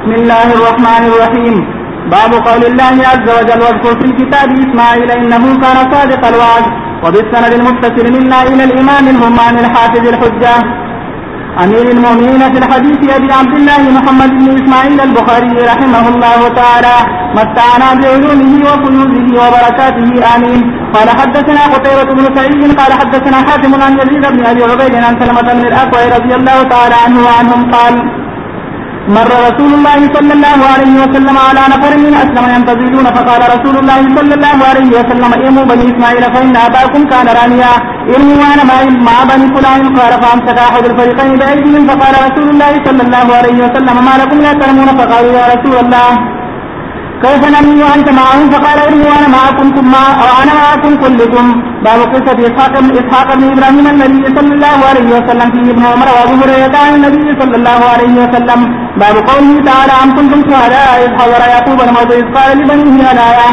بسم الله الرحمن الرحيم. باب قول الله عز وجل واذكر في الكتاب إسماعيل إنه كان صادق الوعد. وبالسند المتصل منا إلى الإمام الهمام الحافظ الحجة أمير المؤمنين في الحديث أبي عبد الله محمد بن إسماعيل البخاري رحمه الله تعالى متعنا بعلومه وكنوزه وبركاته آمين. قال حدثنا قتيبة بن سعيد قال حدثنا حاتم عن يزيد بن أبي عبيد عن سلمة بن الأكوع رضي الله تعالى عنه وعنهم قال مر رسول الله صلى الله عليه وسلم على نفر من أسلم ينتظرون فقال رسول الله صلى الله عليه وسلم ارموا بني إسماعيل فإن أباكم كان رانيا ارموا وأنا مع بني فلان. قال فأمسك أحد الفريقين بأيديهم فقال رسول الله صلى الله عليه وسلم ما لكم لا ترمون؟ فقالوا يا رسول الله كيف نرمي وأنت معهم؟ فقال ارموا وأنا معكم كلكم. باب قصة إسحاق بن إبراهيم النبي صلى الله عليه وسلم في ابن عمر وأبو هريرة عن النبي صلى الله عليه وسلم. باب قوله تعالى أم كنتم شهداء إذ حضر يعقوب الموت إذ قال لبنيه الآية.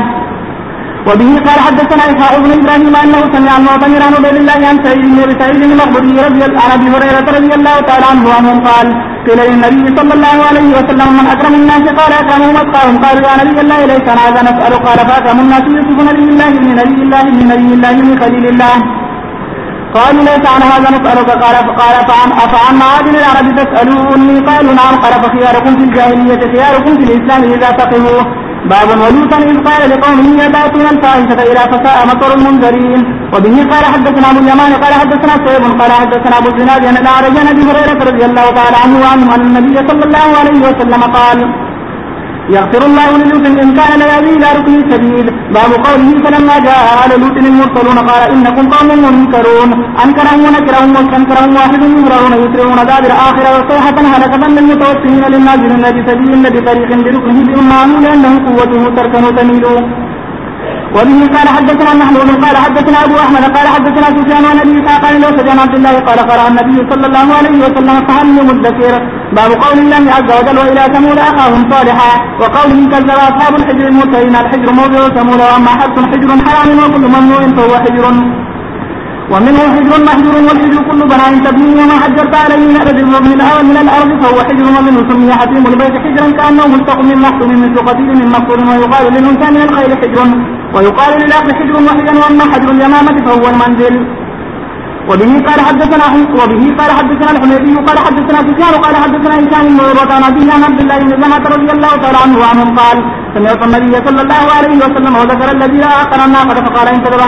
وبه قال حدثنا إسحاق بن إبراهيم أنه سمع المعتمر عن عبيد الله عن سعيد بن أبي سعيد المقبري عن أبي هريرة رضي الله تعالى عنه وعنهم قال قيل للنبي صلى الله عليه وسلم من أكرم الناس؟ قال أكرمهم أتقاهم. قالوا يا نبي الله ليس هذا نسأل. قال فأكرم الناس يوسف نبي الله من نبي الله من نبي الله من خليل الله. قالوا ليس عن هذا نسألك. قال أفعن معادن العرب تسألوني؟ قالوا نعم. قال فخياركم في الجاهلية خياركم في الإسلام إذا فقهوا. باب ولوطا إذ قال لقومه يأتون الفاحشة إلى فساء مطر المنذرين. وبه قال حدثنا أبو اليمان قال حدثنا شعيب قال حدثنا أبو الزناد عن الأعرج عن أبي هريرة رضي الله تعالى عنه وعنه أن النبي صلى الله عليه وسلم قال يغفر الله للوط إن كان لا يأوي إلى ركن شديد. باب قوله فلما جاء آل لوط المرسلون قال إنكم قوم منكرون أنكرهم ونكرهم واستنكرهم واحد يمررون يسرعون دابر آخرة وصيحة هلكة للمتوسمين للنازلين بسبيل بطريق بركنه بأمامه لأنه قوته تركن تميل. وبه قال حدثنا محمود قال حدثنا أبو أحمد قال حدثنا سفيان عن أبي إسحاق عن الأسود عن عبد الله قال قرأ النبي صلى الله عليه وسلم فهل مدكر. باب قول الله عز وجل وإلى ثمود أخاهم صالحا. وقوله كذب أصحاب الحجر المرسلين الحجر موضع ثمود وأما حرث حجر حرام وكل ممنوع فهو حجر ومنه حجر محجر والحجر كل بناء تبني وما حجرت عليه من الأرض من الأرض فهو حجر ومنه سمي حتيم البيت حجرا كأنه ملتق من محكم مثل قتيل من مقتول. ويقال للأنثى من الخيل حجر ويقال للأخذ حجر وحجا وأما حجر اليمامة فهو المنزل. وبه قال حدثنا الحميدي قال حدثنا سفيان قال حدثنا هشام بن عروة عن أبيه عن عبد الله بن زمعة رضي الله تعالى عنه وعنهم قال سمعت النبي صلى الله عليه وسلم وذكر الذي آخر الناقة فقال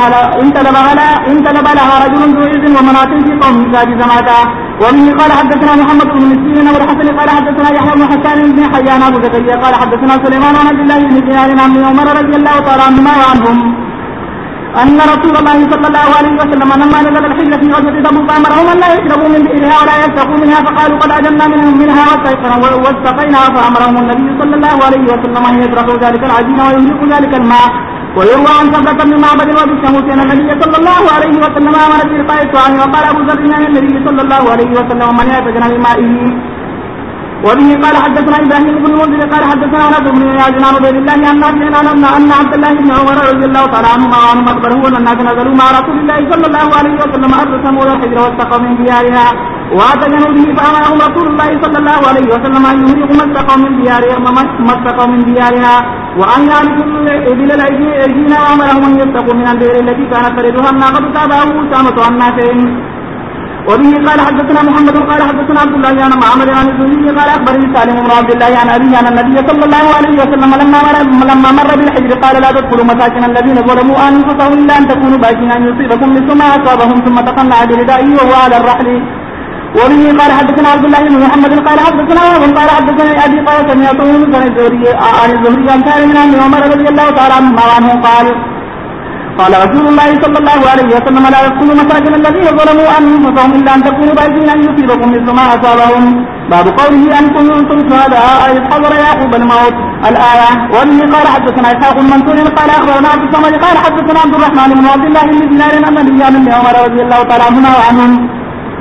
انتدب لها رجل ذو عز ومناة في قوم ذات زمعة. وبه قال حدثنا محمد بن مسكين والحسن قال حدثنا يحيى بن حسان بن حيان أبو زكريا قال حدثنا سليمان عن عبد الله بن دينار عن ابن عمر رضي الله تعالى عنهما وعنهم أن رسول الله صلى الله عليه وسلم لما نزل الحجر في غزوة تبوك أمرهم أن لا يشربوا من بئرها ولا يسقوا منها فقالوا قد أجلنا منها واستقينا. فأمرهم النبي صلى الله عليه وسلم أن يطرحوا ذلك العجين ويهلكوا ذلك الماء. ويروى عن ثبت بن معبد وبالشموس أن النبي صلى الله عليه وسلم أمر بإلقاء الطعام. وقال أبو ذر عن النبي صلى الله عليه وسلم من يعتجن بمائه. وبه قال حدثنا إبراهيم بن المنذر قال حدثنا نافع بن عياض عن عبيد الله عن نافع أن عبد الله بن عمر رضي الله تعالى عنهما وعنهم أخبره أن الناس نزلوا مع رسول الله صلى الله عليه وسلم أرض ثمود الحجر واستقوا من ديارها واعتجنوا به فأمرهم رسول الله صلى الله عليه وسلم أن يهلكوا ما استقوا من ديارها وأن يعرفوا الإبل الأيدين وأمرهم أن يتقوا من البئر التي كانت تردها الناقة تابعه أسامة عن نافع. وبه قال حدثنا محمد قال حدثنا عبد الله عن معمر عن الزهري قال أخبرني سالم بن عبد الله عن أبيه عن النبي صلى الله عليه وسلم لما مر بالحجر قال لا تدخلوا مساكن الذين ظلموا أنفسهم إلا أن تكونوا باشين أن يصيبكم مثل ما أصابهم ثم تقنع بردائه وهو على الرحل. وبه قال حدثنا عبد الله بن محمد قال حدثنا وهب قال حدثنا أبي قال سمعته عن الزهري عن سالم بن عمر رضي الله تعالى عنه قال رسول الله صلى الله عليه وسلم لا يدخلوا مساكن الذين ظلموا أنفسهم إلا أن تكونوا باشين أن يصيبكم مثل ما أصابهم. باب قوله أن كنتم شهداء إذ حضر يعقوب الموت الآية. وبه قال حدثنا إسحاق بن منصور قال أخبرنا عبد الصمد قال حدثنا عبد الرحمن بن عبد الله بن دينار عن النبي عن ابن عمر رضي الله تعالى عنهما وعنهم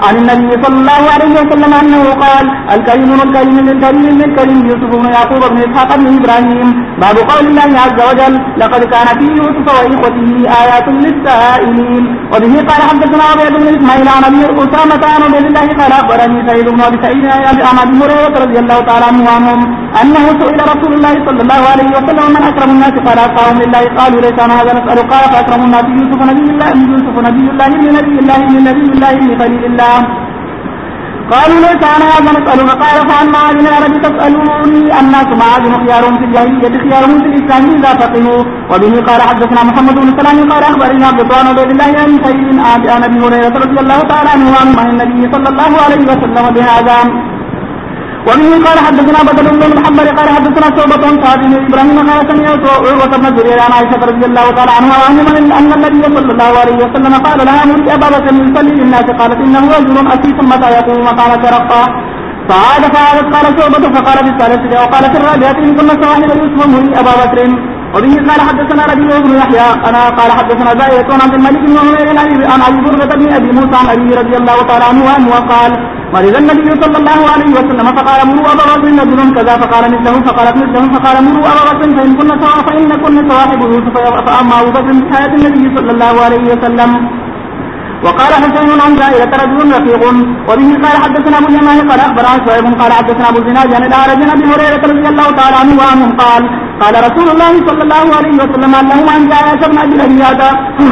عن النبي صلى الله عليه وسلم أنه قال الكريم الكريم للكريم للكريم يوسف بن يعقوب بن إسحاق بن إبراهيم. باب قول الله عز وجل لقد كان في يوسف وإخوته آيات للسائلين. وبه قال حدثنا عبيد بن إسماعيل عن أبي أسامة عن عبيد الله قال أخبرني سعيد بن أبي سعيد عن أبي هريرة رضي الله تعالى عنهم أنه سئل رسول الله صلى الله عليه وسلم من أكرم الناس قال أتقاهم لله قالوا ليس عن هذا نسأل قال فأكرم الناس يوسف نبي الله من نبي الله من خليل الله. قالوا ليس عن هذا نسألك قال فعن معادن العرب تسألوني الناس معادن خيارهم في الجاهلية خيارهم في الإسلام إذا فقهوا. وبه قال حدثنا محمد بن سلام قال أخبرنا عبد الله بن عبد الله عن سعيد عن أبي هريرة رضي الله تعالى عنه عن النبي صلى الله عليه وسلم بهذا. وبه قال حدثنا بدر بن محمد قال حدثنا شعبة عن سعد بن إبراهيم قال سمعت عروة بن الزبير عن عائشة رضي الله تعالى عنها أن النبي صلى الله عليه وسلم قال لها مري أبا بكر يصلي للناس قالت إنه رجل أسيس متى يقوم مقام ترقى فعادت قال شعبة فقال في الثالثة وقالت الرابعة إن كنا صواحب يوسف مري أبا بكر. وبه قال حدثنا ربيع بن يحيى أنا قال حدثنا زائدة عن عبد الملك بن عمير عن أبي بردة بن أبي موسى عن أبي رضي الله تعالى عنه وقال مرض النبي صلى الله عليه وسلم فقال مروا أبا بكر رجل كذا فقال مثله فقالت مثله فقال مروا أبا بكر فإن كن صواحب يوسف فأما أبو بكر في حياة النبي صلى الله عليه وسلم. وقال حسين عن زائدة رجل رفيق. وبه قال حدثنا أبو اليمان قال أخبرنا شعيب قال حدثنا أبو الزناد عن الأعرج عن أبي هريرة رضي الله تعالى عنه وعنهم قال رسول الله صلى الله عليه وسلم اللهم أنجى عائشة بن أبي الأبيات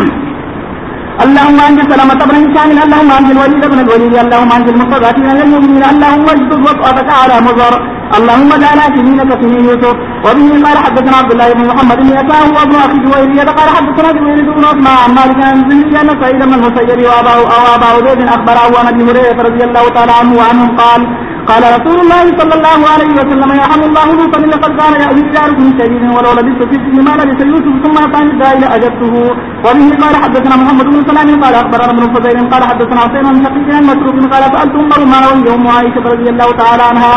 اللهم أنجل سلامة بن هشام اللهم أنجل الوليد بن الوليد اللهم أنجل المستضعفين من المؤمنين اللهم اجدد وطأتك على مضر اللهم اجعلنا سنينك سنين يوسف. وبه قال حدثنا عبد الله بن محمد بن يسار وابن أخي جويرية قال حدثنا جويرية بن أسماء عن مالك عن زهري أن سعيد بن المسيب وأبا عبيد أخبره عن أبي هريرة رضي الله تعالى عنه وعنهم قال رسول الله صلى الله عليه وسلم يرحم الله لوطا لقد كان يأتي جاركم شديد ولو لبثت في السجن ما لبث يوسف ثم أتاني الداعي لأجبته. وبه قال حدثنا محمد بن سلام قال أخبرنا ابن فضيل قال حدثنا حسين بن حقيق عن مسروق قال سألت أم ما ويوم عائشة رضي الله تعالى عنها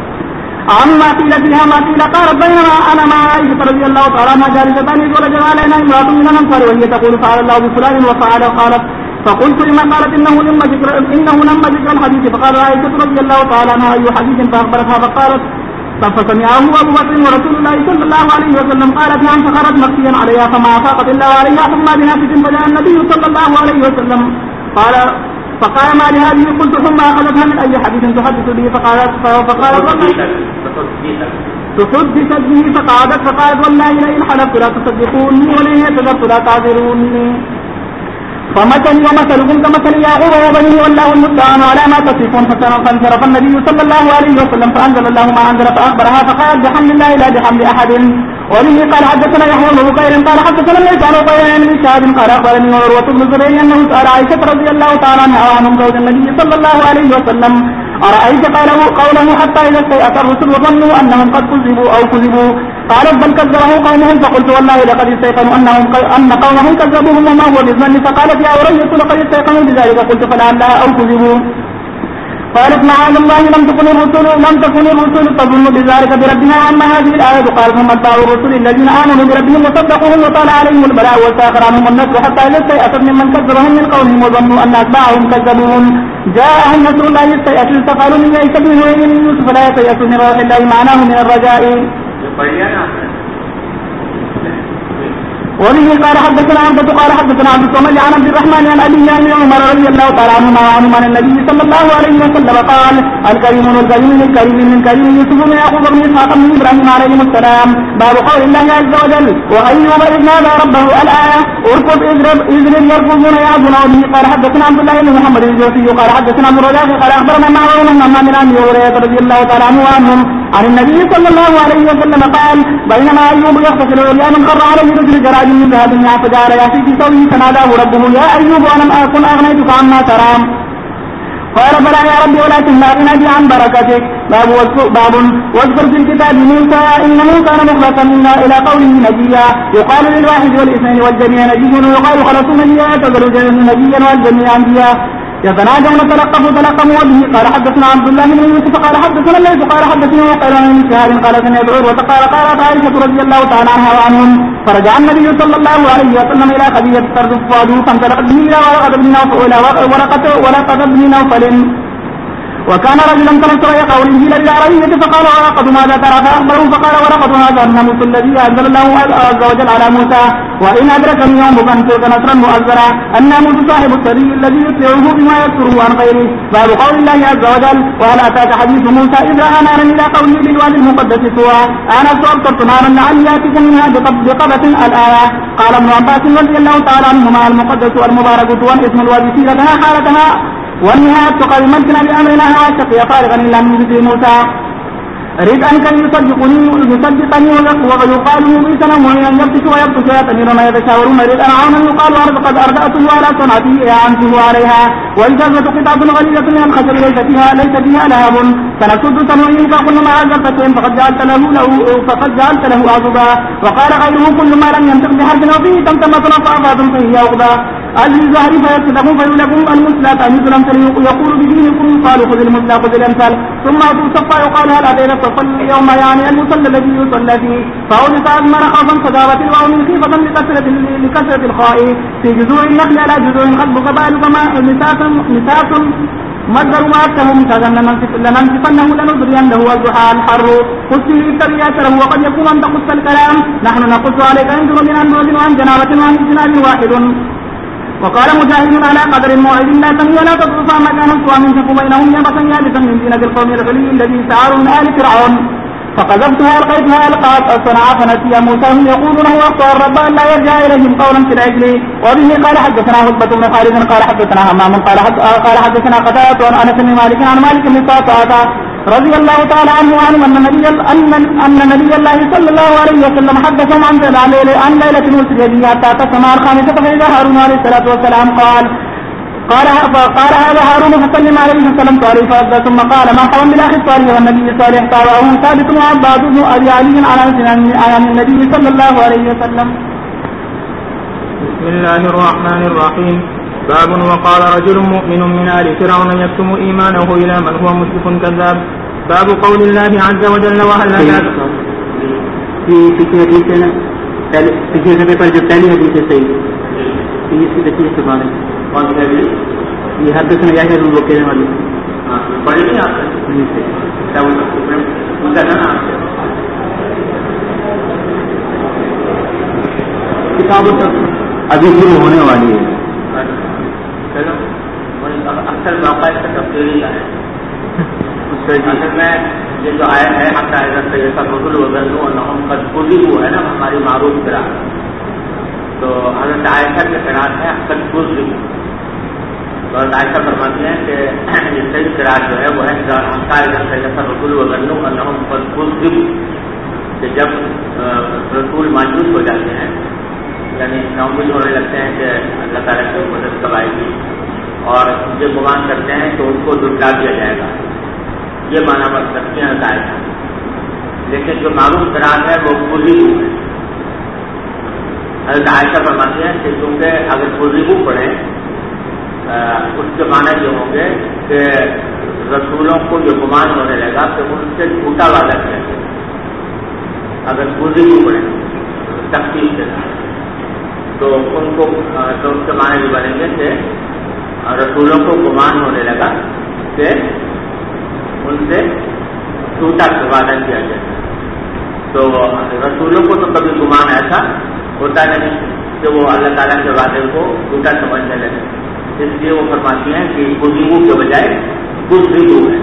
عما قيل فيها ما قيل قالت بينما أنا مع عائشة رضي الله تعالى عنها جالستان ورجع علينا امرأة من الأنصار وهي تقول فعل الله بفلان وفعل قالت فقلت لما قالت إنه لما ذكر الحديث فقال عائشة رضي الله تعالى عنها أي حديث فأخبرتها فقالت فسمعه أبو بكر ورسول الله صلى الله عليه وسلم قالت نعم فخرج مخفيا عليها فما أفاقت إلا عليها حكما بنافذ فجاء النبي صلى الله عليه وسلم فقال ما لهذه قلت ثم أخذتها من أي حديث تحدث به فقالت تحدثت به فقالت والله لئن حلفت لا تصدقوني ولئن اعتذرت لا تعذروني فمثلي ومثلكم كمثل يعقوب وبنيه والله المستعان على ما تصفون. فانصرف النبي صلى الله عليه وسلم فأنزل الله ما أنزل فأخبرها فقالت بحمد الله لا بحمد أحد. وبه قال حدثنا يحيى بن بكير قال حدثنا ليس على طيان بن شهاب قال أخبرني عروة بن الزبير أنه سأل عائشة رضي الله تعالى عنها وعنهم زوج النبي صلى الله عليه وسلم أرأيت قوله حتى إذا استيأس الرسل وظنوا أنهم قد كذبوا قالت بل كذبه قومهم فقلت والله لقد استيقنوا أن قومهم كذبوهم وما هو بالظن فقالت يا أريت لقد استيقنوا بذلك قلت فلعلها أو كذبوا قالت معاذ الله لم تكن الرسل تظن بذلك بربها عما هذه الآية قال ثم اتبعوا الرسل الذين آمنوا بربهم وصدقوهم وطال عليهم البلاء واستأخر عنهم النصر حتى إذا استيأست ممن كذبهم من قومهم وظنوا أن أتباعهم كذبوهم جاءهم نصر الله استيأسوا استقالوا من يئس منه ومن يوسف لا يستيأس من روح الله معناه من الرجاء. وبه قال حدثنا عبد الصمد عن عبد الرحمن عن أبي بن عمر رضي الله تعالى عنهما عن النبي صلى الله عليه وسلم قال الكريم للكريم يوسف بن يعقوب بن إسحاق بن إبراهيم عليهم السلام. باب قول الله عز وجل وأيوب إذ نادى ربه الآية اركض إذ يركضون يعبدون. وبه قال حدثنا عبد الله بن محمد الجوفي قال حدثنا عبد الرزاق قال أخبرنا معمر بن همام عن أبي هريرة رضي الله تعالى عنه وعنهم عن النبي صلى الله عليه وسلم قال بينما أيوب يغتسل عريان خر عليه رجل جراد من ذهب فجعل يأتي في ثوبه فناداه ربه يا أيوب ألم أكن أغنيتك عما ترى قال بلى يا ربي ولكن لا تنادي عن بركتك. باب واذكر في الكتاب موسى إنه كان مخلصا منا إلى قوله نبيا يقال للواحد والاثنين والجميع نبي ويقال خلصوا نبيا يعتذر نبيا والجميع أنبياء. يتناجون تلقموا به. قال حدثنا عبد الله بن يوسف قال حدثنا الليث قال حدثنا وقال عن شهاب قال سمعت عروة قالت عائشة رضي الله تعالى عنها وعنهم فرجع النبي صلى الله عليه وسلم إلى خديجة تردف فؤاده فانطلقت به إلى ورقة بن نوفل وكان رجلا تنصر قوله للعربية فقال ورقة ماذا ترى فأخبره فقال ورقة هذا الناموس الذي أنزل الله عز وجل على موسى وإن أدركني يوم فانصرك نصرا مؤزرا الناموس صاحب السري الذي يتبعه بما يذكره عن غيره. باب قول الله عز وجل وهل أتاك حديث موسى إذ رأى نارا إلى قوله بالوادي المقدس طوى أنا أبصرت نارا لعلي آتيكم منها بقبس الآية. قال ابن عباس رضي الله تعالى عنهما المقدس والمبارك طوى اسم الوادي سيرتها حالتها والنهاية تقال مجنا بأمرنا واشتقي فارغا إلا من ذكر موسى رزقا كي يصدقني ويقال يبيسنا مهينا يبتش ويبتش ويتمير ما يتشاورون رزقا عونا يقال أرض قد أردأته على صنعته أعنته عليها والجزة قطعة غليظة من الخشب ليس فيها لهب سنسد سنعينك كل ما عزلت شيء فقد جعلت له عضدا. وقال غيره كل ما لم ينطق بحرف وفيه تمتمة صعبات فهي عقدا الذي ظهر فيصدق فيلكم المثلى مثلا يقول بدينكم قالوا خذ المثلى خذ الامثال ثم اتوا صفا يقال هل اتينا التصلي اليوم يعني المصلى الذي يصلى فيه فاوجد اثمر خوفا فجابت الواو من خيفه لكثره الخاء في جذوع النخل على جذوع القلب كذلك ما مساس مصدر ما اكتهم لننصفنه لنضرينه والضحى الحر قلت للترياسره وقد يكون ان تقص الكلام نحن نقص عليك عند من انبوذ وعن جنابه وعن اجتناب واحد. وقال مجاهد على قدر الموعد لا تنهي ولا تطرف مكان سوى من شك بينهم يبسا يابسا من زينة القوم الغلي الذي سعار من آل فرعون فقذفتها القيتها القات الصنع فنسي موسى هم يقولون هو اختار رب ان لا يرجع اليهم قولا في العجل. وبه قال حدثنا هدبة بن خالد قال حدثنا همام قال حدثنا قتادة عن انس بن مالك عن مالك بن صعصعة رضي الله تعالى عنه ان نبي الله صلى الله عليه وسلم حدثهم عن ليلة الوتر حتى تسمع الخامسة فإذا هارون عليه الصلاة والسلام قال هذا هارون فسلم عليه فسلمت عليه فأبدى ثم قال مرحبا بالأخ الصالح والنبي الصالح تابعه ثابت وعباد بن أبي علي عن النبي صلى الله عليه وسلم. بسم الله الرحمن الرحيم. باب وقال رجل مؤمن من آل فرعون يكتم إيمانه إلى من هو مشرك كذاب. باب قول الله عز وجل وهل پچھلے پر جو پہلی حدیث ہے صحیح اس کی تفصیل سے بات ہے یہ حدثنا یا ہے لوگ کہنے والی پڑھی نہیں آپ کتاب ابھی شروع ہونے والی ہے. اکثر موقع اس کا تفصیلی ہے اصل میں یہ جو آیا ہے حتیٰ حضرت جیسا رسول وزنو قد قذبوا ہے نا ہماری معروف قرآن تو حضرت عائشہ کے قرآن ہے قد قذبوا. تو حضرت عائشہ فرماتی ہیں کہ یہ صحیح قرآن جو ہے وہ ہے حتیٰ حضرت جیسا رسول وزنو قد قذبوا کہ جب رسول مایوس ہو جاتے ہیں یعنی ناامید ہونے لگتے ہیں کہ اللہ تعالیٰ کی مدد کب آئے گی اور یہ گمان کرتے ہیں کہ ان کو جھٹلا دیا جائے گا یہ مانا بس سکتے ہیں دائیں. لیکن جو معروف قرآن ہے وہ قذبوا ہے. حضرت عائشہ فرماتی ہیں کہ کیونکہ اگر قذبوا پڑھیں اس کے معنی یہ ہوں گے کہ رسولوں کو یہ گمان ہونے لگا کہ ان سے جھوٹا وعدہ کیا گیا. اگر قذبوا پڑھیں تخفیف کے ساتھ تو ان کو تو اس کے معنی یہ بنیں گے کہ رسولوں کو گمان ہونے لگا کہ ان سے جھوٹا وعدہ کیا گیا. تو رسولوں کو تو کبھی گمان ایسا ہوتا نہیں کہ وہ اللہ تعالیٰ کے وعدے کو جھوٹا سمجھنے لگے. اس لیے وہ فرماتی ہیں کہ قذبوا کے بجائے قذبوا ہے.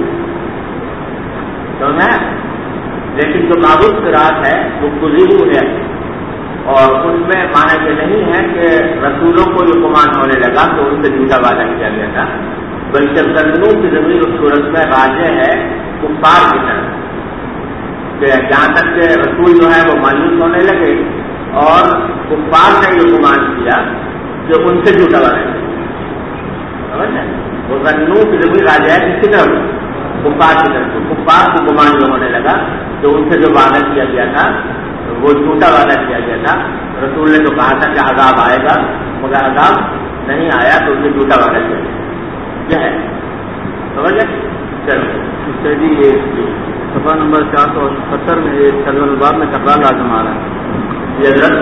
لیکن جو معروف قرآن ہے وہ قذبوا ہے اور اس میں معنی یہ نہیں ہے کہ رسولوں کو یہ گمان ہونے لگا تو ان سے جھوٹا وعدہ کیا گیا تھا بلکہ ظنوں کی ضمیر اس صورت میں واضح ہے کفار کی طرف کہ جہاں تک کہ رسول جو ہے وہ مایوس ہونے لگے اور کفار نے یہ گمان کیا کہ ان سے جھوٹا وعدہ کیا. سمجھ وہ ظنوں کی ضمیر واضح ہے کس کی طرف کفار کی طرف. تو کفار کو گمان یہ ہونے لگا کہ ان سے جو وعدہ کیا گیا تھا وہ جھوٹا وعدہ کیا گیا تھا. رسول نے تو کہا تھا کہ عذاب آئے گا مگر عذاب نہیں آیا تو اسے جھوٹا وعدہ کیا گیا. یہ ہے سمجھ چلو جی یہ صفحہ نمبر 470 میں یہ سلم الباب میں تکرار لازم آ رہا ہے. یہ حضرت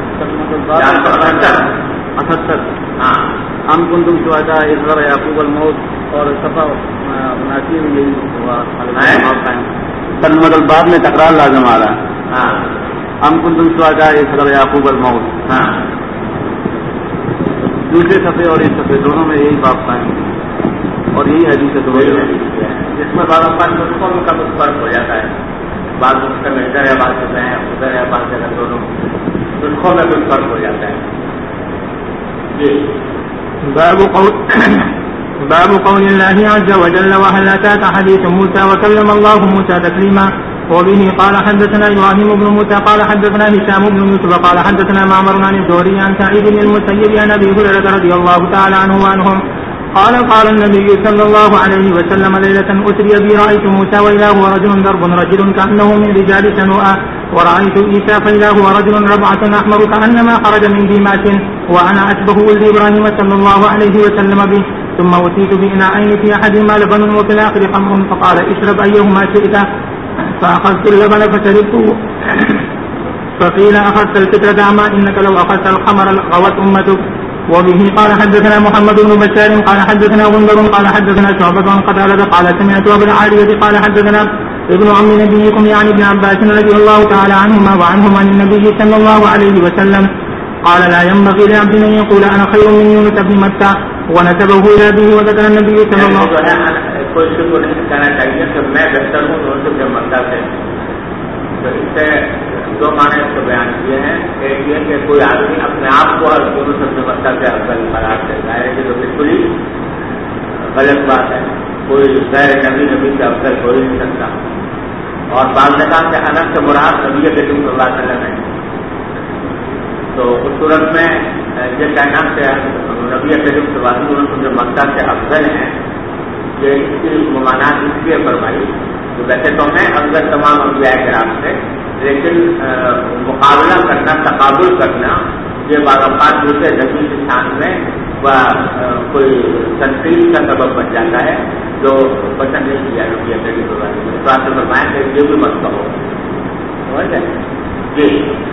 478 ہاں ہم کن تم شہدا اصغر یعقوب الموت اور صفحہ 79 میں یہی ہوا سلم الباب میں تکرار لازم آ رہا ہے. ہاں ہم کن تم شہدا اصغر یعقوب الموت. ہاں دوسرے صفحے اور اس صفحے دونوں میں یہی باب قائم ہے اور یہی حدیث ہے. جس میں بعض اوقات نسخوں میں کا کچھ فرق ہو جاتا ہے. بعض نسخے میں ادھر ہے بعض جگہ ہے ادھر ہے بعض جگہ دونوں نسخوں میں کچھ فرق ہو جاتا ہے. جی باب قول الله عز وجل وهل أتاك حديث موسى وكلم الله موسى تكليما. وبه قال حدثنا إبراهيم بن موسى قال حدثنا هشام بن يوسف قال حدثنا معمر عن الزهري عن سعيد بن المسيب عن أبي هريرة رضي الله تعالى عنه وعنهم قال قال النبي صلى الله عليه وسلم ليلة أسري بي رأيت موسى وإذا هو رجل ضرب رجل كأنه من رجال سنوءة ورأيت عيسى فإذا هو رجل ربعة أحمر كأنما خرج من ديمات وأنا أشبه ولد إبراهيم صلى الله عليه وسلم به. ثم أتيت بإناءين في أحدهما لبن وفي الآخر خمر فقال اشرب أيهما شئت فأخذت اللبن فشربته فقيل أخذت الفكرة أما إنك لو أخذت الخمر لغوت أمتك. وبه قال حدثنا محمد بن بشار قال حدثنا غندر قال حدثنا شعبة عن قتادة قال سمعت أبا العالية قال حدثنا ابن عم نبيكم يعني ابن عباس رضي الله تعالى عنهما وعنهم عن النبي صلى الله عليه وسلم قال لا ينبغي لعبد أن يقول أنا خير من يونس بن متى ونسبه إلى أبيه وذكر النبي صلى الله عليه وسلم کوئی کو نہیں کہنا چاہیے کہ میں بہتر ہوں یونس بن متى سے. تو اس سے دو معنی اس کو بیان کیے ہیں. ایک یہ کہ کوئی آدمی اپنے آپ کو یونس بن متى سے افضل قرار دیتا ہے کہ جو بالکل ہی غلط بات ہے. کوئی غیر نبی سے افضل ہو ہی نہیں سکتا. اور بعض نکال سے الگ سے مراد نبی کریم صلی اللہ علیہ وسلم ہے. تو اس صورت میں یہ کہنا کہ نبی کریم صلی اللہ علیہ وسلم یونس بن متى سے افضل ہیں کہ اس کی ممانعت اس لیے فرمائی. تو ویسے تو میں افضل تمام انبیاء کرام سے, لیکن مقابلہ کرنا تقابل کرنا یہ بعض اوقات دوسرے نبی کی شان میں کوئی تنقید کا سبب بن جاتا ہے جو پسند نہیں کیا نبی کریم صلی اللہ علیہ وسلم. تو آپ سے فرمائیں کہ یہ بھی مت کہو. جی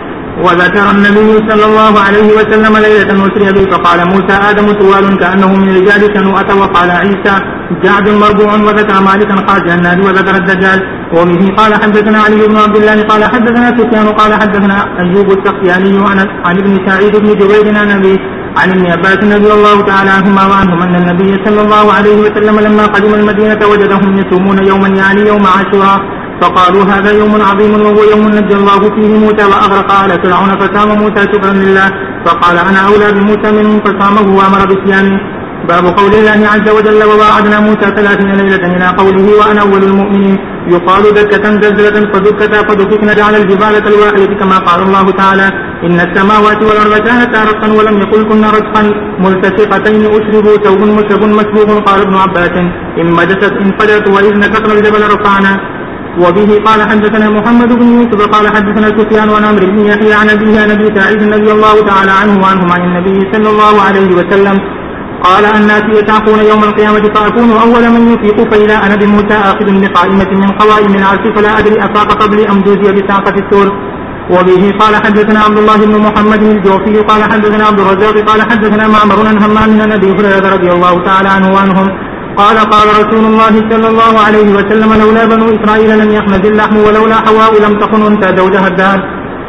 وذكر النبي صلى الله عليه وسلم ليلة أسري به فقال موسى آدم طوال كأنه من رجال سنوءة وقال عيسى جعد مربوع وذكر مالكا خارج النار وذكر الدجال. وبه قال حدثنا علي بن عبد الله قال حدثنا سفيان قال حدثنا أيوب السختياني عن ابن سعيد بن جبير عن أبيه عن ابن عباس رضي الله تعالى عنهما وعنهم أن النبي صلى الله عليه وسلم لما قدم المدينة وجدهم يصومون يوما يعني يوم عاشوراء فقالوا هذا يوم عظيم وهو يوم نجى الله فيه موسى وأغرق آل فرعون فصام موسى شكرا لله فقال أنا أولى بموسى منهم فصامه وأمر بصيامه. باب قول الله عز وجل وواعدنا موسى 30 ليلة إلى قوله وأنا أول المؤمنين. يقال دكة زلزلة فدكتا فدكتنا جعل الجبال كالواحدة كما قال الله تعالى إن السماوات والأرض كانتا رتقا ولم يقل كنا رتقا ملتصقتين أشربوا ثوب مشرب مسبوق. قال ابن عباس إن مجست انفجرت وإذ نكسر الجبل رفعنا. وبه قال حدثنا محمد بن يوسف قال حدثنا سفيان عن عمرو بن يحيى عن أبيه عن أبي سعيد رضي الله تعالى عنه وعنهم عن النبي صلى الله عليه وسلم قال الناس يتعقون يوم القيامة فأكون أول من يفيق فإذا أنا بموسى آخذ بقائمة من قوائم العرش فلا أدري أفاق قبلي أم جوزي بساقة السور. وبه قال حدثنا عبد الله بن محمد الجوفي قال حدثنا عبد الرزاق قال حدثنا معمر عن همام عن أبي هريرة رضي الله تعالى عنه وعنهم قال قال رسول الله صلى الله عليه وسلم لولا بنو إسرائيل لم يخمد اللحم ولولا حواء لم تكن أنثى زوجها الدهر.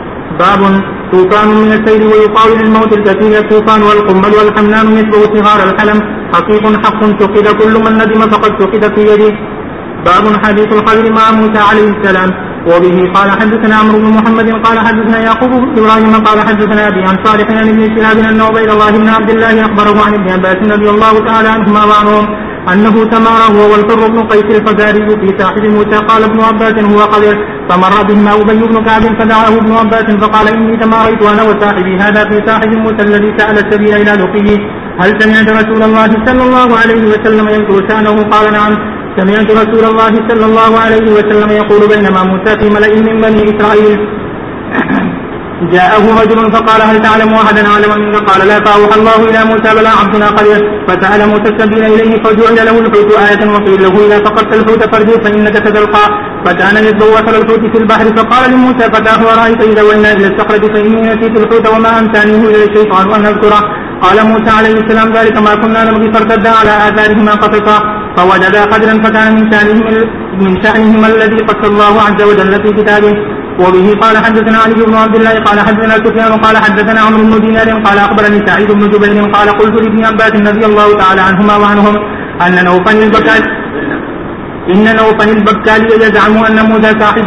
باب طوفان من السيل ويقال للموت الكثير الطوفان والقمل والحملان مثله صغار الحلم حقيق حق فقد كل من ندم فقد فقد في يده. باب حديث الخضر مع موسى عليه السلام. وبه قال حدثنا عمرو بن محمد قال حدثنا يعقوب بن إبراهيم قال حدثنا أبي عن صالح عن ابن شهاب أن عبيد الله بن عبد الله أخبره عن ابن عباس رضي الله تعالى عنهما وعنهم أنه تمار هو والفر بن قيس الفزاري في ساحل موسى. قال ابن عباس هو خضر فمر بهما أبي بن كعب فدعاه ابن عباس فقال إني تماريت أنا وصاحبي هذا في ساحل موسى الذي سأل السبيل إلى لقيه هل سمعت رسول الله صلى الله عليه وسلم يذكر شأنه؟ قال نعم سمعت رسول الله صلى الله عليه وسلم يقول بينما موسى في ملأ من بني إسرائيل جاءه رجل فقال هل تعلم أحدا أعلم منك؟ قال لا. فأوحى الله إلى موسى بلى عبدنا قرية فسأل موسى السبيل إليه فجعل له الحوت آية وقيل له إذا فقدت الحوت فارجع فإنك ستلقى. فكان يتبع وصل الحوت في البحر فقال لموسى فتاه ورأيت إذا وإنا إلى الصخرة فإني نسيت الحوت وما أمسانيه إلى الشيطان أن أذكره. قال موسى عليه السلام ذلك ما كنا نبغي فارتدا على آثارهما قصصا فوجدا قدرا فكان من شأنهما الذي قص الله عز وجل في كتابه. وبه قال حدثنا علي بن عبد الله قال حدثنا سفيان قال حدثنا عمرو بن دينار قال أخبرني سعيد بن جبير قال قلت لابن عباس رضي الله تعالى عنهما وعنهم أن نوفل البكالي يزعم أن موسى صاحب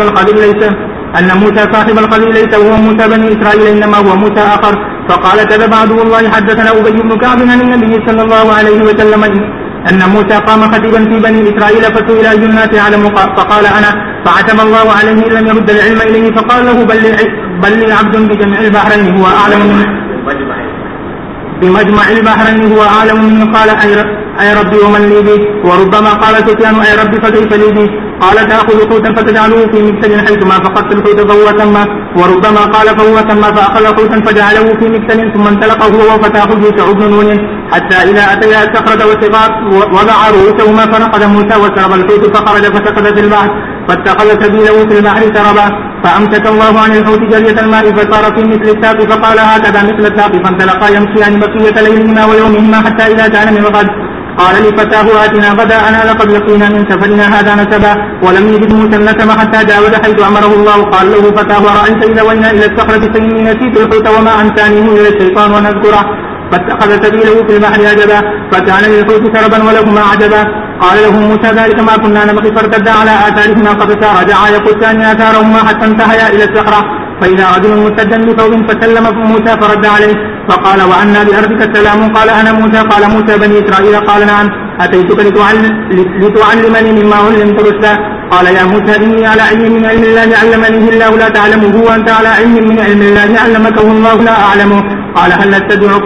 الخضر ليس هو موسى بني إسرائيل إنما هو موسى آخر. فقال كذب عدو الله. حدثنا أبي بن كعب عن النبي صلى الله عليه وسلم أن موسى قام خطيبا في بني إسرائيل فسئل أي الناس أعلم فقال أنا فعتب الله عليه إن لم يرد العلم إليه فقال له بل لي عبد بمجمع البحرين هو أعلم منه قال أي ربي ومن لي به. وربما قال سفيان أي ربي فكيف لي به. قال تأخذ حوتا فتجعله في مكتل حيثما فقدت الحوت فهو سمى. وربما قال فهو سمى فأخذ حوتا فجعله في مكتل ثم انطلق هو وفتاه يوسع بن نون حتى إذا أتيا الصخرة والصغار وضع رؤوسهما فنقض موسى وشرب الحوت فخرج فسقط في البحر فاتخذ سبيله في البحر سربا. فأمسك الله عن الحوت جرية الماء فصار في مثل الساق فقال هكذا مثل الساق فانطلقا يمشيان بقية ليلهما ويومهما حتى إذا كان من الغد قال لفتاه آتنا غداءنا لقد لقينا من سفرنا هذا نسبا. ولم يجد موسى النسب حتى جاوز حيث أمره الله. قال له فتاه رأيت إذا وإنا إلى الصخرة فإني نسيت الحوت وما أنسانيه إلى الشيطان ونذكره. فاتخذ سبيله في البحر عجبا فكان للحوت سربا ولهما عجبا. قال له موسى ذلك ما كنا نبغي فارتدا على آثارهما قصصا رجعا يقصان آثارهما حتى انتهيا إلى الصخرة فإذا رجل مستدا بثوب فسلم موسى فرد عليه فقال وأنا بأرضك السلام. قال أنا موسى. قال موسى بني إسرائيل قال نعم أتيتك لتعلمني مما علمت رشدا. قال يا موسى إني على علم من علم الله علمني الله لا تعلمه وأنت على علم من علم الله علمكه الله لا أعلمه. قال هل أتبعك؟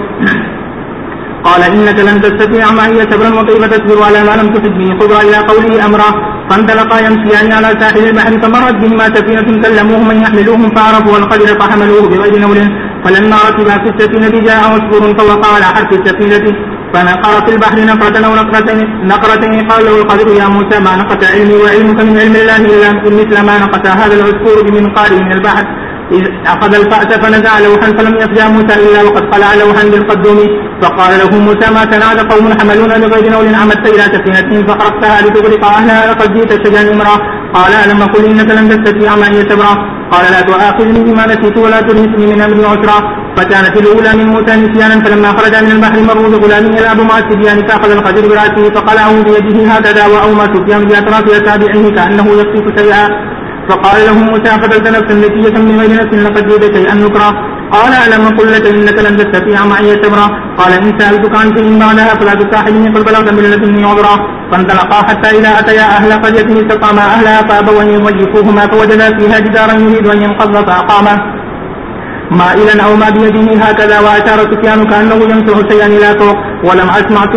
قال إنك لن تستطيع معي صبرا وكيف تصبر على ما لم تحط به خبرا إلى قوله أمرا. فانطلقا يمشيان على ساحل البحر فمرت بهما سفينة كلموه من يحملوهم فعرفوا القدر فحملوه بغير نول. فلما ركبا في السفينة جاء عصفور فوقع على حرف السفينة فنقر في البحر نقرة أو نقرتين. قال له القدر يا موسى ما نقص علمي وعلمك من علم الله إلا مثل ما نقص هذا العصفور بمنقاره من البحر. إذ أخذ الفأس فنزع لوحا فلم يفزع موسى إلا وقد قلع لوحا بالقدوم. فقال له موسى ما صنعت قوم حملون بغير نول عمدت إلى سفينتهم فخرقتها لتغرق أهلها لقد جئت شيئا إمرا. قال ألم أقل إنك لن تستطيع معي صبرا. قال لا تؤاخذني بما نسيت ولا ترهقني من أمري عسرا. فكانت الأولى من موسى نسيانا فلما خرج من البحر مروا بغلام يلعب مع الصبيان فأخذ القدر برأسه فقلعه بيده هكذا وأومى سفيان بأطراف أصابعه كأنه يخطف شيئا. فقال له موسى قتلت نفسا نتيجة من غير نفس لقد جئت شيئا نكرا. قال ألم أقل لك إنك لن تستطيع معي صبرا. قال إن سألتك عن شيء بعدها فلا تصاحبني قد بلغت من لدني عذرا. فانطلقا حتى إذا أتيا أهل قرية استقاما أهلها فأبوا أن يضيفوهما فوجدا فيها جدارا يريد أن ينقض فأقاما مائلا أو ما بيده هكذا وأشار سفيان كأنه يمسح شيئا إلى فوق. ولم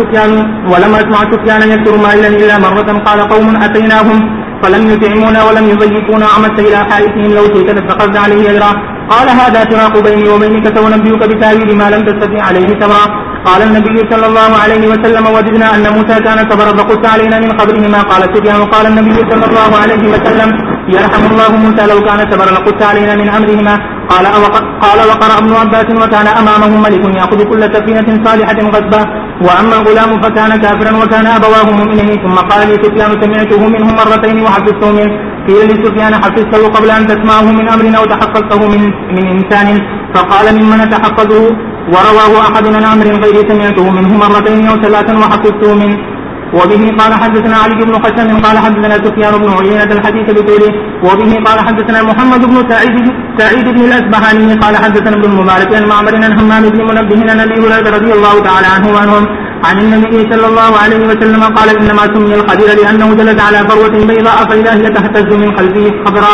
أسمع سفيان يذكر مائلا إلا مرة. قال قوم أتيناهم فلم يطعمونا ولم يضيفونا عمدت إلى حائطهم لو شئت اتخذت عليه أجرا. قال هذا فراق بيني وبينك سأنبئك بتأويل ما لم تستطع عليه صبرا. قال النبي صلى الله عليه وسلم وجدنا أن موسى كان صبرا فقص علينا من خبره ما قال سفيان. قال النبي صلى الله عليه وسلم يرحم الله موسى لو كان صبرا لقص علينا من أمرهما. قال وقرأ ابن عباس وكان أمامه ملك يأخذ كل سفينة صالحة غصبا وأما الغلام فكان كافرا وكان أبواه مؤمنين. ثم قال لي سفيان سمعته منه مرتين وحفظته منه. قيل لسفيان حفظته قبل أن تسمعه من أمر أو تحفظته من إنسان؟ فقال ممن تحفظه. ورواه أحد من أمر غير سمعته منه مرتين أو ثلاثا وحفظته منه. وبه قال حدثنا علي بن خشم قال حدثنا سفيان بن عيينة الحديث بطوله. وبه قال حدثنا محمد بن سعيد بن الأسبهاني قال حدثنا ابن المبارك عن معمر عن حمام بن منبه عن أبي هريرة رضي الله تعالى عنه وعنهم عن النبي صلى الله عليه وسلم قال إنما سمي الخضر لأنه جلس على فروة بيضاء فإذا هي تهتز من خلفه خضراء.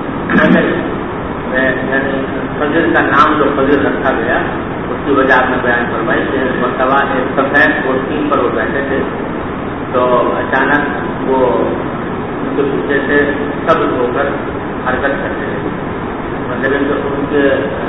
خضر کا نام جو خضر رکھا گیا اس کی وجہ آپ نے بیان فرمائی کہ مرتبہ ایک سفید کوٹین پر وہ بیٹھے تھے تو اچانک وہ ان کے پیچھے سے سبز ہو کر حرکت کرتے تھے مثلاً جو ان کے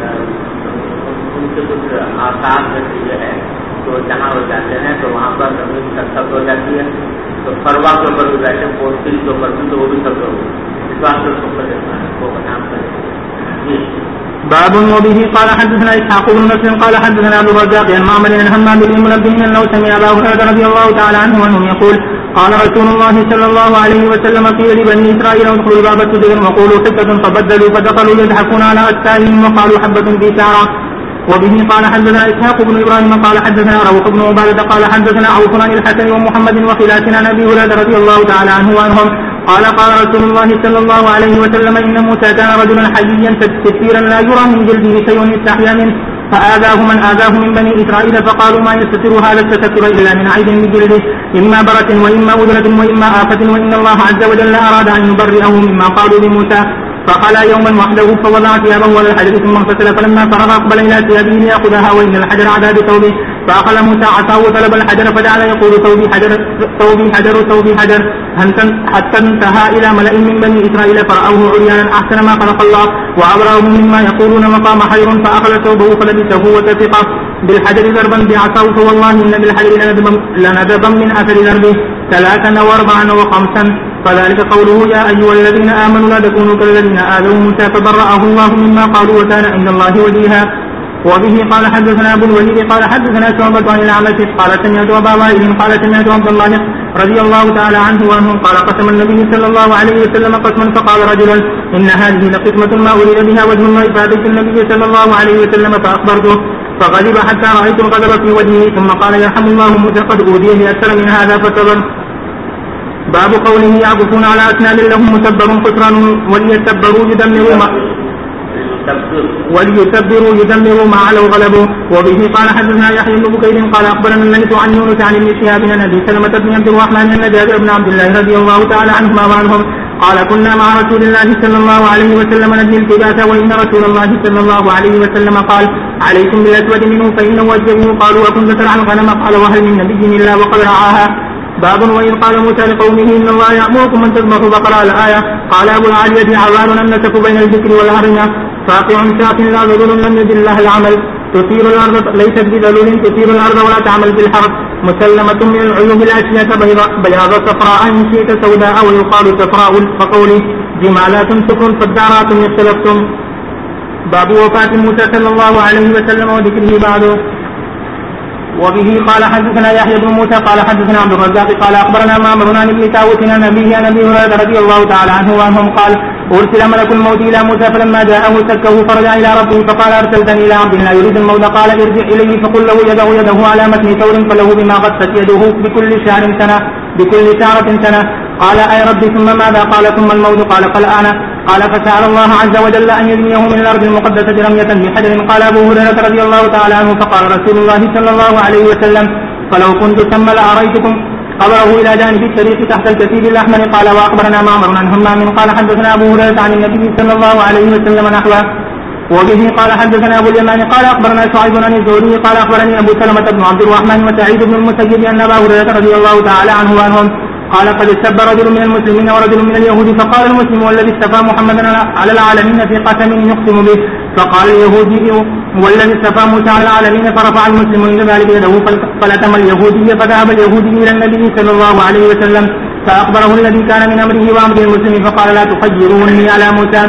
کچھ آسان جیسے یہ ہے تو جہاں ہو جاتے ہیں تو وہاں پر زمین سخت ہو جاتی ہے، تو فروا کے اوپر بھی بیٹھے پوسٹل کے اوپر بھی تو وہ بھی سخت ہوگی، اس بات سے اس کو نام کرے. باب وبه قال حدثنا اسحاق بن نصر قال حدثنا ابو الرزاق عن معمر عن حماد بن منبه انه سمع ابا هريره رضي الله تعالى عنه وانهم يقول قال رسول الله صلى الله عليه وسلم قيل لبني اسرائيل ادخلوا الباب سجدا وقولوا حته فبدلوا فدخلوا يضحكون على اشكالهم وقالوا حبه في ساره. وبه قال حدثنا اسحاق بن ابراهيم قال حدثنا روح بن عباده قال حدثنا عوف عن الحسن ومحمد وخلاف عن ابي هريره رضي الله تعالى عنه وعنهم قال قال رسول الله صلى الله عليه وسلم ان موسى كان رجلا حييا كثيرا لا يرى من جلده شيء يستحيا منه فآذاه من آذاه من بني إسرائيل فقالوا ما يستتر هذا التستر إلا من عيب بجلده إما برة وإما أذرة وإما آفة وإن الله عز وجل أراد أن يبرئه مما قالوا بموسى فخلى يوما وحده فوضع ثيابه على الحجر ثم اغتسل فلما فرغ أقبل إلى ثيابه ليأخذها وإن الحجر عدا بثوبه فأخذ موسى عصاه وطلب الحجر فجعل يقول ثوبي حجر ثوبي حجر ثوبي حجر حتى انتهى إلى ملأ من بني إسرائيل فرأوه عريانا أحسن ما خلق الله وأبرأه مما يقولون وقام حير فأخذ ثوبه فلبسه وتفق بالحجر ضربا بعصاه فوالله إن بالحجر لندبا من أثر ضربه 3 و4 و5 فذلك قوله يا أيها الذين آمنوا لا تكونوا كالذين آذوا موسى فبرأه الله مما قالوا وكان عند الله وجيها. وبه قال حدثنا ابو الوليد قال حدثنا شعبة عن الأعمش قال سمعت أبا وائل قال سمعت عبد الله رضي الله تعالى عنه وعنه قال قسم النبي صلى الله عليه وسلم قسما فقال رجل إن هذه لقسمة ما أريد بها وجه الله فأتيت النبي صلى الله عليه وسلم فأخبرته فغضب حتى رأيت الغضب في وجهه ثم قال يرحم الله موسى قد أوذي بأكثر من هذا فصبر. باب قوله يعكفون على أسنان لهم متبر خسران وليتبروا يدمروا ما علوا غلبوا. وبه قال حدثنا يحيى بن بكير قال أخبرنا الليث عن يونس عن ابن شهاب عن أبي سلمة بن عبد الرحمن أن جابر بن عبد الله رضي الله تعالى عنهما وعنهم قال كنا مع رسول الله صلى الله عليه وسلم نجزي الكباس وإن رسول الله صلى الله عليه وسلم قال عليكم بالأسود منه فإنه وجهه. قالوا وكنت ترعى الغنم قال وهل من نبي إلا وقد رعاها. باب وإن قال موسى لقومه إن الله يأمركم أن تذبحوا بقرة الآية. قال أبو العالية عوار النسك بين الذكر والهرمة فاقع شاق لا ذلول لم يجد الله العمل تثير الأرض ليست بذلول تثير الأرض ولا تعمل بالحرب مسلمة من العيوب الأشياء بياض صفراء إن شئت سوداء ويقال صفراء فقوله جمالات سكر فالدارات اختلفتم. باب وفاة موسى صلى الله عليه وسلم وذكره بعده. وبه قال حدثنا يحيى بن موسى قال حدثنا عبد الرزاق قال أخبرنا معمر عن ابن طاووس عن أبيه عن أبي هريرة رضي الله تعالى عنه وعنهم قال أرسل ملك الموت إلى موسى فلما جاءه سكه فرجع إلى ربه فقال أرسلتني إلى عبد لا يريد الموت قال ارجع إليه فقل له يده على متن ثور فله بما غطت يده بكل شعرة سنة. قال أي ربي ثم ماذا؟ قال ثم الموت. قال فالآن. قال فسأل الله عز وجل أن يرميه من الأرض المقدسة رمية بحجر. قال أبو هريرة رضي الله تعالى عنه فقال رسول الله صلى الله عليه وسلم فلو كنت ثم لأريتكم قبره إلى جانب الطريق تحت الكثيب الأحمر. قال وأخبرنا معمر عن همام قال حدثنا أبو هريرة عن النبي صلى الله عليه وسلم نحوه. وبه قال حدثنا أبو اليمان قال أخبرنا شعيب عن الزهري قال أخبرني أبو سلمة بن عبد الرحمن وسعيد بن المسيب أن أبا هريرة رضي الله تعالى عنه وعنهم قال قد استبى رجل من المسلمين ورجل من اليهود فقال المسلم والذي استفى محمدا على العالمين في قسم يقسم به فقال اليهودي والذي استفى موسى على العالمين فرفع المسلم إلى ذلك يده فلتم اليهودي فذهب اليهودي إلى النبي صلى الله عليه وسلم فأخبره الذي كان من أمره وأمر المسلم فقال لا تخيروني على موسى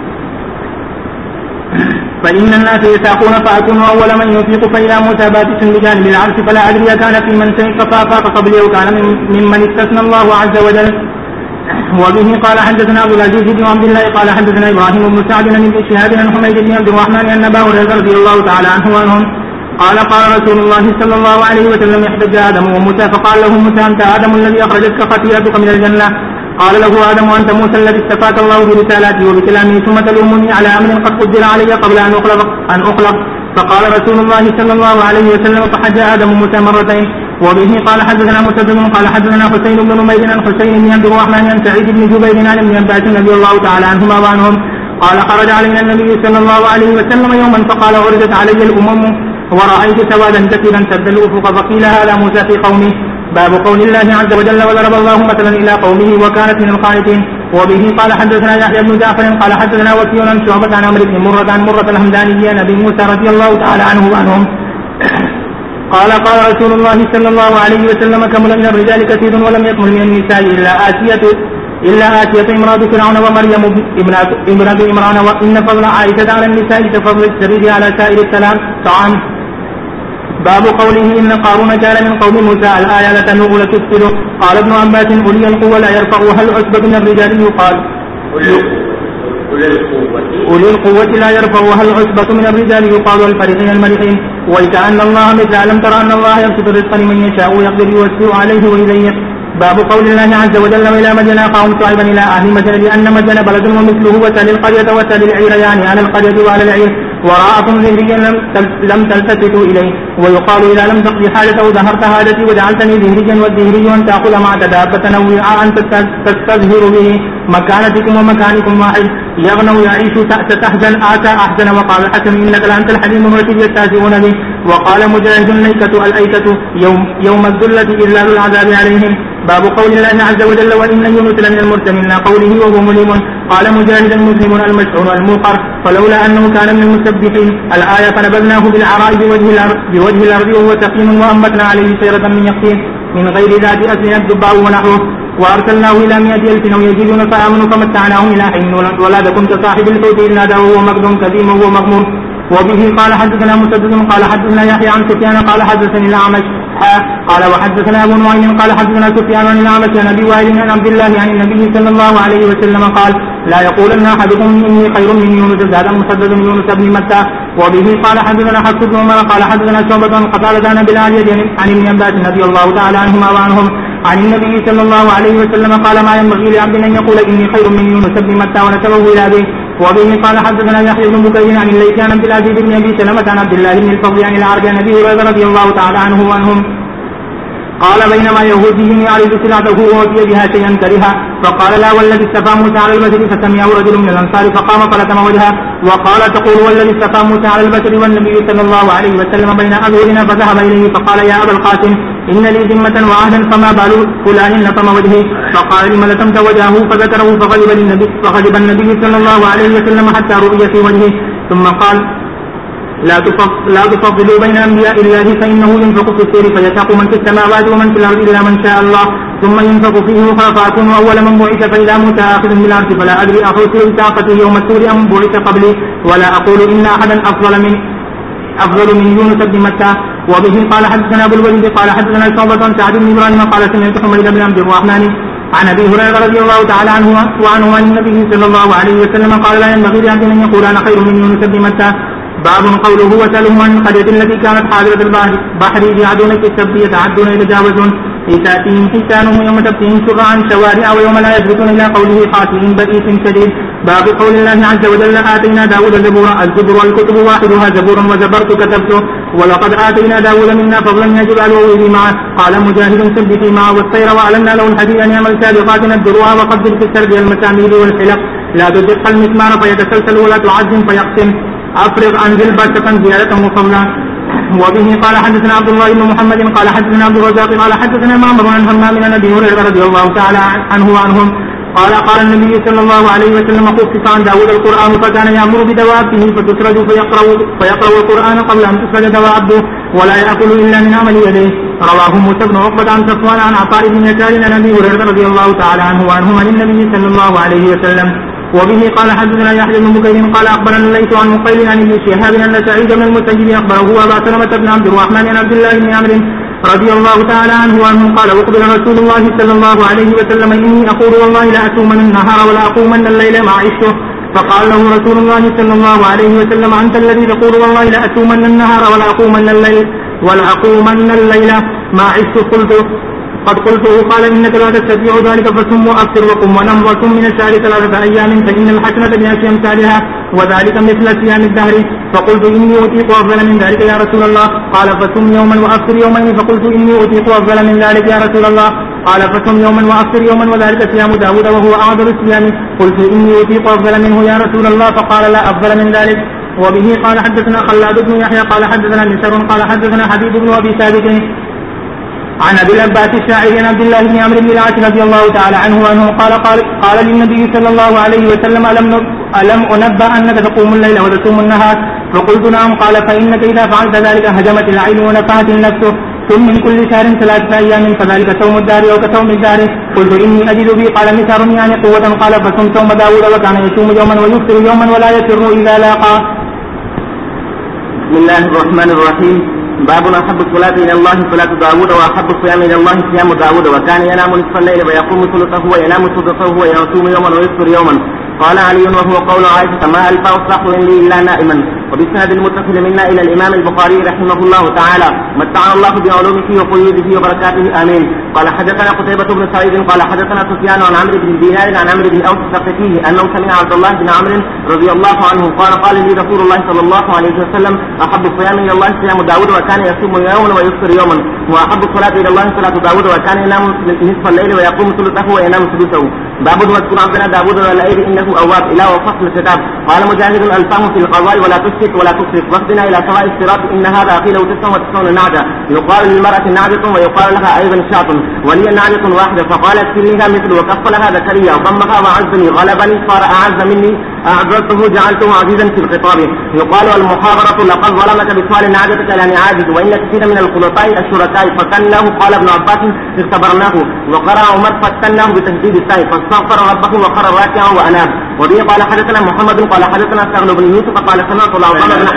فإن الناس يساقون فأكون أول من يفيق فإلى موسى باتس بجانب العرش فلا أدري كان في من سيق فأفاق قبلي وكان ممن استثنى الله عز وجل. وبه قال حدثنا أبو العزيز بن عبد الله قال حدثنا إبراهيم بن سعد عن ابن شهاب عن حميد بن عبد الرحمن أن أبا هريرة رضي الله تعالى عنه وعنهم قال قال رسول الله صلى الله عليه وسلم احتج آدم وموسى فقال له موسى أنت آدم الذي أخرجتك خطيئتك من الجنة. قال له آدم أنت موسى الذي استفاك الله برسالاتي وبكلامه ثم تلومني على أمر قد قدر علي قبل أن أخلق. فقال رسول الله صلى الله عليه وسلم فحج آدم موسى مرتين. وبه قال حدثنا مسدد قال حدثنا حسين بن نمير عن حسين بن عبد الرحمن عن سعيد بن جبير عن ابن عباس رضي الله تعالى عنهما وعنهم قال خرج علينا النبي صلى الله عليه وسلم يوما فقال عرضت علي الأمم ورأيت سوادا كثيرا سد الأفق فقيل هذا موسى في قومه. باب قول الله عز وجل وضرب الله مثلا إلى قومه وكانت من القانتين. وبه قال حدثنا يحيى بن جعفر قال حدثنا وكيع عن شعبة عن عمرو بن مرة عن مرة الهمداني عن أبي موسى رضي الله تعالى عنه وعنهم قال قال رسول الله صلى الله عليه وسلم كمل من الرجال كثير ولم يكمل من النساء إلا آتية امرأة فرعون ومريم ابنة عمران وإن فضل عائشة على النساء كفضل السرير على سائر الطعام. باب قوله إن قارون كان من قوم موسى الآية لتنوء لتفسد. قال ابن عباس أولي القوة لا يرفعها العصبة من الرجال يقال أولي القوة لا يرفعها العصبة من الرجال يقال الفريقين المريحين. وكأن الله مثل ألم ترى أن الله يبسط الرزق لمن يشاء ويقدر يوسع عليه ويضيق. باب قول الله عز وجل وإلى مدين أخاهم شعيبا إلى أهل مدين لأن مدين بلد ومثله وسل القرية وسل العير يعني على القرية وعلى العير وراءكم ذهريا لم تلتفتوا إليه. ويقال إذا لم تقضي حاجته ظهرت حاجتي وجعلتني ذهريا والذهري أن تأكل مع دابة نوعا أن تستظهر به مكانتكم ومكانكم واحد. يغنو يعيش ستحزن آتى أحزن. وقال الحسن إنك لأنت الحليم الرشيد يستهزئون به. وقال مجاهد الأيكة الأيكة يوم الذلة إذلال العذاب عليهم. باب قول الله عز وجل وإن يونس لمن المرسلين قوله وهو مليم. قال مجاهد مسلم المشهور الموقر فلولا أنه كان من المسبحين الآية فنبذناه بالعراء بوجه الأرض وهو سقيم وأنبتنا عليه شجرة من يقطين من غير ذات أصل الدباء ونحوه وأرسلناه إلى 100,000 أو يزيدون فآمنوا فمتعناهم إلى حين ولا تكن كصاحب الحوت إذ نادى وهو مكذوم كظيم وهو مغموم. وبه قال حدثنا مسدد قال حدثنا يحيى عن سفيان قال حدثني الأعمش قال وحدثنا أبو نعيم قال حدثنا سفيان عن الأعمش عن أبي وائل عن عبد الله عن النبي صلى الله عليه وسلم قال لا يقولن أحدكم إني خير من يونس زاد مسدد يونس بن متى. وبه قال حدثنا حفص بن عمر قال حدثنا شعبة قال عن أبي العالية عن ابن عباس رضي الله تعالى عنهما وعنهم عن النبي صلى الله عليه وسلم قال ما ينبغي لعبد أن يقول إني خير من يونس بن متى ونسبه إلى أبيه. وبه قال حدثنا يحيى بن بكير عن الليث عن عبد العزيز بن أبي سلمة عن عبد الله بن الفضل عن العرج عن أبي هريرة رضي الله تعالى عنه وعنهم قال بينما يهودي يعرض سلعته وأوتي بها شيئا كرها فقال لا والذي استفى موسى على البشر فسمعه رجل من الأنصار فقام فلتم وجهه وقال تقول والذي استفى موسى على البشر والنبي صلى الله عليه وسلم بين أظهرنا فذهب إليه فقال يا أبا القاسم إن لي ذمة وعهدا فما بال فلان لطم وجهه. فقال لم لطمت وجهه فذكره فغضب النبي صلى الله عليه وسلم حتى رؤي في وجهه ثم قال لا تفضلوا بين أنبياء الله فإنه ينفق في السور فيشاق من في السماوات ومن في الأرض إلا من شاء الله ثم ينفق فيه أخرى فأكون أول من بعث فإذا موسى آخذ بالعرش فلا أدري أخذت إساقته يوم السور أم بعث قبلي ولا أقول إن أحدا أفضل من يونس بن متى. وبه قال حدثنا أبو الوليد قال حدثنا شعبة سعد بن إبراهيم قال سمعت حميد بن عبد الرحمن عن أبي هريرة رضي الله تعالى عنه وعنه عن النبي صلى الله عليه وسلم قال لا ينبغي لعبد أن يقول أنا خير من يونس بن متى. باب قوله وسألهم عن القرية التي كانت حاضرة البحر يعدون في السبت يتعدون يتجاوزون تأتيهم حيتانهم يوم سبتهم شرعا شوارع ويوم لا يثبتون إلى قوله خاسئين بئيس شديد. باب قول الله عز وجل آتينا داود زبورا الزبر والكتب واحدها زبور وزبرت كتبته ولقد آتينا داود منا فضلا من الجبال ووهي معه. قال مجاهد سبتي معه والطير وأعلنا له الحديد أن يعمل سابقات ندرها وقدر في السرد المسامير والحلق لا تدق المسمار فيتسلسل ولا تعزم فيقسم أفرغ أنزل باشة زيادة مفضلا. وبه قال حدثنا عبد الله بن محمد قال حدثنا عبد الرزاق قال حدثنا معمر عن همام من أبي هريرة رضي الله تعالى عنه وعنهم قال النبي صلى الله عليه وسلم خفف عن داود القرآن فكان يأمر بدوابه فتسرج فيقرأ القرآن قبل أن تسرج دوابه ولا يأكل إلا من عمل يديه. رواه موسى بن عقبة عن صفوان عن عطاء بن يسار عن أبي هريرة رضي الله تعالى عنه وعنهم عن النبي صلى الله عليه وسلم. وبه قال حدثنا يحيى بن بكير قال أخبرنا الليث عن مقيل عن ابن شهاب أن سعيد بن المسيب أخبره أبا سلمة بن عبد الرحمن عن عبد الله بن عمرو رضي الله تعالى عنه وعنه قال وقبل رسول الله صلى الله عليه وسلم إني أقول والله لا أصومن النهار ولا أقومن الليل ما عشته. فقال له رسول الله صلى الله عليه وسلم أنت الذي تقول والله لا أصومن النهار ولا أقومن الليل ما عشت. قد قلته قال إنك لا تستطيع ذلك فصم وأفطر وقم ونم وصم من الشهر 3 أيام فإن الحسنة بعشر أمثالها وذلك مثل صيام الدهر. فقلت إني أطيق أفضل من ذلك يا رسول الله قال فصم يوما وأفطر يومين. فقلت إني أطيق أفضل من ذلك يا رسول الله قال فصم يوما وأفطر يوما وذلك صيام داود وهو أعظم الصيام. قلت إني أطيق أفضل منه يا رسول الله فقال لا أفضل من ذلك. وبه قال حدثنا خلاد بن يحيى قال حدثنا مسر قال حدثنا حبيب بن أبي ثابت عن ابي العباس الشاعري عن عبد الله بن عمرو بن العاص رضي الله تعالى عنه انه قال للنبي صلى الله عليه وسلم الم انبأ انك تقوم الليل وتصوم النهار؟ فقلت نعم. قال فانك اذا فعلت ذلك هجمت العين ونفعت النفس ثم من كل شهر 3 أيام فذلك صوم الدار او كصوم الدار. قلت اني اجد بي. قال مسار يعني قوة. قال فصم صوم داود وكان يصوم يوما ويفطر يوما ولا يسر اذا لاقى. بسم الله الرحمن الرحيم. باب احب الصلاة الى الله صلاة داود واحب الصيام الى الله صيام داود وكان ينام نصف الليل ويقوم ثلثه وينام ثلثه ويصوم يوما ويفطر يوما. قال علي وهو قول عائشة ما ألقى الصخر لي إلا نائما. وبالسند المتصل منا إلى الإمام البخاري رحمه الله تعالى متعنا الله بعلومه وقيوده وبركاته آمين. قال حدثنا قتيبة بن سعيد قال حدثنا سفيان عن عمرو بن دينار عن عمرو بن أوس الثقفي أنه سمع عبد الله بن عمرو رضي الله عنه قال لي رسول الله صلى الله عليه وسلم أحب الصيام إلى الله صيام داود وكان يصوم يوما ويفطر يوما وأحب الصلاة إلى الله صلاة داود وكان ينام نصف الليل ويقوم ثلثه وينام ثلثه. باب واذكر عبدنا داود والأيد إنه أواب إلى وفصل الكتاب. قال مجاهد الفهم في القضاء ولا تشرك ولا تشرك واهدنا إلى سواء الصراط إن هذا أخي لو 99 نعجة يقال للمرأة نعجة ويقال لها أيضا شاة ولي نعجة واحدة فقالت كلها مثل وكف لها زكريا ضمها وعزني غلبني صار أعز مني أعزلته جعلته عزيزا في الخطاب. يقال المحاضرة لقد ظلمك بسؤال نعجتك لأن عاجز وإن كثير من الخلطاء الشركاء فتناه. قال ابن عباس اختبرناه. وقرأ عمر فتناه بتشديد السيف فاستغفر ربه وخر راكعا وأناب. وبه قال حدثنا محمد قال حدثنا سهل بن يوسف قال سمعت العظام بن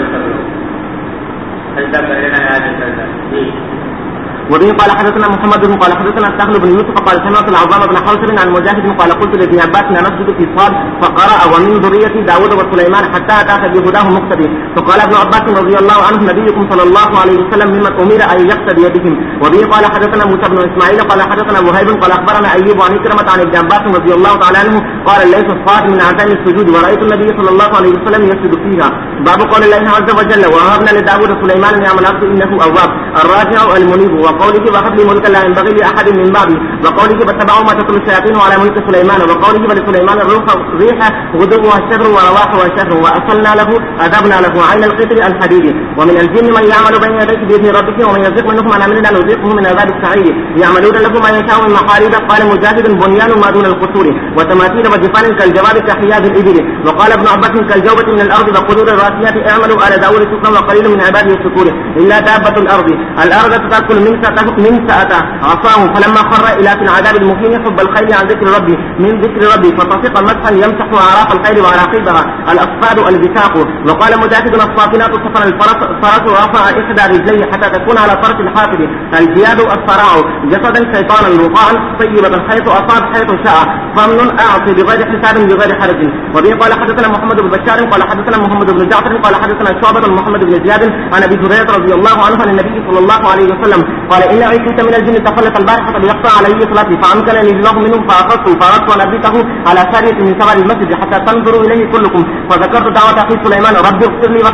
وبه قال حدثنا محمد قال حدثنا سهل بن يوسف قال سمعت العظام بن حوشب عن مجاهد قال قلت لابن عباس نسجد في صاد فقرأ ومن ذرية داود وسليمان حتى أتاك بهداه مقتدي. فقال ابن عباس رضي الله عنه نبيكم صلى الله عليه وسلم ممن أمر أن يقتدي بهم. وبه قال حدثنا موسى بن إسماعيل قال حدثنا وهيب قال أخبرنا أيوب عن كرمة عن ابن عباس رضي الله تعالى عنه قال ليس الصاد من عزائم السجود ورأيت النبي صلى الله عليه وسلم يسجد فيها. باب قول الله عز وجل ووهبنا لداود سليمان نعم العبد إنه أواب الراجع المنيب. وقوله وهب لي ملكا لا ينبغي لأحد من بعدي. وقوله فاتبعوا ما تتلو الشياطين على ملك سليمان. وقوله ولسليمان الريح غدوها الشهر ورواحها الشهر وأصلنا له أذبنا له عين القطر الحديد. ومن الجن من يعمل بين يديك بإذن ربك ومن يزغ منهم عن أمرنا نذيقه من عذاب السعير. يعملون له ما يشاء من محاريب. قال مجاهد بنيان ما دون القصور وتماثيل وجفان كالجواب كحياد الإبل. وقال ابن عباس كالجوبة من الأرض وقدور الراسيات اعملوا آل داود شكرا وقليل من عباده الشكور إلا دابة الأرض تأكل من سأته عصاه فلما خر إلى في العذاب المهين حب الخيل عن ذكر ربي من ذكر ربي فطفق مسحا يمسح أعراف الخيل وعراقيبها الأصفاد البساق. وقال مجاهد الصافنات صفر الفرس ورفع إحدى رجليه حتى تكون على طرف الحافظ الجياد الصراع جسدا شيطانا رفاعا طيبة حيث أصاب حيث شاء فمن أعطي بغير حساب بغير حرج. وبه قال حدثنا محمد بن بشار قال حدثنا محمد بن جعفر قال حدثنا شعبة محمد بن زياد عن أبي هريرة رضي الله عنه عن النبي صلى الله عليه وسلم قال إن عيسى من الجن تخلق البارحة ليقطع علي صلاتي فأمكنني الله منهم فأخذته فأردت أن أبيته على سارية من سوار المسجد حتى تنظروا إليه كلكم. فذكرت دعوة أخي سليمان رب اغفر لي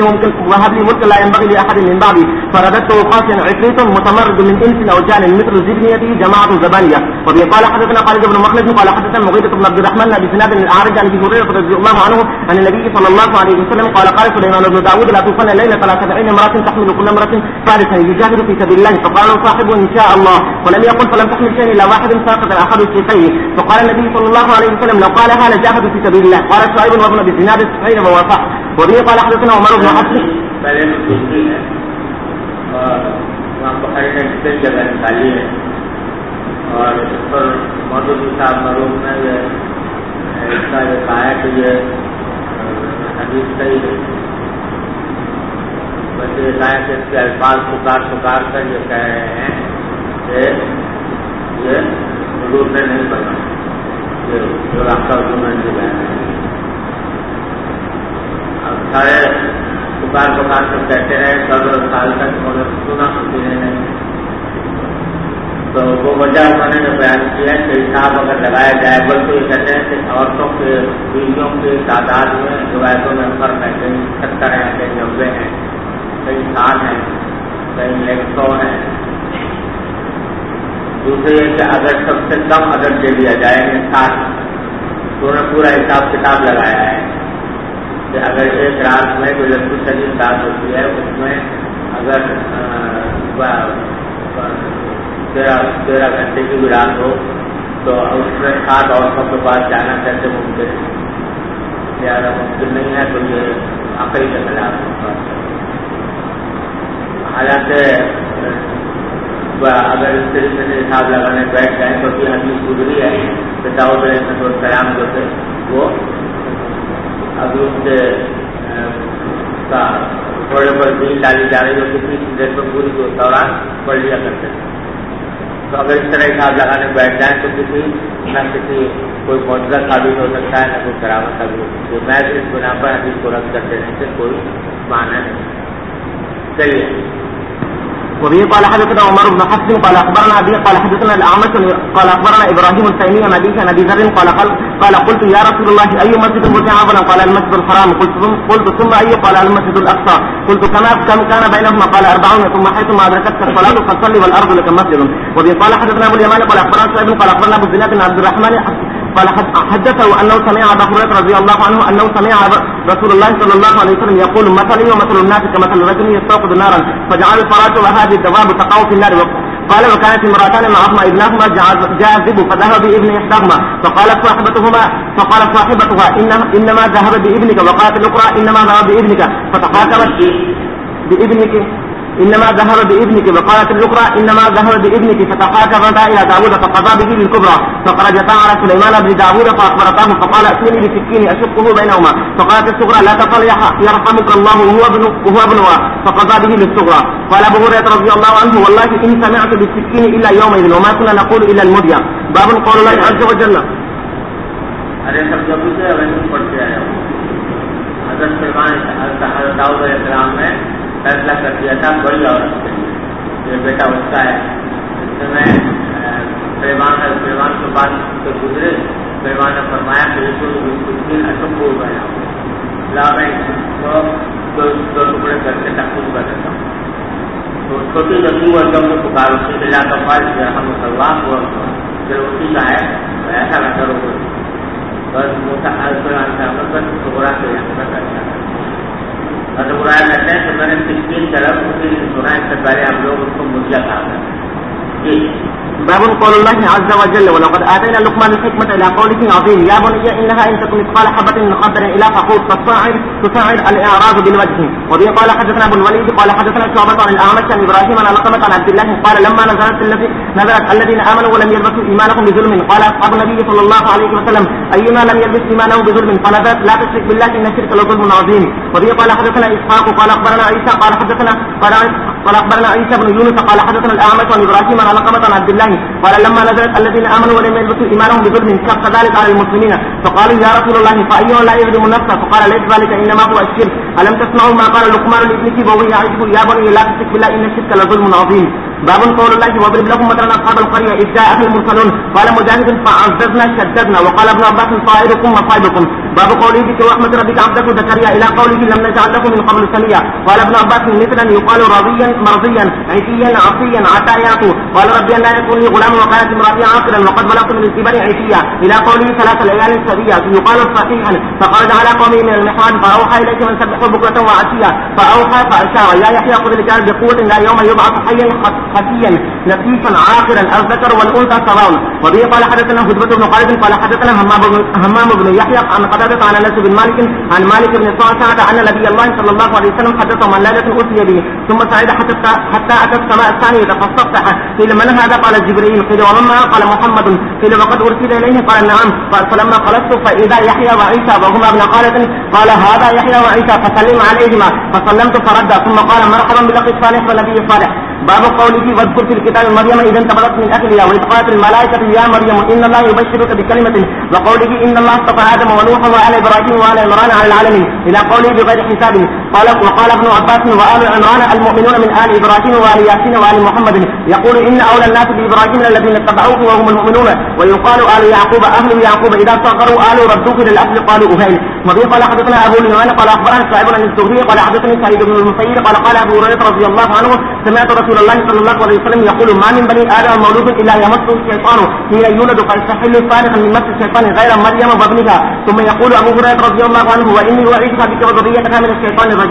وهب لي ملكا لا ينبغي لأحد من بعدي فرددته خاسئا عفريت متمرد من إنس أو جان مثل زبنيته جماعة زبانية. وبه قال حدثنا خالد بن مخلد قال حدثنا مغيرة بن عبد الرحمن بسناد الأعرج عن أبي هريرة رضي الله عنه عن النبي صلى الله عليه وسلم قال سليمان بن داود لا توفن الليلة 73 امرأة تحمل كل امرأة فارسا يجاهد في سبيل الله. فقال صاحبه إن شاء الله ولم يقل فلم تحمل شيء إلا واحد ساقط أحد الشيخين. فقال النبي صلى الله عليه وسلم لو قالها لجاهد في سبيل الله. قال شعيب وابن بسناد الصحيح ووافق. وبه قال حدثنا عمر بن حفص وہاں بخاری نے کئی جگہ نکالی ہے اور اس پر مودودی صاحب معروف نے اس کا یہ کہا ہے کہ یہ حدیث صحیح ہے. ویسے یہ کہا ہے کہ اس کے الفاظ پکار کر یہ کہہ رہے ہیں کہ یہ حضور نے نہیں بنا یہ جو راستہ حضور نے نہیں بنا. اب سارے پکار کر کہتے رہے 14 سال تک انہوں نے سنا ہوتی نہیں. تو وہ وجہ انہوں نے بیان کیا ہے کہ حساب اگر لگایا جائے بل تو یہ کہتے ہیں کہ عورتوں کے بیویوں کی تعداد میں روایتوں میں فرق ہے. کہیں 70 ہیں کہیں 90 ہیں کئی 60 ہیں کئی 100 ہیں. دوسرے یہ کہ اگر سب سے کم اگر دے دیا جائے 60 تو انہوں نے پورا حساب کتاب لگایا ہے کہ اگر ایک رات میں جو لڑکی شدید رات ہوتی ہے اس میں اگر 13 گھنٹے کی بھی رات ہو تو اس میں 7 عورتوں کے پاس جانا کیسے ممکن ہے؟ زیادہ ممکن نہیں ہے، تو یہ عقل کے خلاف ہوتا ہے۔ حالانکہ اگر اس طریقے سے حساب لگانے بیٹھ جائیں تو پھر حدیث گزری ہے کہ داؤد علیہ السلام جو تھے وہ ابھی ان کے تھوڑے پر دین ڈالی جا رہی ہوتی تھی، دیر پر پوری کے دوران پڑھ لیا کرتے تھے۔ تو اگر اس طرح حساب لگانے بیٹھ جائیں تو نہ کسی کوئی معجزہ ثابت ہو سکتا ہے، نہ کوئی کرامت ثابت ہو سکتی ہے۔ میں اس بنا پر حدیث کو رد کر دینے سے کوئی معنی نہیں۔ چلیے وبه قال حدثنا عمر بن حفص قال اخبرنا ابي قال حدثنا الاعمش قال اخبرنا ابراهيم التيمي عن ابي عن ابي ذر قال قلت يا رسول الله اي مسجد متعاون قال المسجد الحرام قلت ثم اي قال المسجد الاقصى قلت كم كان بينهما قال 40 ثم حيثما ادركتك الصلاه فصل والارض لك مسجد. وبه قال حدثنا ابو اليمان قال اخبرنا سعيد قال اخبرنا ابو الزناد بن عبد الرحمن قال حدثه انه سمع ابا هريره رضي الله عنه انه سمع رسول الله صلى الله عليه وسلم يقول مثلي ومثل الناس كمثل رجل يستوقد نارا فجعل الفراش وهذه الدواب تقع في النار. قال وكانت امراتان معهما ابناهما جاء الذئب فذهب بابن احداهما فقالت صاحبتها انما ذهب بابنك وقالت الاخرى انما ذهب بابنك فتحاكمت بابنك انما ذهب بابنك وقالت الاخرى انما ذهب بابنك فتحاكمتا الى داود فقضى به بالكبرى فخرجتا على سليمان بن داود فاخبرتاه فقال ائتوني بسكين اشقه بينهما فقالت الصغرى لا تفعل يرحمك الله وهو ابنها فقضى به للصغرى. قال ابو هريره رضي الله عنه والله ان سمعت بالسكين الا يومئذ وما كنا نقول الا المديا. باب قول الله عز وجل. ارے سب جو بھی ہے ویسے پڑھتے آئے حضرت سلیمان حضرت داؤد علیہ السلام نے فیصلہ کر دیا تھا بڑی عورت کے لیے، یہ بیٹا اس کا ہے۔ اس میں سلیمان کے پاس سے گزرے، سلیمان نے فرمایا کہ اشوک کو گیا لا میں دو ٹکڑے کر کے تحفظ کر دیتا ہوں۔ تو چھوٹی جب وہ جب میں پکار اس کے علاقہ پاس ہم مسلمان ہوا پھر اسی کا ہے ایسا نہ کرو بس سلیمان سے عمل کر ٹکڑا کے کرتا ہے۔ برایا کہتے ہیں کہ میں نے 16 طرف سنا، اس سے پہلے ہم لوگ اس کو مدعا کہا کرتے ہیں۔ باب قول الله عز وجل ولقد آتينا لقمان الحكمة إلى قوله عظيم يا بني إنها إن تكن مثقال حبة من خردل إلى فخور تصاعد الإعراض بالوجه. وبه قال حدثنا أبو الوليد قال حدثنا شعبة عن الأعمش عن إبراهيم عن علقمة عن عبد الله قال لما نزلت الذين آمنوا ولم يلبسوا إيمانهم بظلم قال أصحاب النبي صلى الله عليه وسلم أيما لم يلبس إيمانه بظلم فنزلت لا تشرك بالله إن الشرك لظلم عظيم. وبه قال حدثنا إسحاق قال أخبرنا عيسى قال أخبرنا عيسى بن يونس قال حدثنا الأعمش عن إبراهيم عن علقمة عن عبد الله قال لما نزلت الذين آمنوا ولم يلبسوا إيمانهم بظلم كف ذلك على المسلمين فقالوا يا رسول الله فأيهم لا يظلم نفسه فقال ليس ذلك إنما هو الشرك. ألم تسمعوا ما قال لقمان لابنه وهو يعظه يا بني لا تشرك بالله إن الشرك لظلم عظيم. باب قول الله واضرب لهم مثلا أصحاب القرية إذ جاءهم المرسلون قال مجاهد فعززنا شددنا وقال ابن عباس طائركم وصائبكم. باب قوله ذكر رحمة ربك عبده زكريا إلى قوله لم نجعل له من قبل سميا. قال ابن عباس مثلا يقال راضيا مرضيا عتيا عصيا عتايات. قال ربي أن لا يكون لي غلام وكانت امرأتي عاقلا وقد بلغت من الكبر عتيا إلى قوله 3 ليال سويا يقال صحيحا فخرج على قومه من المحراب فأوحى إليك من سبحوا بكرة وعشيا فأوحى فأشار يا يحيى خذ الرجال بقوة لا يوم يبعث حيا خفيا نفيسا عاقلا الذكر والأنثى سواء. وبه قال حدثنا هدبة بن خالد قال حدثنا همام بن يحيى عن قتادة عن أنس بن مالك عن مالك بن صعصعة أن نبي الله صلى الله عليه وسلم حدثه من ليلة أتي به ثم صعد حتى أتى السماء الثانية فاستفتح قيل من هذا قال جبريل قيل ومن معه قال محمد قيل وقد أرسل إليه قال نعم فلما خلصت فإذا يحيى وعيسى وهما ابن خالد قال هذا يحيى وعيسى فسلم عليهما فسلمت فرد ثم قال مرحبا بالأخ الصالح والنبي الصالح. باب قوله واذكر في الكتاب مريم إذا انتبذت من أهلها وإذ قالت الملائكة يا مريم إن الله يبشرك بكلمة وقوله إن الله اصطفى آدم ونوحا وآل إبراهيم وآل عمران على العالمين إلى قوله بغير حساب. وقال ابن عباس وآل عمران المؤمنون من آل إبراهيم وآل ياسين وآل محمد يقول إن أولى الناس بإبراهيم الذين اتبعوه وهم المؤمنون ويقال آل يعقوب أهل يعقوب إذا صغروا آل ردوه إلى الأصل قالوا أهل. وبه قال حدثنا أبو اليمان قال أخبرنا سعيد بن الزهري قال حدثني سعيد بن المسيب قال أبو هريرة رضي الله عنه سمعت رسول الله صلى الله عليه وسلم يقول ما من بني آدم مولود إلا يمسه الشيطان حين يولد فيستحل صالحا من مس الشيطان غير مريم وابنها. ثم يقول أبو هريرة رضي الله عنه وإني أعيذك بك وذريتك من الشيطان الرجيم.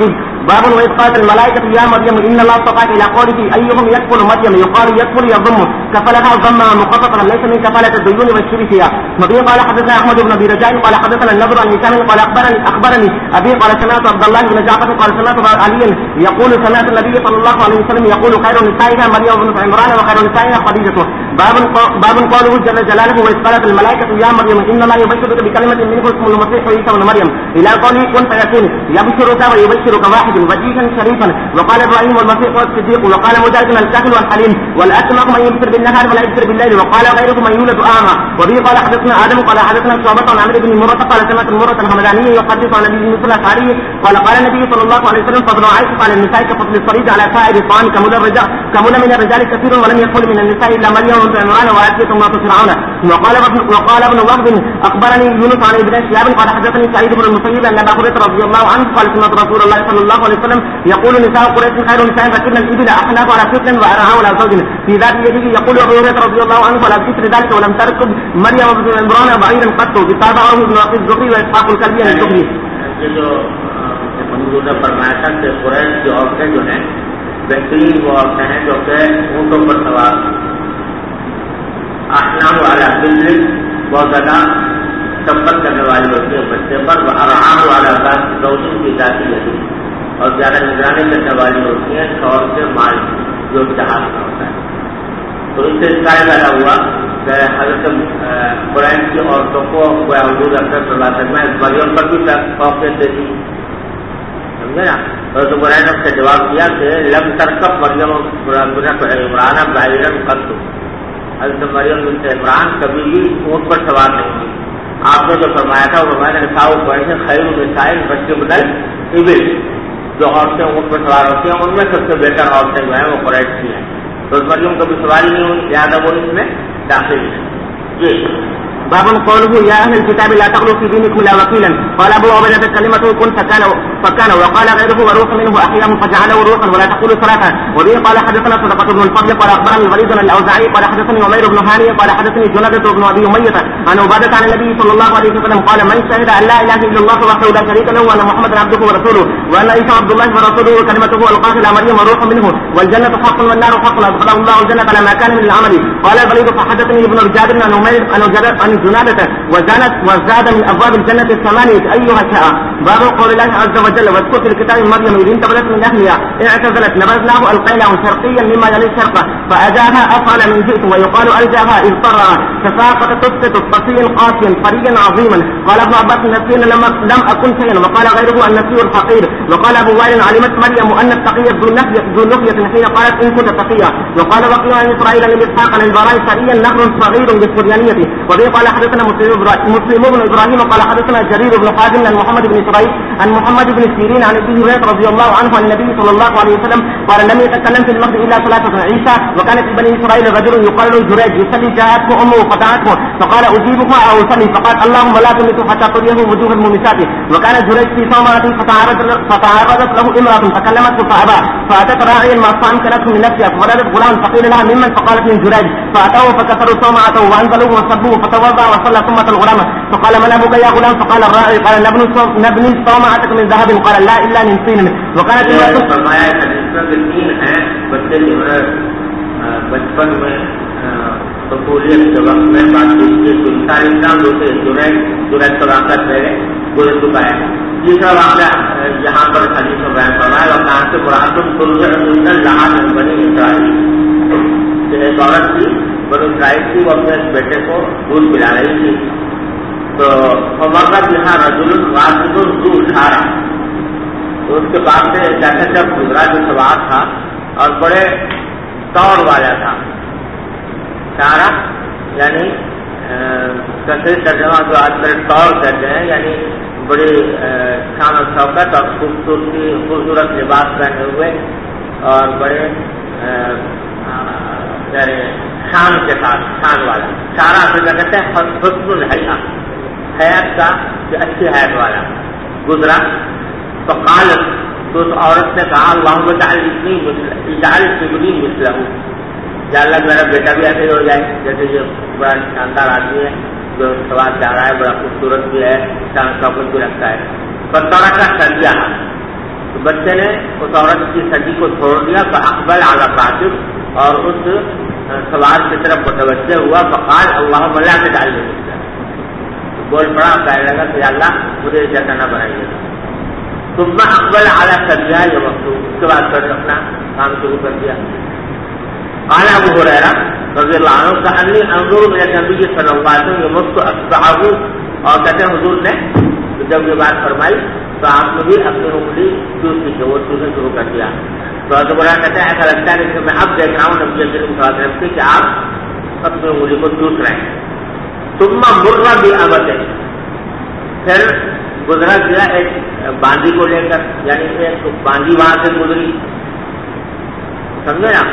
باب وإذ قالت الملائكة يا مريم إن الله اصطفاك إلى قوله أيهم يكفل مريم يقال يكفل يضم كفلها ضمها مخففة ليس من كفالة الديون والشر فيها. وبه قال حدثنا أحمد بن أبي رجاء قال حدثنا النضر عن هشام قال أخبرني أبي قال سمعت عبد الله بن جعفر قال سمعت عليا يقول سمعت النبي صلى الله عليه وسلم يقول خير نسائها مريم بنت عمران وخير نسائها خديجة. باب قوله جل جلاله وإذ قالت الملائكة يا مريم إن الله يبشرك بكلمة منه اسمه المسيح عيسى بن مريم إلى قوله كن فيكون يبشرك ويبشرك واحد وجيها شريفا. وقال إبراهيم والمسيح والصديق. وقال مجاهد الكاهن والحليم والأسمق من يبشر بالنهار ولا يبشر بالليل. وقال غيره من يولد أعمى. وبه قال حدثنا آدم قال حدثنا شعبة عن عمرو بن مرة قال سمعت مرة الحمداني يحدث عن النبي صلى الله عليه وسلم قال النبي صلى الله عليه وسلم فضل عائشة قال النساء كفضل الصريد على سائر الطعام كمل من الرجال كثير ولم يكن من النساء إلا مريم بنت عمران وآتية امرأة فرعون. وقال ابن وهب أخبرني يونس عن ابن شهاب قال حدثني سعيد بن المسيب أن أبا هريرة رضي الله عنه قال سمعت رسول الله صلى الله عليه وسلم يقول نساء قريش خير نساء فكرنا الإبل أحناف على فكر وأرعاه على زوج في ذات يده. يقول أبو هريرة رضي الله عنه ولا ذكر ذلك ولم تركب مريم بنت عمران بعيدا قط بتابعه ابن أخي الزهري وإسحاق الكلبي عن الزهري. یہ جو منظور نے فرمایا تھا کہ قریش کی عورتیں جو ہیں بہترین وہ عورتیں ہیں جو کہ اونٹوں پر سوار احنام والا بلڈنگ بہت زیادہ سفر کرنے والی ہوتی ہے بچے پر، وہ ارحام والا روشن کی جاتی ہے اور زیادہ نگرانی کرنے والی ہوتی ہیں شوہر سے مال جو جہاز میں ہوتا ہے. تو اس سے پیدا ہوا کہ حضرت قریش کی عورتوں کو حضور اکرم صلی اللہ علیہ وسلم اس مریم پر بھی فوقیت دے دی، سمجھے نا. تو قریش نے سے جواب دیا کہ لم ترکب مریم بنت عمران بعیرا قط، حضرت مریم بنت عمران کبھی بھی اونٹ پر سوار نہیں ہوئی. آپ نے جو فرمایا تھا وہ میں نے نساء قریش خیر النساء بشر بن الابل، جو عورتیں اونٹ پر سوار ہوتی ہیں ان میں سب سے بہتر عورتیں جو ہیں وہ قریش کی ہیں. تو مریم کبھی سواری نہیں ہوئی لہٰذا وہ اس میں داخل ہے. جی باب قوله يا أهل الكتاب لا تغلوا في دينكم لا وكيلا. قال أبو عبيدة كلمته كن فكان وقال غيره وروح منه أحياه فجعله روحا ولا تقولوا صلاة. وبه قال حدثنا صدقة بن الفضل قال أخبرني الوليد بن الأوزاعي قال حدثني عمير بن هاني قال حدثني جندة بن أبي أمية عن عبادة عن النبي صلى الله عليه وسلم قال من شهد أن لا إله إلا الله وحده لا شريك له وأن محمدا عبده ورسوله وأن عيسى عبد الله ورسوله وكلمته ألقاها إلى مريم وروح منه والجنة حق والنار حق أدخله الله الجنة على ما كان من العمل. قال الوليد فحدثني ابن جابر عن عمير عن جنادة وزاد من أبواب الجنة الثمانية أيها شاء. باب قول الله عز وجل واذكر في الكتاب مريم إذ انتبذت من أهلها اعتزلت نبذناه ألقيناه شرقيا مما يلي الشرق فأجاها أفعل من جئت ويقال ألجاها إذ طرها تساقط تسقط الطفيل قاسيا فريا عظيما. قال ابن عباس النسير لم أكن شيئا. وقال غيره النسير الفقير. وقال أبو وائل علمت مريم أن التقية ذو نخية حين قالت إن كنت تقيا. وقال وقيل عن إسرائيل لإسحاق عن البراء سريا نهر صغير بالسريانية. وبه قال حدثنا مسلم بن إبراهيم قال حدثنا جرير بن حازم عن محمد بن إسرائيل عن محمد بن سيرين عن ابي هريرة رضي الله عنه عن النبي صلى الله عليه وسلم قال لم يتكلم في المهد إلا ثلاثة عيسى. وكان في بني إسرائيل رجل يقال له جريج يصلي جاءته أمه فدعته فقال أجيبها أو أصلي فقال اللهم لا تمت حتى تريه وجوه الممسات. وكان جريج في صومعة فتعرضت له امرأة فكلمته فأبى فأتت راعيا ما استأمكنته من نفسها فولدت غلام فقيل لها ممن فقالت من جريج فأتوه فكسروا صومعته وأنزلوه وصبوه فتوضأ وصلى ثم الغلام فقال من أبوك يا غلام فقال الراعي قال نبني صومعتك من ذهب قال لا إلا من طين. وكانت فرمایا تین ہیں بچے جو ہے بچپن میں قبولیت کے وقت میں بات کی ساری انسان دوسرے جرائد کا واقعہ پہلے گزر چکا ہے. تیسرا واقعہ یہاں پر حدیث میں بیان فرمایا اور کہاں سے قرآن بنی اسرائیل ایک عورت تھی بنی اسرائیل تھی وہ اپنے بیٹے کو دودھ پلا رہی تھی. تو عمر یہاں رجل واجد ذو اشارہ تو اس کے بعد سے جیسے جب گزرا جو سوار تھا اور بڑے طور والا تھا. اشارہ یعنی کثیر ترجمہ جو آج کل طور کہتے ہیں یعنی بڑی شان و شوکت اور خوبصورت لباس پہنے ہوئے اور بڑے شان کے ساتھ شان والا. اشارہ سے کہتے ہیں حسن الحیا حیات کا جو اچھی حیات والا گزرا. تو قالت تو اس عورت نے کہا اللہم اجعل ابنی مثلہ یا اللہ میرا بیٹا بھی ایسے ہی ہو جائے جیسے یہ بڑا شاندار آدمی ہے جو سوال جا رہا ہے بڑا خوبصورت بھی ہے شان شوکت بھی رکھتا ہے. پر ترکا سریا تو تو بچے نے اس عورت کی سٹی کو چھوڑ دیا فاقبل علی الراکب، اور اس سوار کی طرف متوجہ ہوا، فقال اللہم لا تجعلنی مثلہ، بول پڑا، کہنے لگا کہ اللہ مجھے جیسا نہ بنائیے. ثم اقبل علی سبیہ، یہ مکتوب، اس کے بعد پھر اپنا کام شروع کر دیا. قال ابو ہریرہ رضی اللہ عنہ کأنی انظر الی النبی صلی اللہ علیہ وسلم یمس اصبعہ، اور کہتے ہیں حضور نے جب یہ بات فرمائی تو آپ نے بھی اپنی انگلی چوسی کہ وہ چوسنا شروع کر دیا. تو حضرت برا کہتے ہیں ایسا لگتا ہے کہ میں اب دیکھ رہا ہوں نبی کریم صلی اللہ علیہ وسلم کہ آپ اپنی انگلی کو چوس رہے ہیں. ثم مر بأمۃ، پھر گزرا گیا ایک باندھی کو لے کر، یعنی ایک باندھی وہاں سے گزری، سمجھے نا.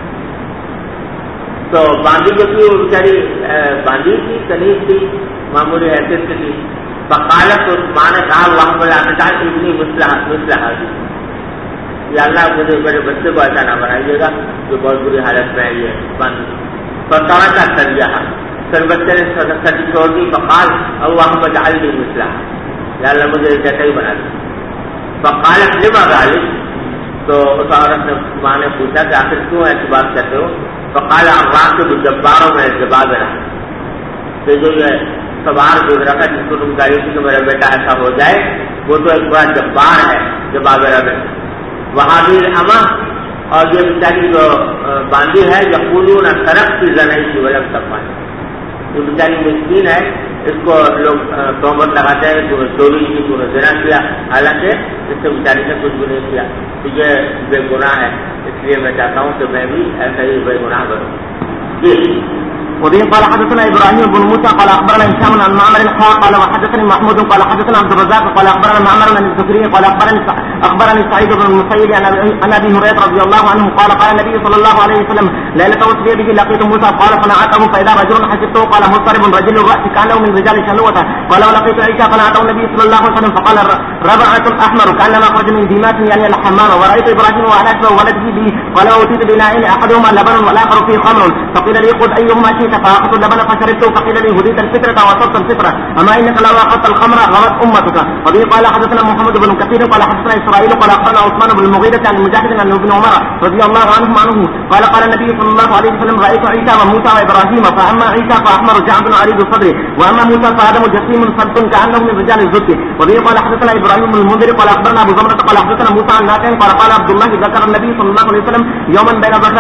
تو باندھی جو تھی وہ بیچاری باندھی تھی، کنیز تھی، معمولی حیثیت کی تھی. فقالت، اس ماں نے کہا اللہم لا تجعلنی مثل ہذہ، یا اللہ مجھے میرے بچے کو ایسا نہ بنائیے گا جو بہت بری حالت میں ہے یہ باندھی. فترک سریہا، پھر بچے نے سٹی چھوڑ دی. فقال اللہم اجعلنی مثلہ، یا اللہ مجھے جیسا ہی بنا دے. فقالت لما ذلک، تو اس عورت نے ماں نے پوچھا کہ آخر کیوں ایسی بات کہتے ہو؟ فقال الراکب جبار من الجبابرہ، کہ جو یہ سوار گزرا تھا جس کو تم کہہ رہی تھی کہ میرا بیٹا ایسا ہو جائے، وہ تو ایک بڑا جبار ہے جبابرہ میں. وہابی الامہ، اور یہ بیچاری جو باندھی ہے یقولون سرقت زنیتی ولم تفعل، یہ بیچاری مسکین ہے، اس کو لوگ تہمت لگاتے ہیں کہ چوری کی، تو نے زنا کیا، حالانکہ اس سے بیچاری نے کچھ بھی نہیں کیا. تو یہ بے گناہ ہے، اس لیے میں چاہتا ہوں کہ میں بھی ایسا ہی بے گناہ بنوں. جی. وبه قال حدثنا ابراهيم بن موسى قال اخبرنا هشام عن معمر قال وحدثني محمود قال حدثنا عبد الرزاق قال اخبرنا معمر عن الزهري قال اخبرني سعيد بن المسيب عن ابي هريره رضي الله عنه قال قال النبي صلى الله عليه وسلم ليله اسري به لقيت موسى قال فنعته فاذا رجل حسبته قال مضطرب رجل الراس كانه من رجال شنوه قال ولقيت عيسى فنعته النبي صلى الله عليه وسلم فقال ربعه احمر كانما خرج من ديمات يعني الحمام ورايت ابراهيم وعلى اسمه ولده به قال اوتيت بناءين احدهما لبن والاخر فيه خمر فقيل لي خذ ايهما شئت فاخذت اللبن فشربته فقيل لي هديت الفطره وصدت الفطره اما انك لو اخذت الخمر غمت امتك. وبه قال حدثنا محمد بن كثير قال حدثنا اسرائيل قال اخبرنا عثمان بن المغيرة عن مجاهد عن ابن عمر رضي الله عنه قال قال النبي صلى الله عليه وسلم رايت عيسى وموسى وابراهيم فاما عيسى فاحمر جعد عريض الصدر واما موسى فادم جسيم صلب كانه من رجال الزك. وبه قال حدثنا ابراهيم بن المنذر قال اخبرنا ابو زمرة قال حدثنا موسى عن نافع قال قال عبد الله ذكر النبي صلى الله عليه وسلم يوما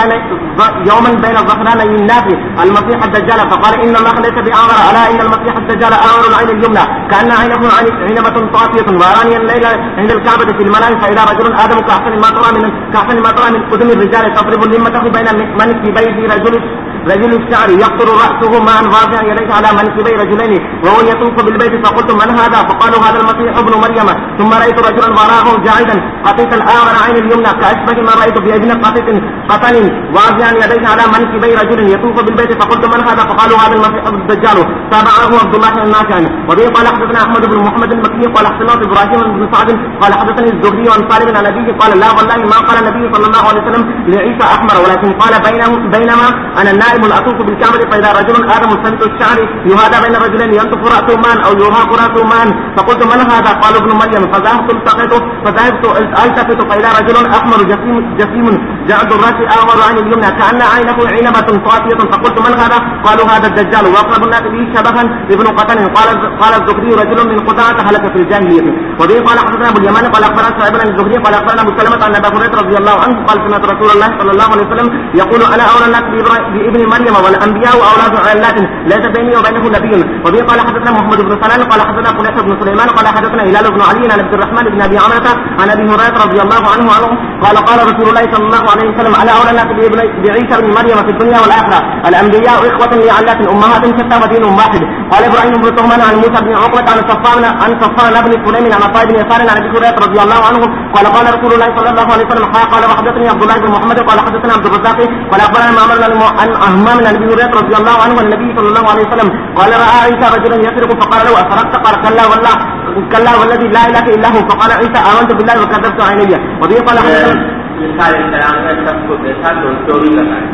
بين ظهراني الناس المسيح الدجال فقال ان الله ليس باعور الا ان المسيح الدجال اعور العين اليمنى كان عينه عنبة طافية ورانيا الليل عند الكعبة في المنام فاذا رجل ادم كاحسن ما ترى من قدم الرجال تضرب لمته بين منكبيه رجل الشعر يقطر رأسه معا واضعا يديه على منكبي رجلين وهو يطوف بالبيت فقلت من هذا فقالوا هذا المسيح ابن مريم ثم رأيت رجلا وراءه جاعدا قطيط الآخر عين اليمنى كأشبه ما رأيت بأجن قطن واضعا يديه على منكبي رجل يطوف بالبيت فقلت من هذا فقالوا هذا المسيح الدجال تابعه عبد الله النافع. وبه قال حدثنا احمد بن محمد المكي قال حدثنا ابراهيم بن سعد قال حدثني الزهري عن سالم عن ابيه قال لا والله ما قال النبي صلى الله عليه وسلم لعيسى احمر ولكن قال بينما انا النائم الاطوف بالكعبه فاذا رجل ادم سمت الشعر يهادى بين رجلين ينطف راسه مان او يرهق راسه مان فقلت من هذا قالوا ابن مريم فذهبت التفت فاذا رجل احمر جسيم جعد الراس اعور عن اليمنى كان عينه عنبة طافية فقلت من هذا قالوا هذا الدجال واقرب الناس به شبها ابن قتل. قال الزهري رجل من قطاعة هلك في الجاهلية. وبه قال حدثنا ابو اليمان قال اخبرنا شعيب بن الزهري قال اخبرنا ابو سلمة عن ابي هريرة رضي الله عنه قال سمعت رسول الله صلى الله عليه وسلم يقول انا اولى الناس بابن مريم والانبياء اولاد علات ليس بيني وبينه نبي. وبه قال حدثنا محمد بن سنان قال حدثنا فليح بن سليمان قال حدثنا هلال بن علي عن عبد الرحمن بن ابي عمرة عن ابي هريرة رضي الله عنه قال قال رسول الله صلى الله عليه وسلم انا اولى الناس بعيسى بن مريم في الدنيا والاخره الانبياء اخوة لعلات امهات شتى ودين واحد. قال ابراهيم بن طهمان عن موسى بن عقبة عن صفوان بن سليم عن عطاء بن يسار عن ابي هريرة رضي الله عنه قال قال رسول الله صلى الله عليه وسلم قال وحدثني عبد الله بن محمد قال حدثنا عبد الرزاق قال اخبرنا معمر عن اهمام عن ابي هريرة رضي الله عنه النبي صلى الله عليه وسلم قال راى عيسى رجلا يسرق فقال له اسرقت قال كلا والذي لا اله الا هو فقال عيسى امنت بالله وكذبت عيني. وبه قال عیسیٰ علیہ السلام نے سب کو دیکھا تو چوری کرنا ہے،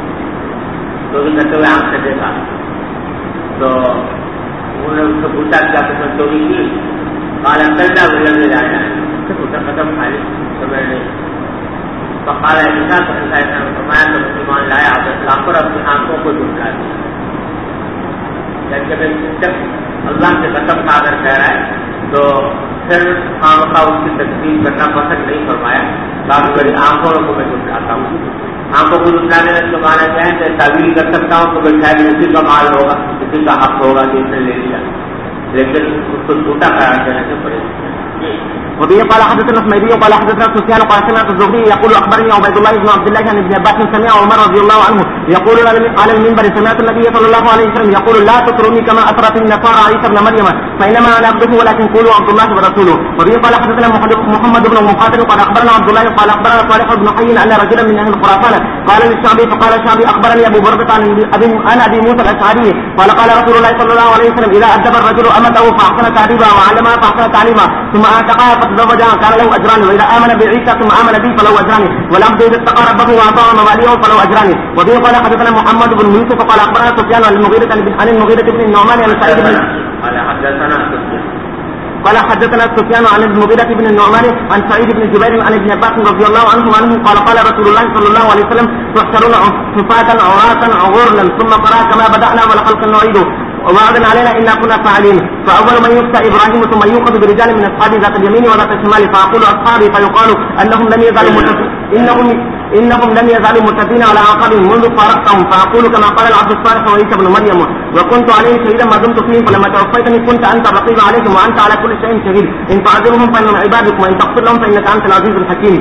چوری کرتے ہوئے آنکھ سے دیکھا تو انہوں نے اس سے پوچھا کیا تم نے چوری کی؟ قال انتظر بالذی لا اله الا هو، قدم خالی تو میں نے بقال ایسا فرمایا تو مسلمان لایا اللہ پر اپنی آنکھوں کو جھٹلا دیا. جب اللہ سے قسم کھا کر کہہ رہا ہے تو پھر خامخا اس کی تکلیف کرنا پسند نہیں فرمایا. باقی میری آنکھوں کو میں جھٹلاتا ہوں. آنکھوں کو جھٹلانے میں تمہارا کیا ہے کہ تعبیر کر سکتا ہوں تو میں شاید اسی کا مال ہوگا, اسی کا حق ہوگا کہ اس نے لے لیا, لیکن اس کو جھوٹا قرار دینے سے پڑے گا. وبه قال حدثنا اسماعيلي قال حدثنا سفيان قال سمعت الزهري يقول اخبرني عبيد الله بن عبد الله عن ابن عباس سمع عمر رضي الله عنه يقول على المنبر سمعت النبي صلى الله عليه وسلم يقول لا تطروني كما اطرت النصارى عيسى ابن مريم فانما انا عبده ولكن قولوا عبد الله ورسوله. وبه قال حدثنا محمد بن مقاتل قال اخبرنا عبد الله قال اخبرنا صالح بن حي ان رجلا من اهل خراسان قال للشعبي فقال الشعبي اخبرني ابو برده عن ابي موسى الاشعري قال قال رسول الله صلى الله عليه وسلم اذا ادب الرجل امته فاحسن تاديبها وعلمها فاحسن تعليمها ثم اعتقها فزوجها كان له اجران واذا امن بعيسى ثم امن به فله اجران والعبد اذا اتقى ربه واطاع مواليه فله اجران. وبه قال حدثنا محمد بن يوسف قال اخبرنا سفيان عن المغيرة بن النعمان عن سعيد بن قال حدثنا سفيان عن المغيرة بن النعمان عن سعيد بن جبير عن ابن عباس رضي الله عنه قال قال رسول الله صلى الله عليه وسلم تحشرون حفاة عراة غرلا ثم قرأ كما بدأنا والخلق نعيده ووعدا علينا إنا كنا فاعلين. فأول من يفتى إبراهيم ثم يوقظ برجال من أصحابه ذات اليمين وذات الشمال فأقول أصحابي فيقال أنهم لم يزالوا متفقين على عقابهم منذ فارقتهم فأقول كما قال العبد الصالح وعيسى بن مريم وكنت عليه شهيدا ما دمت فيهم فلما توفيتني كنت أنت الرقيب عليهم وأنت على كل شيء شهيد إن تعذبهم فإنهم عبادك وإن تغفر لهم فإنك أنت العزيز الحكيم.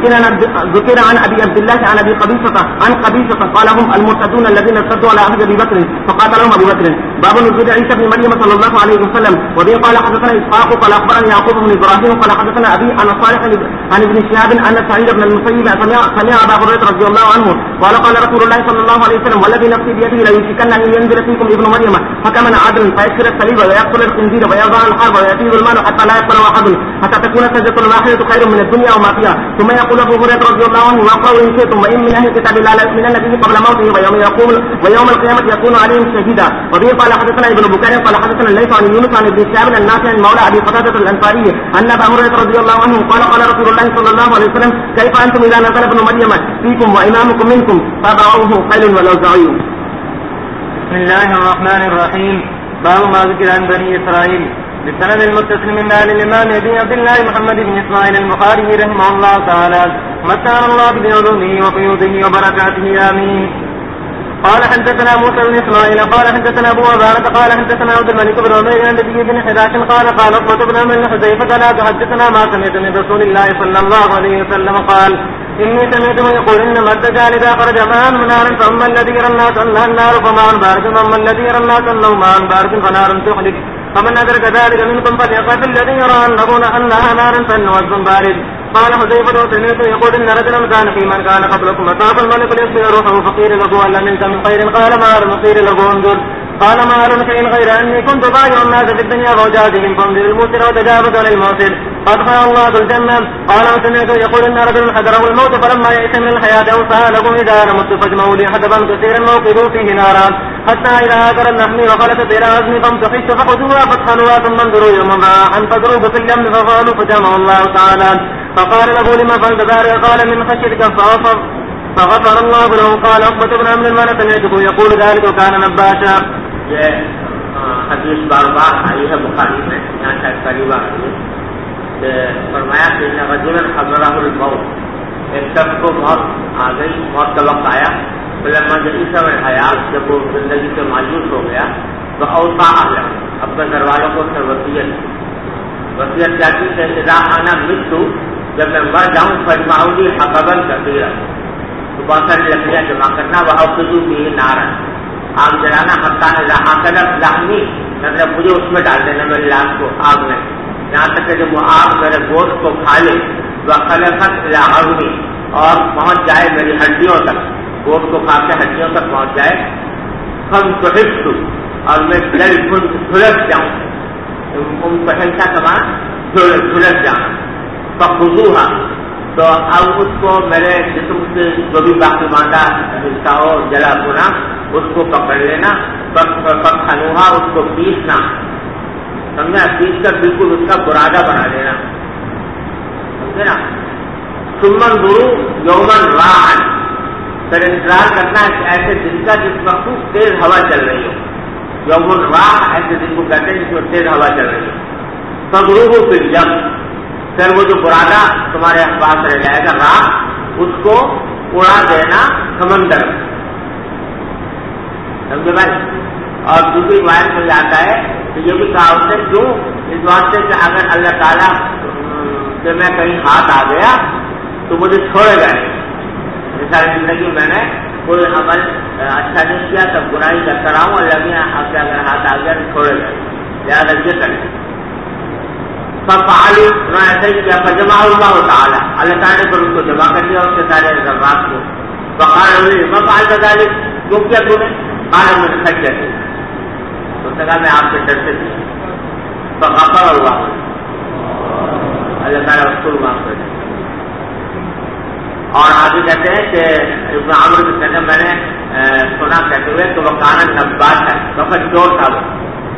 ذكر عن أبي عبد الله عن أبي قبيصة قال هم المرتدون الذين ارتدوا على عهد أبي بكر فقاتلهم أبو بكر. باب نزول عيسى بن مريم صلى الله عليه وسلم. وبه قال حدثنا إسحاق قال أخبرني يعقوب بن إبراهيم قال حدثنا أبي عن صالح عن ابن شهاب أن سعيد بن المسيب سمع أبا هريرة رضي الله عنه قال قال رسول الله صلى الله عليه وسلم والذي نفسي بيده ليمسكن أن ينزل فيكم ابن مريم حكما عادلا فيكسر الصليب ويقتل الخنزير ويضع الحرب ويأتيه المال حتى لا يقبل أحد حتى تكون سجدة واحدة خير من الدنيا وما فيها. ثم يقول أبو هريرة رضي الله عنه واقرأوا إن شئتم وإن من أهل الكتاب لا يؤمن النبي قبل موته ويوم القيامة يكون عليهم شهيدا. وبه قال حدثنا ابن بكير قال حدثنا الليث عن يونس عن ابن شهاب النافع عن مولى أبي قتادة الأنصاري أن أبا هريرة رضي الله عنه قال قال رسول الله صلى الله عليه وسلم كيف أنتم إذا نزل ابن مريم فيكم وإمامكم منكم فبعوه خيل والأوزاعي. بسم الله الرحمن الرحيم. باب ما ذكر عن بني إسرائيل بالسند المتصل من آل الإمام أبي عبد الله محمد بن إسماعيل البخاري رحمه الله تعالى متعنا الله بعلومه وقيوده وبركاته آمين. قال حدثنا موسى بن إسماعيل قال حدثنا أبو عبارة قال حدثنا عبد الملك بن عمير عن نبي بن حداش قال قال عقبة بن عمرو حذيفة لا تحدثنا ما سمعت من رسول الله صلى الله عليه وسلم قال إني سمعته يقول إنما الدجال إذا خرج ماء نارا فأما الذي يرى الناس أنها النار فماء بارد وأما الذي يرى الناس أنه ماء بارد فنار تحرق فمن أدرك ذلك منكم فليقاتل الذي يرى أنها نار فإنه وزن بارد. قال حذيفة سمعت يقول إن رجلا كان في من كان قبلكم أصاب الملك ليصبح روحه فقيل له هل منك من خير قال ما أعلم قيل له انظر قال ما أعلم شيء غير أني كنت بايع الناس في الدنيا وأجازهم فانظر الموسر وتجاوز عن الموسر أدخل الله الجنة. قال وسمعت يقول إن رجلا حذره الموت فلما يئس من الحياة أوصى لكم إذا مت فاجمعوا لي حدبا كثيرا موقدوا فيه نارا حتى إذا آكل اللحم وخلت إلى عزم فامتحشت فخذوها فادخلوها ثم انظروا يوما راحا فاضربوا في اليم فقالوا فجمع الله تعالى فقال له لما فعلت ذلك قال من خشيتك فغفر الله له. قال عقبة بن عمرو ما سمعته يقول ذلك وكان نباشا. یہ حدیث بار بار آئی ہے بخاری میں, یہاں شاید پہلی بار آئی ہے کہ فرمایا کہ رجلا حضرہ الموت, ایک شخص کو موت آ گئی, موت کا وقت آیا. فلما جئس من الحیات, جب وہ زندگی سے مایوس ہو گیا تو اوصى اہلہ, اپنے گھر والوں کو سے وصیت کیا کی کہ اذا انا مت, جب میں مر جاؤں فاجمعوا لي حطبا كثيرا, تو بہت ساری لکڑیاں جمع کرنا, واوقدوا فيه نارا, آگ جلانا, حتیٰ اذا آکلت لحمی, مطلب مجھے اس میں ڈال دینا میری لاش کو آگ میں, یہاں تک کہ جب وہ آگ میرے گوشت کو کھا لے وخلقت الى عظمی, اور پہنچ جائے میری ہڈیوں تک, گوشت کو کھا کے ہڈیوں تک پہنچ جائے. فانتحشت, اور میں جھلس جاؤں, پہنچا کما جھلس جانا. فخذوها, تو اب اس کو میرے جسم سے جو بھی باقی ماندہ حصہ ہو جلا بنا اس کو پکڑ لینا, فخنوها, اس کو پیسنا, سمجھا, پیس کر بالکل اس کا برادہ بنا لینا. سمجھے نا. سمن گرو یومن راہن، پھر انتظار کرنا ہے ایسے دن کا جس میں خوب تیز ہوا چل رہی ہو. یومن راہ ایسے دن کو کہتے ہیں جس میں تیز ہوا چل رہی ہو. فغرو ہو پھر جب، پھر وہ جو پرانا تمہارے پاس رہ جائے گا راہ، اس کو اڑا دینا سمندر میں. سمجھے بھائی. اور دوسری روایت میں آتا ہے کہ یہ بھی کہا اس نے کیوں، اس واسطے کہ اگر اللہ تعالیٰ کہ میں کہیں ہاتھ آ گیا تو مجھے چھوڑے گا نہیں. ساری زندگی میں نے کوئی عمل اچھا نہیں کیا، تب گناہی کرتا رہا ہوں، اللہ نے آپ سے اگر ہاتھ آ گیا تو چھوڑے گا، لہٰذا یہ کریں. فعالو ایسا ہی کیا، فجمع اللہ تعالیٰ، اللہ تعالیٰ نے پھر ان کو جمع کر دیا اس کے سارے ذرات کو. فقال ما فعلت ذلك، کیوں کیا تو نے؟ قال من خشیتی، تو نے کہا میں آپ کے ڈر سے تھی. فغفر اللہ، اللہ تعالیٰ اس کو معاف کر دیا. اور آگے کہتے ہیں کہ ابن عمرو کے کہتے ہیں میں نے سنا کہتے ہوئے کہ وہ کانن نبات ہے، وقت چور تھا وہ،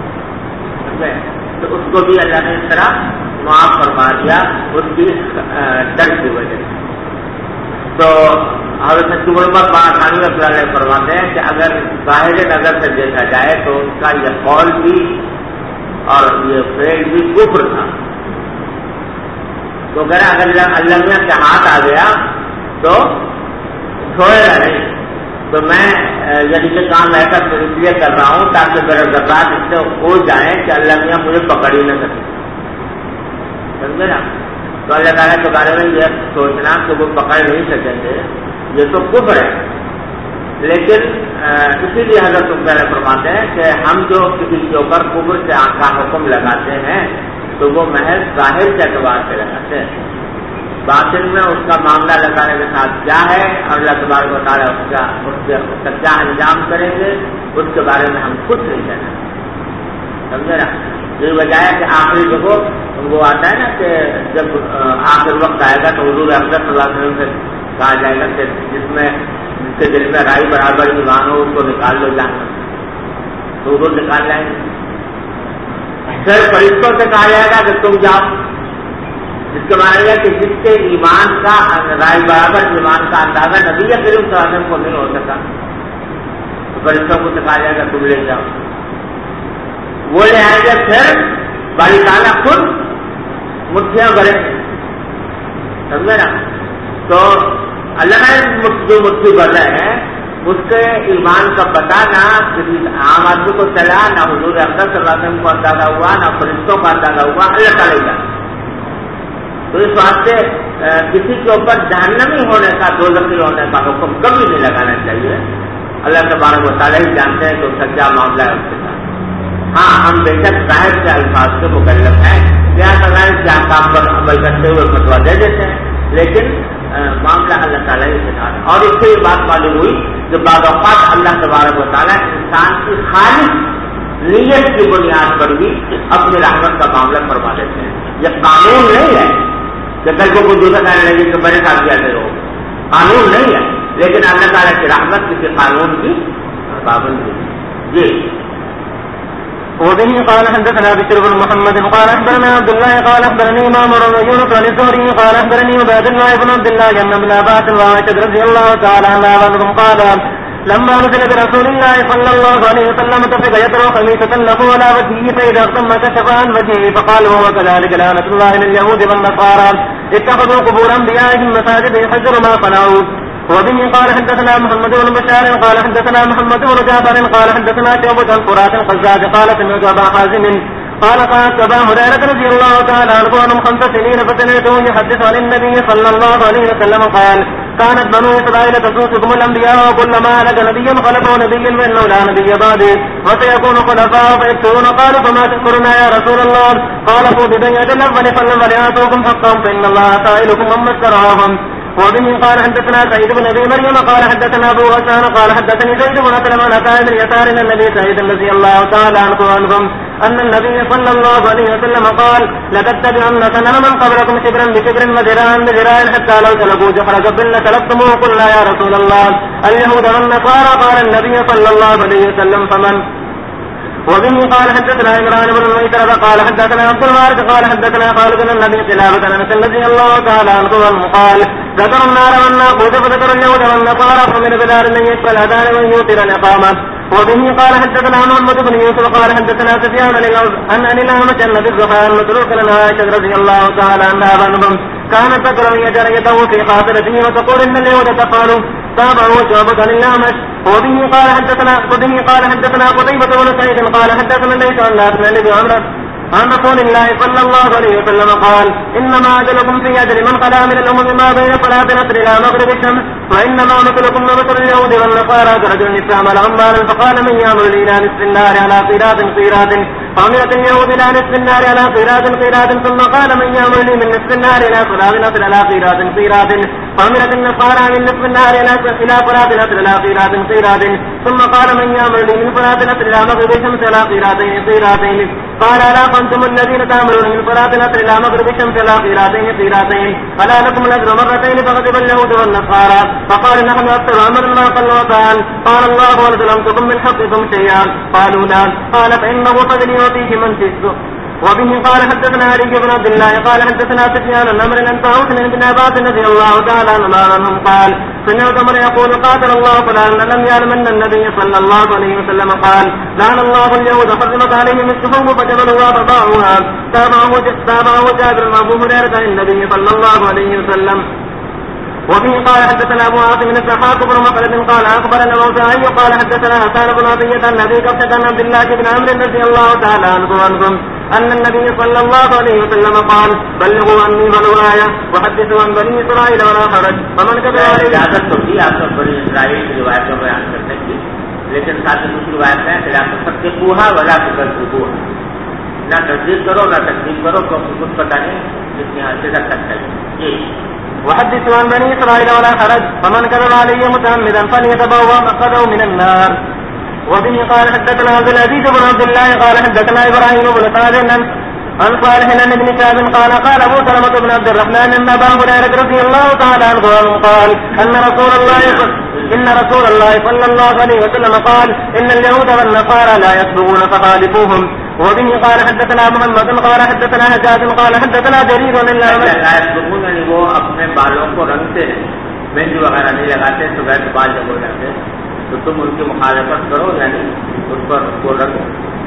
تو اس کو بھی اللہ نے اس طرح معاف فرما دیا اس کی ڈر کی وجہ سے. تو حضرت عمر خانی رضی اللہ عنہ فرماتے ہیں کہ اگر ظاہر نظر سے دیکھا جائے تو ان کا یہ قول بھی اور یہ فعل بھی کفر تھا. تو اگر اللہ میاں کے ہاتھ آ گیا تو چھوڑے گا نہیں. تو میں یعنی کہ کام ایسا اس لیے کر رہا ہوں تاکہ میرا زکات اس سے ہو جائے کہ اللہ میاں مجھے پکڑ ہی نہ سکے. سمجھے نا. تو اللہ تعالیٰ کے بارے میں یہ سوچنا کہ وہ پکڑ نہیں سکیں گے یہ تو کفر ہے. لیکن اسی لیے حضرت عمر فرماتے ہیں کہ ہم جو کسی کے اوپر کفر سے کا حکم لگاتے ہیں تو وہ محض ظاہر کے اعتبار سے لگاتے ہیں. باطن میں اس کا معاملہ لگانے کے ساتھ کیا ہے اور اللہ تبارک و تعالیٰ اس کا کیا انجام کریں گے اس کے بارے میں ہم خود نہیں کہنا. سمجھے نا. یہ وجہ ہے کہ آخری جگہ وہ آتا ہے نا کہ جب آخر وقت آئے گا تو حضور اکرم صلی اللہ علیہ وسلم سے کہا جائے گا کہ جس کے دل میں رائی برابر ایمان ہو اس کو نکال لو جانا، تو حضور نکال لائیں گے. پھر فرشتوں سے کہا جائے گا کہ تم جاؤ، جس کے معنی ہے کہ جس کے ایمان کا رائی برابر ایمان کا اندازہ نبی کریم صلی اللہ علیہ وسلم کو نہیں ہو سکا تو فرشتوں کو کہا جائے گا تم لے جاؤ. وہ لے آئیں گے، پھر باری تعالیٰ خود مٹھیاں بھریں گے. سمجھے نا. تو اللہ نے جو مٹھی بھر رہے ہیں اس کے ایمان کا پتہ نہ کسی عام آدمی کو چلا، نہ حضور اکرم صلی اللہ علیہ وسلم کو اندازہ ہوا، نہ فرشتوں کا اندازہ ہوا، اللہ تعالیٰ جانا. تو اس واسطے کسی کے اوپر جہنمی ہونے کا، دوزخی ہونے کا حکم کبھی نہیں لگانا چاہیے. اللہ تبارک و تعالیٰ ہی جانتے ہیں کہ اس کا کیا معاملہ ہے اس کے ساتھ. ہاں ہم بے شک ظاہر کے الفاظ سے مکلف ہیں، لہٰذا ظاہر کے احکام پر عمل کرتے ہوئے فتویٰ دے دیتے ہیں، لیکن معاملہ اللہ تعالیٰ ہی سے ہے. اور اس سے یہ بات معلوم ہوئی کہ بعض اوقات اللہ تبارک و تعالیٰ انسان کی خالص نیت کی بنیاد پر بھی اپنی رحمت کا معاملہ فرما دیتے ہیں. یہ قانون نہیں ہے کہ کل کو کوئی دوسرا کہنے لگے کہ میرے ساتھ کیا کرو، قانون نہیں ہے، لیکن اللہ تعالیٰ کی رحمت کسی قانون کی پابندی. جی. وبه قال حدثنا بشر بن محمد قال اخبرنا عبد الله قال اخبرني مامر بن يونس عن الزهري قال اخبرني عباد الله بن عبد الله ان ابن عباس وعائشة رضي الله تعالى عنهم قال لما نزل برسول الله صلى الله عليه وسلم تفق يترى خميسة له على وجهه فإذا اغتم كشف عن وجهه فقال وهو كذلك لعنة الله لليهود والنصارى اتخذوا قبور أنبيائهم مساجد يحذر ما صنعوا. وبه قال حدثنا محمد بن بشار قال حدثنا محمد بن جعفر قال حدثنا شعبة عن فرات القزاز قال سمعت أبا حازم قال قالت أبا هريرة رضي الله تعالى عنه عنهم 5 سنين فسمعته يحدث عن النبي صلى الله عليه وسلم قال كانت بنو إسرائيل تسوسهم الأنبياء وكلما هلك نبي خلفه نبي فإنه لا نبي بعده وسيكون خلفاء فيكثرون. قالوا فما تذكرنا يا رسول الله قال خذ بيد الأول فليعطوكم حقهم فإن الله سائلكم عما اشتراهم. وبه قال حدثنا سعيد بن ابي مريم قال حدثنا ابو غسان قال حدثني زيد بن اسلم عن عطاء بن يسار ان النبي سعيد رضي الله تعالى عنهم ان النبي صلى الله عليه وسلم قال لتتبعن سنن من قبلكم شبرا بشبر وذراعا بذراع حتى لو سلكوا جحر قبل لسلكتموه. قلنا يا رسول الله اليهود والنصارى قال النبي صلى الله عليه وسلم فمن وبه قال حدثنا عمران بن الميسرة قال حدثنا عبد الوارث قال حدثنا خالد بن النبي قلابة أنس رضي الله تعالى عنه قال ذكر النار والناقوس فذكر اليهود والنصارى فمن بدار من يشفى الأذان ويوتر الإقامة. وبه قال حدثنا محمد بن يوسف قال حدثنا سفيان أن الأعمش أن بالزحام مسروق لنا عائشة رضي الله تعالى عنها بأنهم كانت تكره جريته في خاطرته وتقول إن اليهود تفعل تابعوا شعبة للأعمش. وبه قال حدثنا قتيبة بن سعيد قال حدثنا ليس عن نافع بن عمرو عن رسول الله صلى الله عليه وسلم قال إنما أجلكم في أجل من خلا من الأمم ما بين صلاة العصر إلى مغرب الشمس وإنما مثلكم مثل اليهود والنصارى كرجل استعمل عمالا فقال من يعمل إلى نصف النار على قيراط فعملت اليهود إلى نصف النار على قيراط ثم قال من يعمل لي من نصف النار إلى صلاة العصر على قيراط فعملت النصارى من نصف النار إلى صلاة العصر على قيراط ثم قال من يعمل لي من صلاة العصر إلى مغرب الشمس على قيراطين قال ألا أنتم الذين تعملون من صلاة العصر إلى مغرب الشمس على قيراطين ألا لكم الأجر مرتين فغضب اليهود والنصارى فقال نحن أكثر عمرا ما قل وطعن قال الله ولم من حقكم شيئا قالوا لا قال فإنه قد يعطيه من شئت. وبه قال حدثنا علي بن عبد الله قال حدثنا سفيان عن عمرو عن طاووس بن عباس رضي الله تعالى عنهم قال سمعت عمر يقول قاتل الله فلانا لم يعلم ان النبي صلى الله عليه وسلم قال لعن الله اليهود حرمت عليهم السحوم فجبلوا فباعوها تابعه جابر وابو هريرة عن النبي صلى الله عليه وسلم. وبه قال حدثنا ابو عاصم بن اسحاق بن مخلد قال اخبرنا موسعي قال حدثنا حسان بن عطية عن ابي قبطة عن عبد الله بن عمرو رضي الله تعالى عنهم ان النبي صلى الله عليه وسلم قال بلغوا عني ولو آية وحدثوا عن بني اسرائيل ولا حرج فمن كتب عليه اجازت تو دی آپ کو بنی اسرائیل کی روایت کا بیان کرنے کی لیکن ساتھ میں دوسری روایت ہے کہ لا تصدقوها ولا تكذبوها نہ تصدیق کرو نہ تکذیب کرو کیونکہ کچھ پتہ نہیں جتنی حد سے رکھ سکتا ہے. وحدثوا عن بني إسرائيل ولا حرج فمن كذب علي متعمدا فليتبوأ مقعده من النار. وبه قال حدثنا عبد العزيز بن عبد الله قال حدثنا إبراهيم بن سعد عن صالح عن ابن شهاب قال أبو سلمة بن عبد الرحمن أن أبا هريرة رضي الله تعالى عنه قال إن رسول الله صلى الله عليه وسلم قال إن اليهود والنصارى لا يسبقون فخالفوهم. وبه قال حدثنا محمد قال حدثنا حجاج قال حدثنا جرير عن الأعمش یعنی وہ اپنے بالوں کو رنگتے ہیں مہندی وغیرہ نہیں لگاتے صبح کے بال جب ہو جاتے تو تم ان کی مخالفت کرو یعنی ان پر وہ رنگ.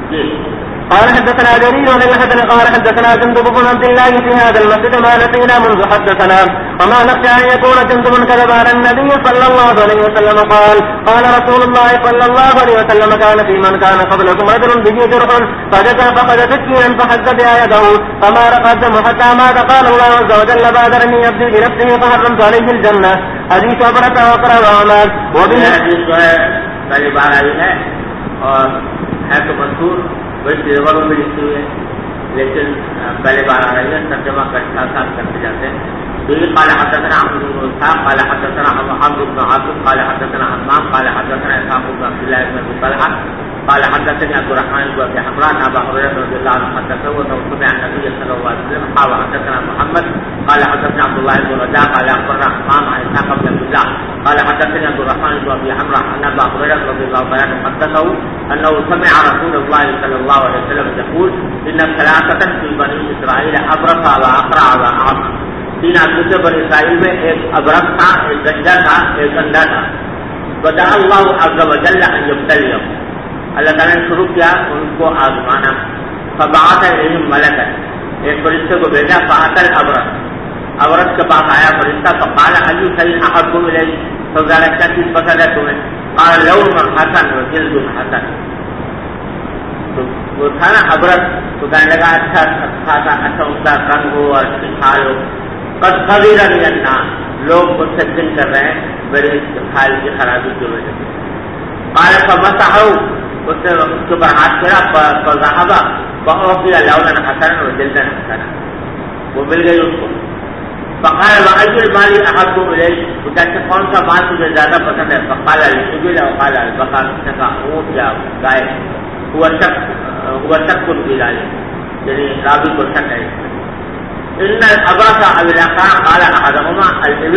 قال حدثنا جرير عن الحسن قال حدثنا جندب بن عبد الله في هذا المسجد ما نسينا منذ حدثنا وما نخشى ان يكون جندب كذب على النبي صلى الله عليه وسلم قال رسول الله صلى الله عليه وسلم كان في من كان قبلكم رجل به جرح فجزى فقد سكينا فحز بها يده فما رقى الدم حتى مات قال الله عز وجل بادرني عبدي بنفسه فحرمت عليه الجنة. حديث عبرة وقرأ وعماد. وبه حدیث جو ہے پہلی بار آئی ہے اور ہے تو منصور بڑی دیواروں میں لکھی ہوئی ہے لیکن پہلے بار آ رہی ہے ترجمہ کا ساتھ کرتے جاتے ہیں. قال حدثنا عمرو بن اسحاق قال حدثنا محمد بن عاصم قال حدثنا حمام قال حدثنا اسحاق بن عبد الله بن ابي طلحه قال حدثني عبد الرحمن بن ابي حمران ابا هريره رضي الله عنه حدثه وسمع النبي صلى الله عليه وسلم قال حدثنا محمد قال حدثنا عبد الله بن رجاء قال اخبرنا حمام عن اسحاق بن عبد الله قال حدثني عبد الرحمن بن ابي حمران ان ابا هريره رضي الله عنه حدثه انه سمع رسول الله صلى الله عليه وسلم يقول ان ثلاثه في بني اسرائيل ابرص واقرع واعمى. 3 آدمی سے بنی اسرائیل میں ایک ابرص تھا ایک گنجا تھا ایک اندھا تھا. بدأ الله عز وجل ان يبتليهم اللہ تعالیٰ نے شروع کیا ان کو آزمانا. فبعث إليهم ملكا ایک فرشتے کو بھیجا فأتى ابرص کے پاس آیا فرشتہ فقال أي شيء أحب إليك فقال کیا چیز پسند ہے تمہیں؟ قال لون حسن وجلد حسن. تو وہ تھا نا ابرص تو کہنے لگا اچھا ان کا رنگ ہو اور کھال ہو. قد خبرني الناس لوگ مجھ سے دل کر رہے ہیں میرے حال کی خرابی کی وجہ سے. قال فمسحوا اس نے اس کے اوپر ہاتھ پھیرا فذهب فأعطي لونا حسنا وجلدا حسنا وہ مل گئی اس کو. فقال وأي المال أحب إليك تو کہتے کون سا مال تجھے زیادہ پسند ہے؟ فقال الإبل وقال البقر اس نے کہا اونٹ یا گائے. هو شك في ذلك یعنی راوی کو شک ہے. ان الابرص او الاقرع قال احدهما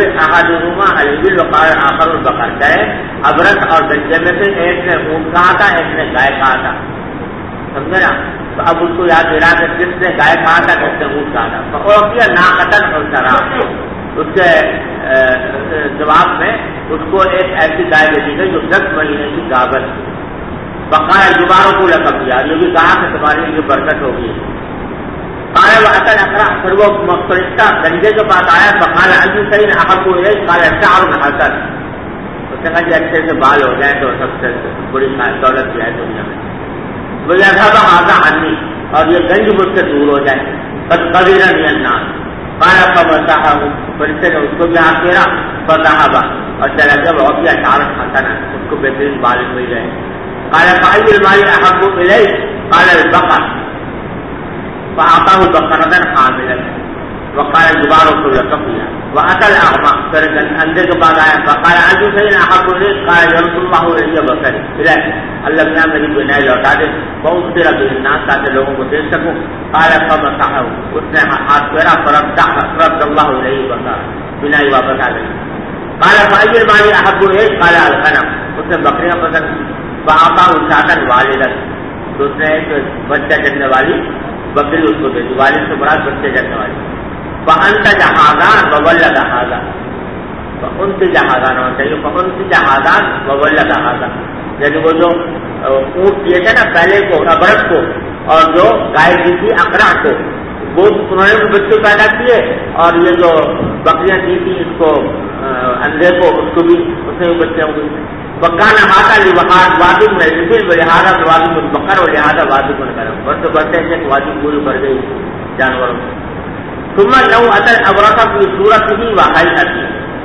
الابل وقال اخر البقر. کہ ابرص اور گنجے میں سے ایک نے اونٹ کہا تھا ایک نے گائے کہا تھا. سمجھے نا. تو اب اس کو یاد دلا کہ کس نے گائے کہا تھا, کس نے اونٹ کہا تھا. اور کیا ناقتن اور شراب, اس کے جواب میں اس کو ایک ایسی گائے دے دی گئی جو 10 مہینے کی گابر تھی. بقایا دوباروں کو لقب دیا, یہ بھی کہا کہ تمہاری لیے برکت ہوگی. قال واصل اقرا, پھر وہ فرشتہ گنجے کے پاس آیا. فقال انت سین احب الیک, قال شعر حسن, اس نے کہا کہ اچھے سے بال ہو جائیں تو سب سے بڑی دولت بھی ہے دنیا میں. وہ یذهب هذا عني, اور یہ گنج مجھ سے دور ہو جائے. قد قبرني الناس. قال فمسحه, فرشتے نے اس کو بھی ہاتھ پھیرا. فذهب, اور چلا گیا. وہ بھی اشعار حسن, اس کو بہترین بال مل گئے. قال فأي المال احب الیک, قال البقر. فأعطاه بقرة حاملا. وقال الجبار كل كفيا. وأتى الأعمى, پھر اندھے کے بعد آیا. فقال أنت سين أحب إليك, قال يرسل الله إلي بصري, إليك اللہ نے میری بینائی لوٹا دے. فأبصر به الناس, تاکہ لوگوں کو دیکھ سکوں. قال فمسحه, اس نے ہاتھ پھیرا. فرد الله إليه بصره, بینائی واپس آ گئی. قال فأي المال أحب إليك, قال الغنم, اس نے بکریاں پسند کی. فأعطاه شاة والدا, تو اس نے ایک بچہ جننے والی بکری اس کو دے دی. والد سے مراد بچے جننے والی. فأنتج حاذان وولد حاذا, فأنتج حاذان ہونا چاہیے. فأنتج حاذان وولد حاذا, یعنی وہ جو اونٹ دیے تھے نا پہلے کو, ابرت کو, اور جو گائے دی تھی اقرا کو, وہ انہوں نے بچے پیدا کیے. اور یہ جو بکریاں دی تھی اس کو اندھے کو, اس کو بھی اس نے بچے ہوں گے. بکانا ہاتھا لی بہار وادم میں پھر لہٰذا وادم البقر اور لہٰذا وادم الغنم, بڑھتے بڑھتے ایک وادی پوری بڑھ گئی جانوروں میں. ثم لو اتى ابرص في صورته وهيئته,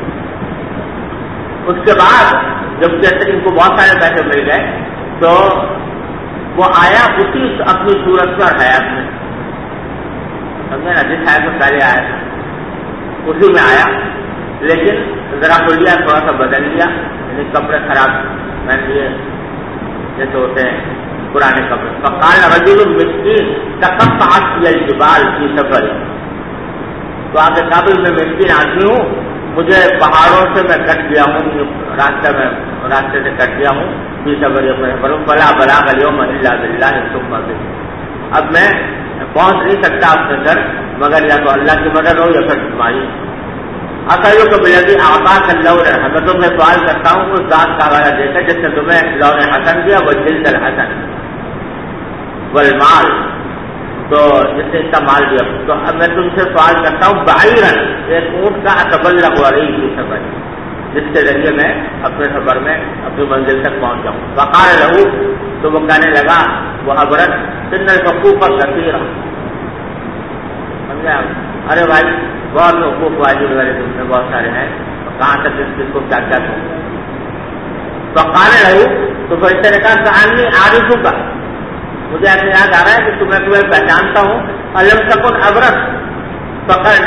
اس کے بعد جب جیسے ان کو بہت سارے پیسے مل گئے تو وہ آیا اسی اپنی صورت میں اور حیات میں, سمجھے نا, جس حیات میں پہلے آیا تھا اسی میں آیا, لیکن ذرا بولیا تھوڑا سا بدل لیا, یعنی کپڑے خراب پہن لیے جیسے ہوتے ہیں پرانے کپڑے. فقال رجل مسکین تقطعت بي الجبال في سفر, تو آگے کابل میں مسکین آدمی ہوں, مجھے پہاڑوں سے میں کٹ گیا ہوں, راستے سے کٹ گیا ہوں. فی سفر فلا بلاغ اليوم الا بالله ثم به, اب میں پہنچ نہیں سکتا اپنے گھر مگر یا تو اللہ کی مدد ہو یا پھر تمہاری. اکیلوں کو بلدی آباد اللہ رہا, میں تمہیں سوال کرتا ہوں اس ذات کا حوالہ دے کر جس نے تمہیں لون حسن دیا, وہ جلد الحسن والمال, تو جس نے اس کا مال دیا. تو اب میں تم سے سوال کرتا ہوں بعیرن, ایک اونٹ کا اتبلغ علیہ کی سفر, جس کے ذریعے میں اپنے سفر میں اپنی منزل تک پہنچ جاؤں. وقال له, تو وہ کہنے لگا وہ حضرت سن الحقوق کثیرہ, سمجھا, ارے بھائی بہت حقوق واجب والے تم میں بہت سارے ہیں, کہاں تک اس کو کیا کیا کروں. وقال له, تو فرشتے نے کہا کہانی عارفوں کا, مجھے ایسے یاد آ رہا ہے کہ تمہیں پہچانتا ہوں. علم تکن ابرت فقر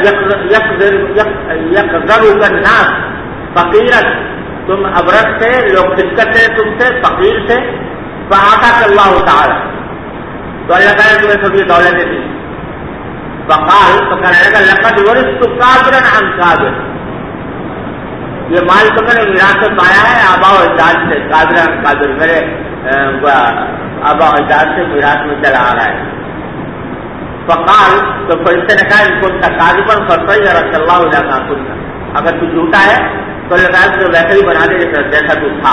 یقذرک الناس فقیرت, تم ابرت سے لوگ دقت ہے تم سے, فقیر سے. فآتاک اللہ تعالی, تو اللہ تعالیٰ نے تمہیں سبھی دولتیں دی. وقال, تو کہنے لگا لقد ورثت قابرا عن قابر, یہ مال تو میں نے میراث سے پایا ہے آبا و اجداد سے. قابرا عن قابر, میرے آبا و اجداد سے میراث میں چلا آ رہا ہے. فقال, تو فرشتے نے کہا ان کو تقاضبا فطیرک اللہ الی ما كنت, اگر تو جھوٹا ہے تو اللہ تعالیٰ تجھے ویسا ہی بنا دے جیسا تو تھا.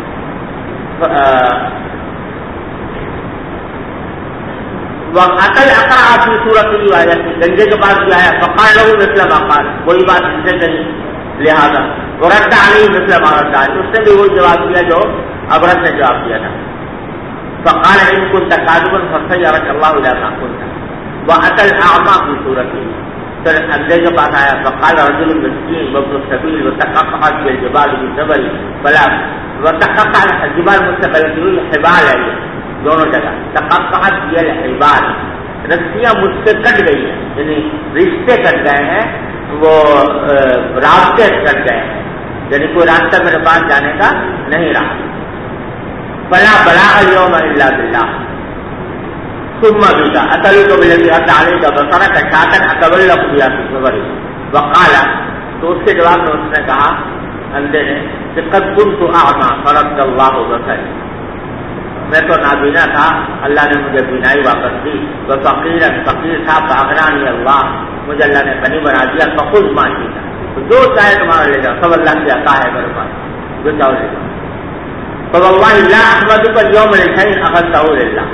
وقتل اقرا فی صورت الوایا, گنجے کے پاس بھی آیا. فقال له مثل ما قال, وہی بات اس نے کہی. لہذا ورد علیہ مثل ما رد, اس نے بھی وہی جواب دیا جو ابرت نے جواب دیا تھا. فقال ان كنت كاذبا فطيرك الله الی ما كنت. واتى الاعمى فی صورته, پھر اندھے کے پاس آیا. فقال رجل مسکین وابن السبیل وتقطعت بي الجبال بالجبل فلا, وتقطع الجبال مستقل حبال ہے, دونوں جگہ. تقطعت بي الحبال, رسیاں مجھ سے کٹ گئی ہیں, یعنی رشتے کٹ گئے ہیں, وہ رابطے کٹ گئے ہیں, یعنی کوئی راستہ میرے پاس جانے کا نہیں رہا. فلا بلاغ اليوم الا بالله ثم بك اتيت بالذي اتى عليك بصرك شاة اتبلغ بها في صبري. وقال, تو اس کے جواب میں اس نے کہا اندھے نے کہ قد كنت اعمى فرد الله بصري, میں تو نابینا تھا، اللہ نے مجھے بینائی واپس دی، وہ فقیر تھا، باغرانی اللہ، مجھے اللہ نے غنی بنا دیا، فخذ ما شئت، تو جو چاہے تمہارا لے جاؤ، سب اللہ کی عطا ہے میرے پاس، جو چاہو لے جاؤ. تو واللہ لا احمدک اليوم لشیء اخذته للہ.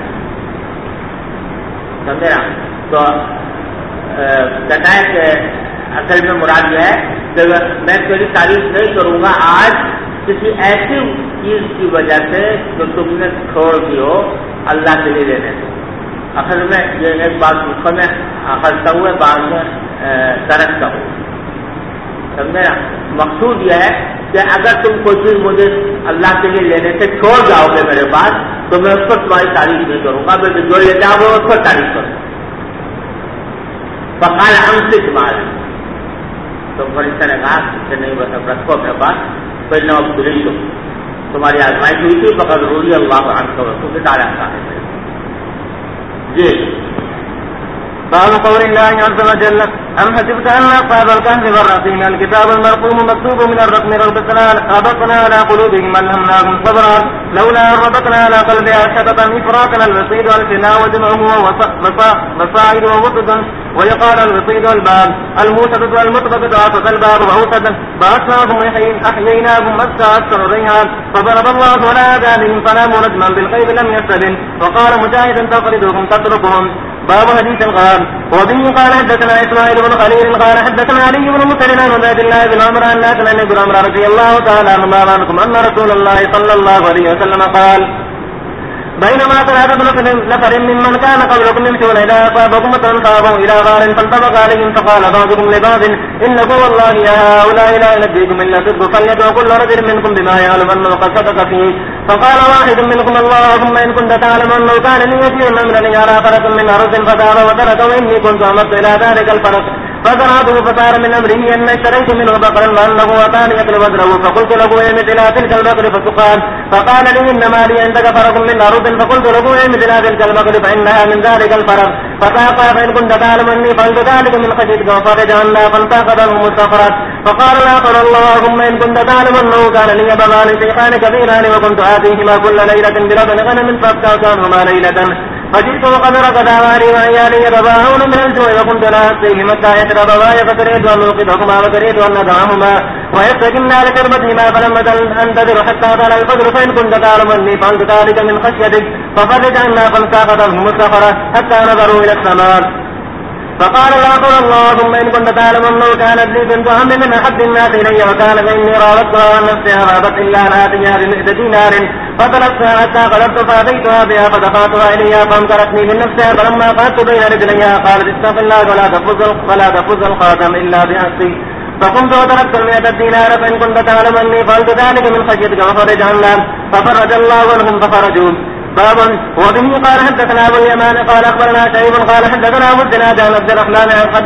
سمجھے نا؟ تو کہتا ہے کہ اصل میں مراد یہ ہے کہ میں تیری تعریف نہیں کروں گا آج کسی ایسی چیز کی وجہ سے جو تم نے چھوڑ دی ہو اللہ کے لیے لینے سے. اصل میں یہ ایک بات مجھ میں اخذتا ہوا بعد میں ترکتا ہوں. سمجھے نا؟ مقصود یہ ہے کہ اگر تم کوئی چیز مجھے اللہ کے لیے لینے سے چھوڑ جاؤ گے میرے پاس تو میں اس پر تمہاری تعریف نہیں کروں گا، میں جو لے جاؤ گا اس پر تعریف کروں گا. بقال ہم سے تمہارے تو فرشتہ نے کہا کہ نہیں بس اب رکھو اپنے پاس، کوئی نہ پولیس ہو تمہاری آزمائش ہوئی تھی، فقط روری اللہ عنہ کو رسول سے تعالیٰ کا ہے. جی باب قول الله عز وجل أم حسبت أن أصحاب الكهف والرقيم الكتاب المرقوم مكتوب من الرقم ربطنا على قلوبهم ألهمناهم صبرا لولا ربطنا على قلبها شططا إفراطا الوصيد والفناء وجمعه وصائد ووسط ويقال الوصيد والباب الموسد والمطبقة عطت الباب وأوسد بأسناهم أحييناهم أكثر ريحان فضرب الله على آذانهم فناموا نجما بالغيب لم يستبن. وقال مجاهد تقردهم تتركهم. باب حديث قال وبه قال حدثنا اسماعيل بن خليل قال حدثنا علي بن مسلم عن عبد الله بن عمر ان اتى ابن عمر رضي الله تعالى عنهما ان رسول الله صلى الله عليه وسلم قال بينما ثلاثة نفر ممن كان قبلكم يمشون إذا أصابكم مطر صابوا إلى غار فانطبق عليهم فقال بعضهم لبعض إنكم والله يا هؤلاء لا ينجيكم إلا صدق فليدعو كل رجل منكم بما يعلم أنه قد صدق فيه. فقال واحد منكم اللهم إن كنت تعلم أنه كان لي يسير من أن يرى فرس من أرض فدار وترك وإني كنت أمرت إلى ذلك الفرس فزرعته فصار من أمره أن اشتريت منه بقرا وأنه أتاني يطلب وزره فقلت له مثل تلك البقر فسقان فقال لي إنما لي عندك فرس من أرض فقلت له مثل تلك البقر فإنها من ذلك الفرس فساقا فإن كنت تعلم أني فعلت ذلك من خشيتك وفرج عنا فانتقده المستفرد. فقال الآخر اللهم إن كنت تعلم أنه كان لي بغان شيخان كبيران وكنت آتيهما كل ليلة بلبن غنم فافتاكانهما ليلة فجئت وقد رقد أواري وعيالي يتباهون من الجوع وكنت لا أسقيهم حتى يشربا فكرهت أن أوقظهما وكرهت أن أدعهما ويستكنا لشربتهما فلم أنتظر حتى طال الفجر فإن كنت تعلم أني فعلت ذلك من خشيتك ففرج عنا فانساقتهم الصخرة حتى نظروا إلى السماء. فقال الآخر اللهم إن كنت تعلم أنه كانت لي بنت عم من أحب الناس إلي وكان فإني راودتها عن نفسها فأبت إلا أن آتيها ب100 دينار فتركتها حتى قدرت فأتيتها بها فدفعتها إليها فأنكرتني من نفسها فلما قعدت بين رجليها قالت اتق الله ولا تفز الخاتم إلا بحقه فقمت وتركت 100 دينار فإن كنت تعلم أني فعلت ذلك من خشيتك وفرج عنا ففرج الله عنهم فخرجوا. باب وبه قال حدثنا ابو اليمان قال اخبرنا شعيب قال حدثنا ابو الزناد عن عبد الرحمن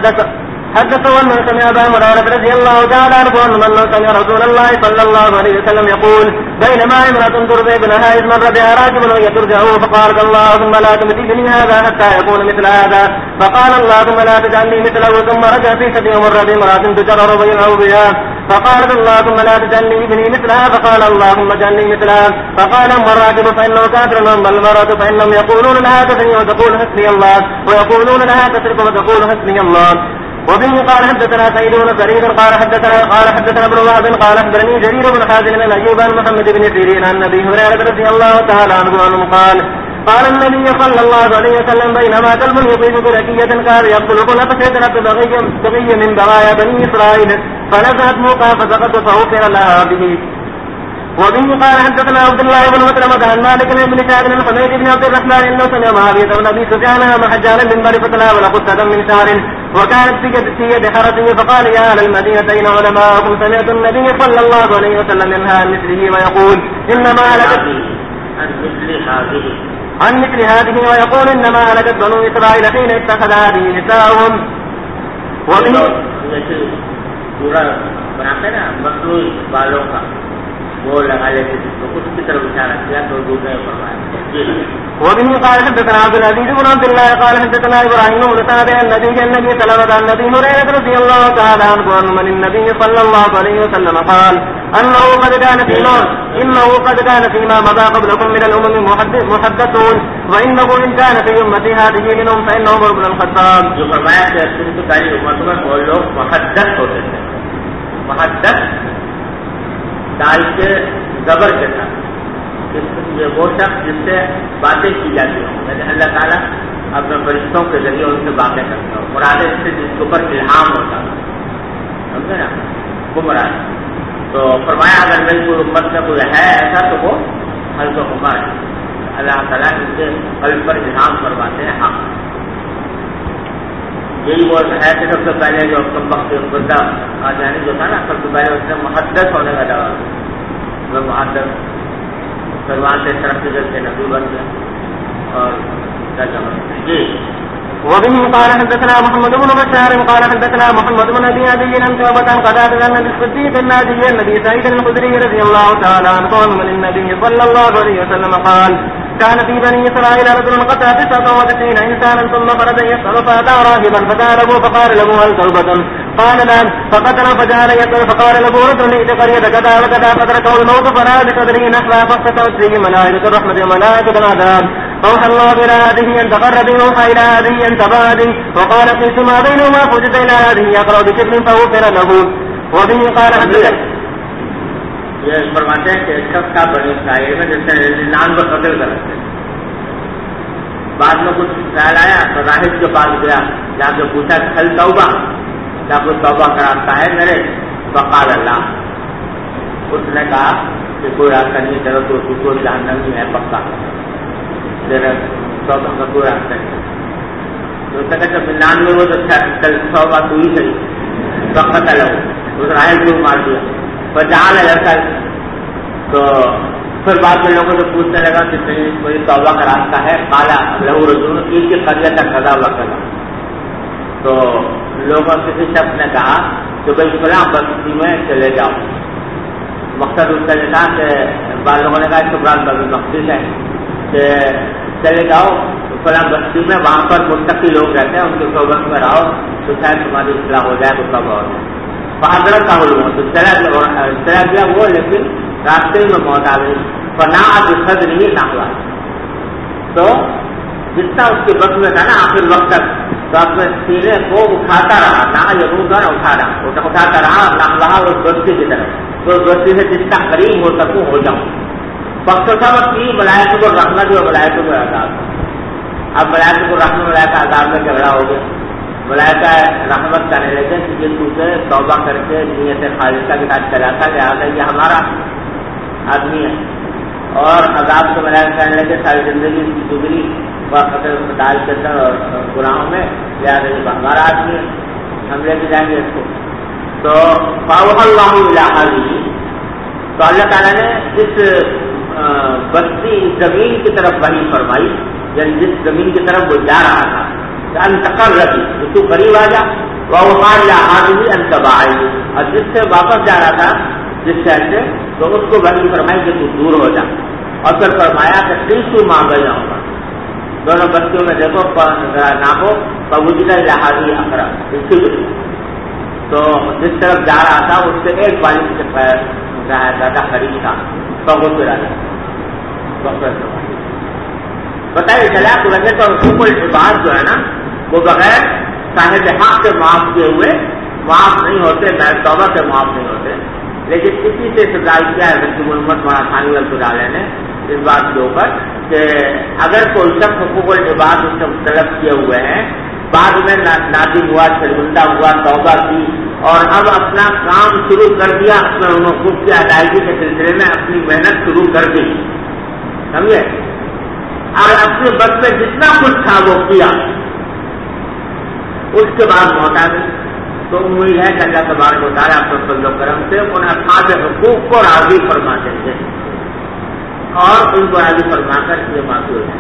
حدث انه سمع ابا هريره رضي الله تعالى عنه انه سمع رسول الله صلى الله عليه وسلم يقول بينما امراه ترضي ابنها اذ مر بها راكب وهي ترجعه فقالت اللهم لا تمسكني هذا حتى يكون مثل هذا فقال اللهم لا تجعلني مثله ثم رجع في سبيل مر بامراه تجرر بينه بها فقالت اللهم لا تجعلني ابني مثلها فقال اللهم اجعلني مثلها فقال اما الراكب فانه كافر واما المراه فانهم يقولون لها تزني وتقول حسبي الله ويقولون لها تسرق وتقول حسبي الله. وبه قال حدثنا سعيد بن سعيد قال حدثنا ابن وهب قال اخبرني جرير بن حازم عن ايوب عن محمد بن سيرين عن ابي هريره رضي الله تعالى عنه قال النبي صلى الله عليه وسلم بينما كلب يطيب بركية كان يقتل كل فشيطنة بغي من بغايا بني اسرائيل فنزعت موقع فسقط فغفر لها به. وبه قال حدثنا عبد الله بن مسلمة عن مالك بن شهاب بن حميد بن عبد الرحمن انه سمع معاوية بن ابي سفيان محجالا من بني فتناول قصة من شعر وكانت في يد حرسه فقال يا اهل المدينة اين علماءكم سمعت النبي صلى الله عليه وسلم ينهى عن مثله ويقول انما عن مثل هذه ويقول انما هلكت بنو اسرائيل حين اتخذ هذه نساءهم. وبه پورا بناتے نا مخلوق بالوں کا وہ لگا لیتے تو اس کی طرف اشارہ کیا تو دوسرے فرمایا. وبه قال حدثنا عبد العزيز بن عبد الله قال حدثنا ابراهيم بن سعد عن النبي سلمة عن ابي هريرة رضي الله تعالى عنه عن النبي صلى الله عليه وسلم قال انه قد كان فيما مضى قبلكم من الامم محدثون وانه ان كان في امتي هذه منهم فانه عمر بن الخطاب. جو فرمایا کہ تم کو ساری امتوں میں وہ لوگ محدث ہوتے تھے. محدث دال کے زبر کے ساتھ یہ وہ شخص جس سے باتیں کی جاتی ہوں، یعنی اللہ تعالیٰ اپنے فرشتوں کے ذریعے ان سے باتیں کرتا ہوں. مراد اس سے جس کے اوپر الہام ہوتا ہے، سمجھے نا، وہ مراد. تو فرمایا اگر میری کوئی امت میں کوئی ہے ایسا تو وہ حضرت عمر ہے. اللہ تعالیٰ ان کے قلب پر الہام فرماتے ہیں. ہاں یہی وہ ہے کہ سب سے پہلے جو کم وقت بندہ آجانی جو تھا نا، سب سے پہلے اس نے محدث ہونے کا دعویٰ وہ محدث سلمان سے ترقی کر کے نبی بن گیا. اور جی وبه قال حدثنا محمد بن بشار قال حدثنا محمد بن ابي عدي عن شعبة قال حدثنا الصديق الناجي النبي سعيد الخدري رضي الله تعالى عنه عن النبي صلى الله عليه وسلم قال كان في بني اسرائيل رجل قتل 99 انسانا ثم خرج يسأل فاتى راهبا فسأله فقال له هل توبة؟ قال نعم. فقتل فجعل يسأل فقال له رجل ائت قرية كذا وكذا فدركه الموت فلا بقدره نحوها فاختفت فيه ملائكة الرحمة وملائكة العذاب. فأوحى الله إلى هذه أن تقرب وأوحى إلى هذه أن تبعد وقال قيس ما بينهما فوجد إلى هذه يقرأ بشبر فغفر له. وبه قال حدثنا یہ فرماتے ہیں کہ ایک شخص کا بنی اسرائیل میں جس نے نان کو قتل کر رکھتے. بعد میں کچھ خیال آیا تو راہب کے پاس گیا، جہاں سے پوچھا کل توبہ، کیا کوئی توبہ کا راستہ ہے میرے؟ فقال اللہ. اس نے کہا کہ کوئی راستہ نہیں، چلو تو کوئی جہنم نہیں ہے پکا، تیرے توبہ کا کوئی راستہ نہیں. تو اس نے کہا جب 99 وہ تو کل توبہ تو ہی صحیح وقت ہے، اس راہب کو مار دیا. جہاں ایسا تو پھر بعد میں لوگوں سے پوچھنے لگا کہ کوئی توبہ کا راستہ ہے؟ کالا لہو رجوع کی قریہ کا قضا وقت. تو لوگوں کسی شخص نے کہا کہ بھائی فلاں بستی میں چلے جاؤ. مقصد اس کا یہ تھا کہ بعض لوگوں نے کہا شکران بابی مقصد ہے کہ چلے جاؤ فلاں بستی میں، وہاں پر متقی لوگ رہتے ہیں، ان کی صحبت میں رہو تو شاید تمہاری اصلاح ہو جائے. تو توبہ ہو جائے. بہادر کا علوم تو چلا گیا وہ، لیکن راستے میں موت آ گئی. فناعت صدر ہی نہ ہوا. تو جتنا اس کے وقت میں تھا نا آخر وقت تک، تو اپنے سینے کو اٹھاتا رہا، نہ یہ روزہ اٹھاتا رہا اس بستی کی طرف. تو اس بستی سے جتنا قریب ہو سکوں ہو جاؤں. وقت تھا وقت کی ملائکہ کو رحمت اور ملائکہ کو عذاب. اب ملائکہ کو رحمت ملائکہ عذاب میں جھگڑا ہو گیا. ملائکہ رحمت کرنے لگے کہ جن سے توبہ کر کے نیت خالصہ کے ساتھ چلاتا لہٰذا یہ ہمارا آدمی ہے. اور عذاب سے ملائکہ کہنے لگے ساری زندگی کی گزری ڈال کے گناہوں میں، لہٰذا یہ ہمارا آدمی ہے، ہم لے کے جائیں گے اس کو. تو فاوحى الله إلى هذه، تو اللہ تعالیٰ نے اس بستی زمین کی طرف وحی فرمائی، یعنی جس زمین کی طرف وہ جا رہا تھا ان تقربی تو قریب آ جا. وأوحى إلى هذه أن تبعد، اور جس سے واپس جا رہا تھا جس شہر سے تو اس کو وحی فرمائی کہ تو دور ہو جا. اور پھر فرمایا کہ تیسو مانگا جاؤں گا، دونوں بستیوں میں دیکھو ناپو فوجدہ إلى هذه أقرب. تو جس طرف جا رہا تھا اس سے ایک بالش کے پیر زیادہ قریب تھا تو وہ پھر آ گیا. بتائیے چلا تو لگے تو حقوق العباد جو ہے نا وہ بغیر صاحب حق سے معاف کیے ہوئے معاف نہیں ہوتے، محض توبہ سے معاف نہیں ہوتے. لیکن اسی سے استدلال کیا ہے رسول محمد مولانا ثانوی رحمۃ اللہ نے اس بات کے اوپر کہ اگر کوئی شخص حقوق العباد اس سے طلب کیے ہوئے ہیں، بعد میں نادم ہوا، شرمندہ ہوا، توبہ کی اور اب اپنا کام شروع کر دیا، اپنے حقوق کی ادائیگی کے سلسلے میں اپنی محنت شروع کر دی، سمجھے، اور اپنے وقت میں جتنا کچھ تھا وہ کیا، اس کے بعد موت آ گئی، تو امید ہے کہ اللہ تبارک و تعالیٰ اپنے فضل و کرم سے ان اصحاب حقوق کو راضی فرما دیں گے اور ان کو راضی فرما کر یہ معصوم ہے.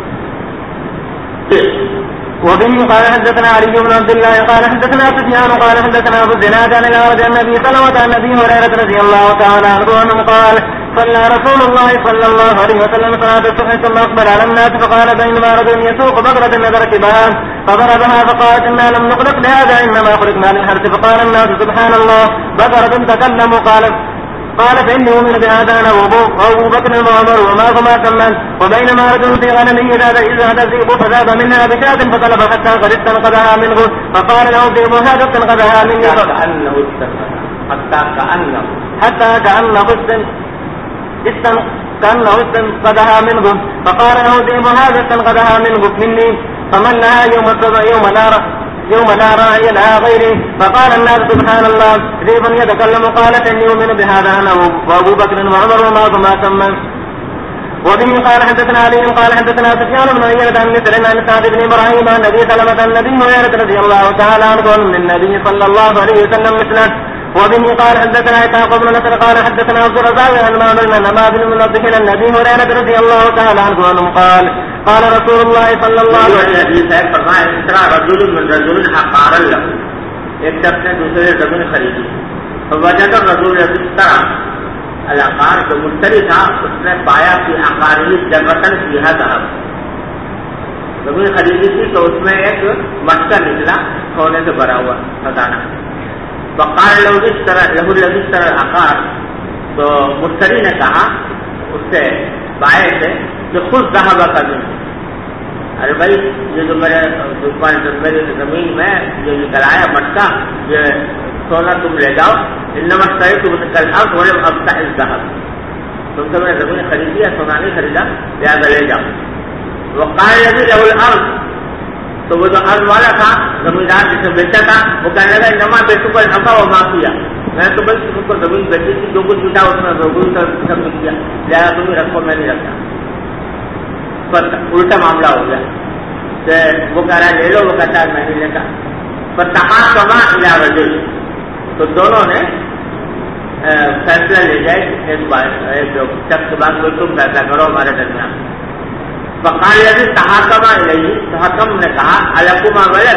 وبه قال حدثنا علي بن عبد الله قال حدثنا سفيان قال حدثنا ابو الزناد عن الأعرج عن ابي سلمة عن ابي هريرة رضي الله تعالى عنه قال صلى رسول الله صلى الله عليه وسلم صلاة الصبح ثم أقبل على الناس فقال بينما رجل يسوق بقرة نذركبها فضربها فقالت إنا لم نخلق لهذا إنما خلقنا للحرث فقال الناس سبحان الله بقرة تكلموا قال فإني أؤمن بهذا أنا وأبو بكر وعمر وما هما ثمان وبينما رجل في غنمه إذا هذا الذئب فذهب منها بشاة فطلب حتى قد استنقذها منه فقال له الذئب هذا استنقذها مني حتى كأنه استنقذها منه فقال له الذئب هذا استنقذها مني فمن لها يوم لا راعي لها غيره فقال الناس سبحان الله ذئب يتكلم قال إني أؤمن بهذا أنا وأبو بكر وعمر وما ثم وبه قال حدثنا علي قال حدثنا سفيان بن عيينة عن مثل عن سعد بن إبراهيم عن النبي سلمة النبي هريرة رضي الله تعالى عنه من النبي صلى الله عليه وسلم مثله وبه قال حدثنا إسحاق بن نصر قال حدثنا عبد الرزاق عن معمر عن بن منبه عن النبي هريرة رضي الله تعالى عنه قال رسول الله صلى الله عليه وسلم فرمایا اس طرح رجل من رجل عقار له ایک شخص نے دوسرے زمین خریدی فوجد الرجل اس طرح العقار جو مشتری تھا اس نے پایا کہ عقاری جربتن فیہا ذهب زمین خریدی تھی تو اس میں ایک مٹکا نکلا سونے سے بھرا ہوا خزانہ وقال له اس طرح العقار تو مشتری نے کہا اس سے بائے سے کہ خود ذهب کا دن ارے بھائی یہ جو میرے زمین میں یہ نکل آیا مٹکا یہ سونا تم لے جاؤ انما اشتريت منك الارض ولم ابتع الذهب تم نے زمین خریدی ہے سونا نہیں خریدا لہذا لے جاؤ وقال الذي له الارض تو وہ جو ارض والا تھا زمیندار جسے بیچا تھا وہ کہنے لگا انما بیچوں کا نفع و معافیہ میں تو بس تم کو زمین بیچی تھی جو کچھ ملا اس میں سب مل گیا لہٰذا تم رکھو میں نہیں رکھتا پر الٹا معاملہ ہو گیا کہ وہ کہہ رہا ہے لے لو وہ کہتا ہے میں نہیں لیتا پر تحاکما الی رجل تو دونوں نے فیصلہ لے جائے ایک شخص کے بعد تم فیصلہ کرو ہمارے درمیان فقال الذي تحاکما الیہ تحاکم نے کہا الکما ولد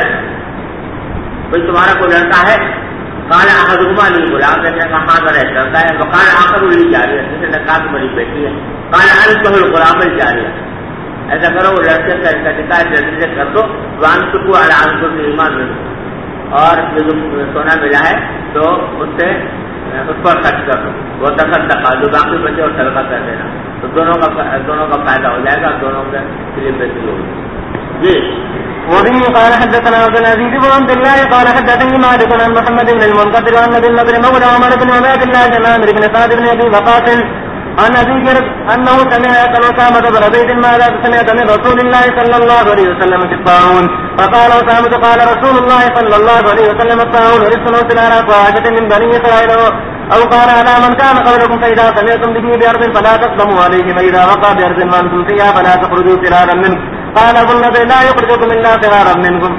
بھائی تمہارا کوئی لڑکا ہے قال احدهما لی غلام نے کہا ہاں میرا ایک لڑکا ہے وقال آخر لی جاریہ جسے نے کہا میری بیٹی ہے قال انتہ الغلام الجاریہ ایسا کرو وہ لڑکے کا نکاح جلدی کر دو وان کو العانسر ایمان میں اور جو سونا ملا ہے تو اس سے اس پر خرچ کر دو وہ تصدقہ جو باقی بچے اور صدقہ کر دینا تو دونوں کا فائدہ ہو جائے گا دونوں کے لیے بہتری ہوگی جی وبه قال حدثنا عبد العزيز بن عبد الله قال حدثني مالك عن محمد بن المنكدر عن ابي النضر مولى عمر بن عبيد الله بن عامر بن سعد بن ابي وقاص عن ابي جرب انه سمع اسامه بن زيد ماذا سمعت من رسول الله صلى الله عليه وسلم في الطاعون فقال اسامه قال رسول الله صلى الله عليه وسلم الطاعون رسل على طاعه من بني اسرائيل او قال على من كان قبلكم فاذا سمعتم به بارض فلا تقدموا عليه واذا وقع بارض ما انتم فيها فلا تخرجوا فرارا منه قال ابو النضر لا يخرجكم الا فرارا منكم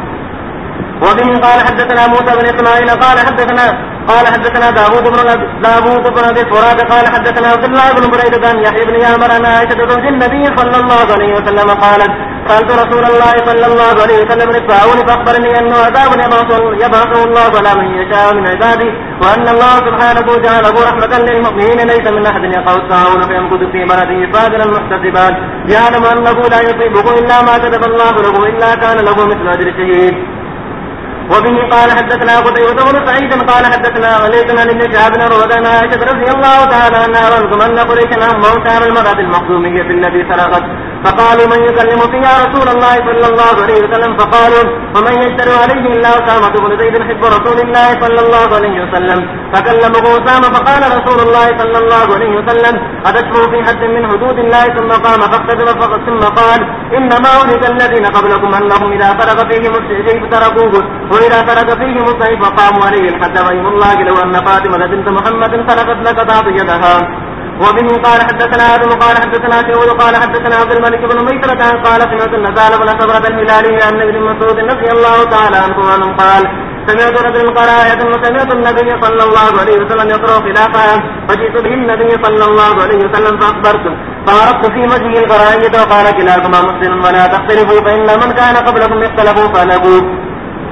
وبه قال حدثنا موسى بن اسماعيل قال حدثنا داوود بن ابي فراد قال حدثنا عبد الله بن بريدة عن يحيى بن يعمر عن عائشة زوج النبي صلى الله عليه وسلم قالت سألت رسول الله صلى الله عليه وسلم الطاعون فأخبرني أنه عذاب يبعثه الله على من يشاء من عباده وأن الله سبحانه جعله رحمة للمؤمنين ليس من أحد يقع الطاعون فيمكث في بلده فاجرا محتسبا يعلم أنه لا يصيبه إلا ما كتب الله له إلا كان له مثل أجر الشهيد وبه قال حدثنا قتيبة بن سعيد قال حدثنا عليك عن ابن شهاب بن عروة عائشة رضي الله تعالى عنها عنكم أن قريشا همهم كان المرأة المخزومية التي سرقت فقالوا من يكلم فيها رسول الله صلى الله عليه وسلم فقالوا ومن يشتري عليه إلا أسامة بن زيد حب رسول الله صلى الله عليه وسلم فكلمه أسامة فقال رسول الله صلى الله عليه وسلم أتشبه في حد من حدود الله ثم قام فاقتدر ثم قال إنما أهلك الذين قبلكم أنهم إذا ترك فيهم الشيء تركوه وإذا ترك فيهم الضيف فقاموا عليه الحد وإيم الله لو أن فاطمة بنت محمد سرقت لقطعت يدها وبه قال حدثنا آدم قال حدثنا شعوذ قال حدثنا عبد الملك بن ميسرة قال سمعت النزال بن صبرة الهلالي عن ابن مسعود رضي الله تعالى عنه قال سمعت رجل قراءة وسمعت النبي صلى الله عليه وسلم يقرأ خلافها فجئت به النبي صلى الله عليه وسلم فأخبرته فعرفت في وجهه القرائية وقال كلاكما مسلم ولا تختلفوا فإن من كان قبلكم اختلفوا فلقوا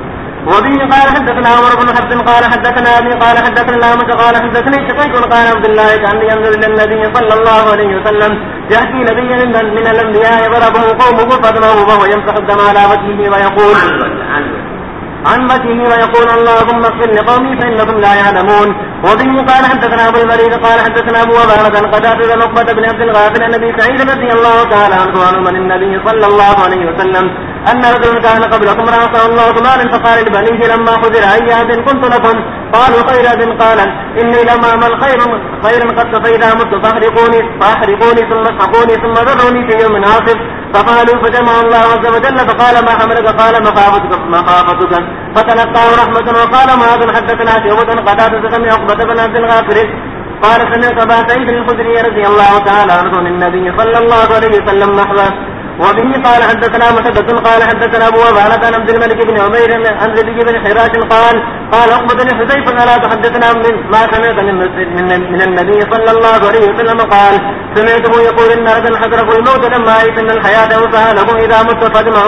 وبه قال حدثنا عمر بن حفص قال حدثنا ابي قال حدثنا الأعمش قال حدثني شقيق قال عبد الله كان ينزل الى النبي صلى الله عليه وسلم ياتي نبيا من الانبياء ضربه قومه فدمه وهو يمسح الدم على وجهه ويقول عن وجهه ويقول اللهم اغفر لقومي فانهم لا يعلمون. وبه قال حدثنا ابو الوليد قال حدثنا ابو عبادة قتادة عن عقبة بن عبد الغافل عن ابي سعيد رضي الله تعالى عنه عن النبي صلى الله عليه وسلم ان رجلا كان قبلكم رأسه الله مالا فقال لبنيه لما خذر اي عهد كنت لكم قالوا خير عهد قال اني لما من خير قد فاذا مت فاحرقوني ثم اسحقوني ثم ذروني في يوم عاصف فقالوا فجمع الله عز وجل فقال ما حملك قال مخافتك فتلقاه رحمة وقال معاذ حدثنا شعبة قتادة سمع عقبة بن عبد الغافل قال سمعت ابا سعيد الخدري رضي الله تعالى عنه عن النبي صلى الله عليه وسلم نحوه. وبه قال حدثنا مسدد قال حدثنا ابو عبادة عن عبد الملك بن عمير عن زيد بن حراش قال عقبة لحذيفة الا تحدثنا ما سمعت من النبي صلى الله عليه وسلم قال سمعته يقول ان رجلا حضره الموت لما ايت ان الحياة وسهله اذا مت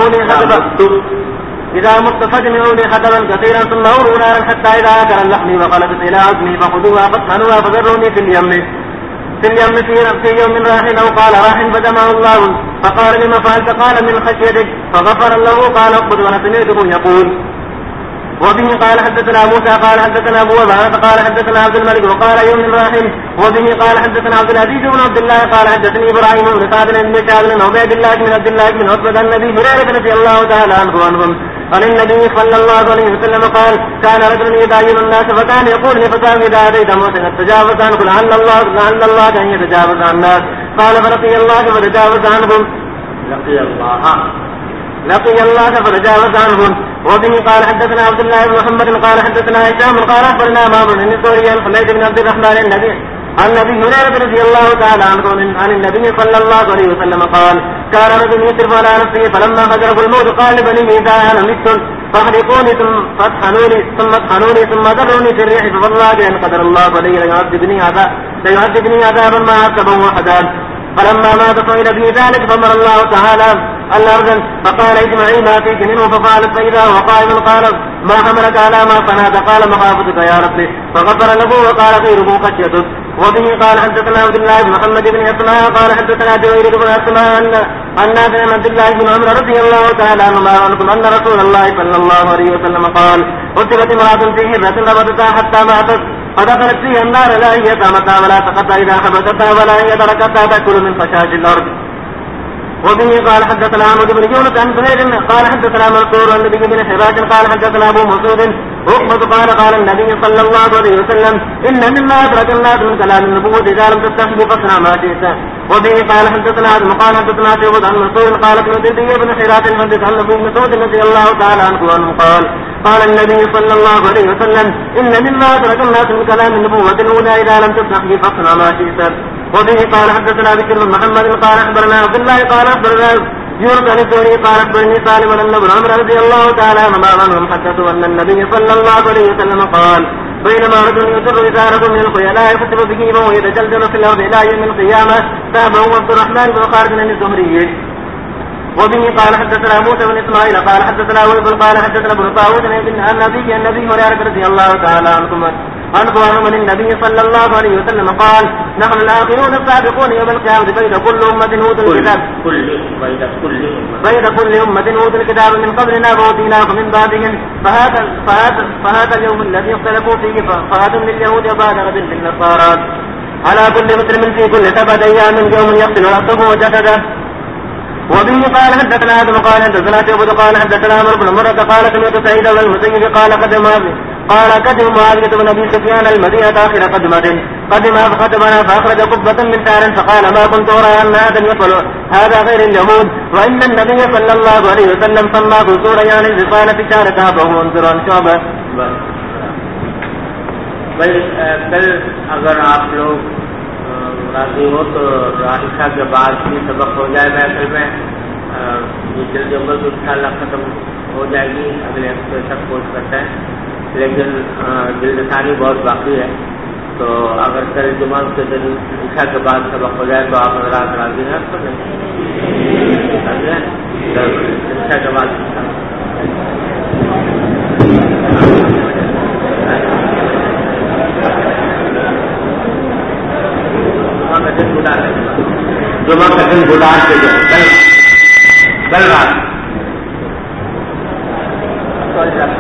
فاجمعوا لي حطبا كثيرا ثم اوروا نارا حتى اذا اكل اللحم وقلبت الى عظمي فخذوها فاطحنوها فذروني في اليم في يوم راح او قال راح فجمعه الله فقال لما فعلت قال من خشيتك فغفر له قال اقبض وانا سمعته يقول. وبه قال حدثنا موسى قال حدثنا ابو عبادة قال حدثنا عبد الملك وقال يوم راحل. وبه قال حدثنا عبد العزيز بن عبد الله قال حدثني ابراهيم بن سعد بن شهاب بن عبيد الله بن عبد الله بن عتبة النبي هريرة رضي الله تعالى عنهم قال النبي صلى الله عليه وسلم قال كان رجل يداين الناس فكان يقول لفتاه اذا اتيت موسى تجاوز عنه لعل الله ان يتجاوز عن الناس قال فرقي الله فتجاوز عنهم لقي الله فتجاوز عنهم. وبه قال حدثنا عبد الله بن محمد قال حدثنا هشام قال اخبرنا مامر بن سوريا حميد بن عبد الرحمن عن النبي هريرة رضي الله تعالى عنه عن النبي صلى الله عليه وسلم قال كان رجل يسرف على نفسه فلما حضره الموت قال لبنيه اذا انا مت فاحرقوني ثم اطحنوني ثم ذروني في الريح فوالله ان قدر الله علي ليعذبني عذابا ما عذبه احدا. فلما مات صعد في ذلك فامر الله تعالى الارض فقال اجمعي ما فيك منه فقالت فاذا هو قائم قال ما حملك على ما صنعت قال مخافتك يا ربي فغفر له وقال غيره خشيتك. وبه قال حدثنا عبد الله بن محمد بن اسماء قال حدثنا جوير بن اسماء ان نافع عبد الله بن عمر رضي الله تعالى عنهما ان رسول الله صلى الله عليه وسلم قال قتلت امرأة في هبة ربطتها حتى ماتت فدخلت فيها النار لا هي تامتها ولا سقطها اذا حبستها ولا هي تركتها تاكل من خشاش الارض. وبه قال حدثنا عمرو بن يونس عن زهير قال حدثنا منصور عن النبي بن حراش قال حدثنا ابو مسعود عقبة قال النبي صلى الله عليه وسلم ان مما ادرك الناس من كلام النبوة اذا لم تستحب فاصنع ما شئت. وبه قال حدثنا عدم قال حدثنا شعبة عن منصور قال ابن النبي بن حراش حدث عن ابي مسعود رضي الله تعالى عنه قال النبي صلى الله عليه وسلم ان مما ادرك الناس من كلام النبوة الاولى اذا لم تستحب فاصنع ما شئت. وبه قال حدثنا بكر بن محمد قال اخبرنا عبد الله قال اخبرنا يونس عن الزهري قال اخبرني سالم ان ابن عمر رضي الله تعالى عنهم حدثوا ان النبي صلى الله عليه وسلم قال بينما رجل يسر ازاره من الخيلاء يكتب به وهو يتجلجل في الارض الى يوم القيامه تابعه عبد الرحمن بن خالد بن الزهري. وبه قال حدثنا موسى بن اسماعيل قال حدثنا ولد قال حدثنا ابن طاووس عن النبي هريرة رضي الله تعالى عنكم عن النبي صلى الله عليه وسلم قال نحن الآخرون السابقون يوم القيامة بين كل أمة أوتوا الكتاب بين كل أمة أوتوا الكتاب من قبلنا وأوتيناه من بعدهم فهذا اليوم الذي اختلفوا فيه فهاد لليهود وبعد غد للنصارى على كل مسلم في كل 7 أيام يوم يقتل رأسه وجسده. وبه قال حدثنا آدم قال حدثنا شعبة قال حدثنا عمرو بن مرة قال سمعت سعيد والمسيب قال قدم معاوية بن ابي سفيان المدينة آخر قدم فخطبنا فأخرج قبة من شعر فقال ما كنت أرى أن هذا يفعل هذا غير اليهود وإن النبي صلى الله عليه وسلم سمى قصورا يعني الرسالة في شعر كعبه وانظر عن شعبة. کل اگر آپ لوگ راضی ہو تو عائشہ کے بعد بھی سبق ہو جائے گا. اصل میں یہ جلد عمر تو انشاءاللہ ختم ہو جائے گی اگلے ہفتے تک کوشش کرتے ہیں لیکن جلد ثانی بہت باقی ہے تو اگر کل جمعہ کے دن عشاء کے بعد سبق ہو جائے تو آپ حضرات راضی ہیں تو نہیں عشاء کے بعد جمعہ کا دن گزار کے گئے کل رات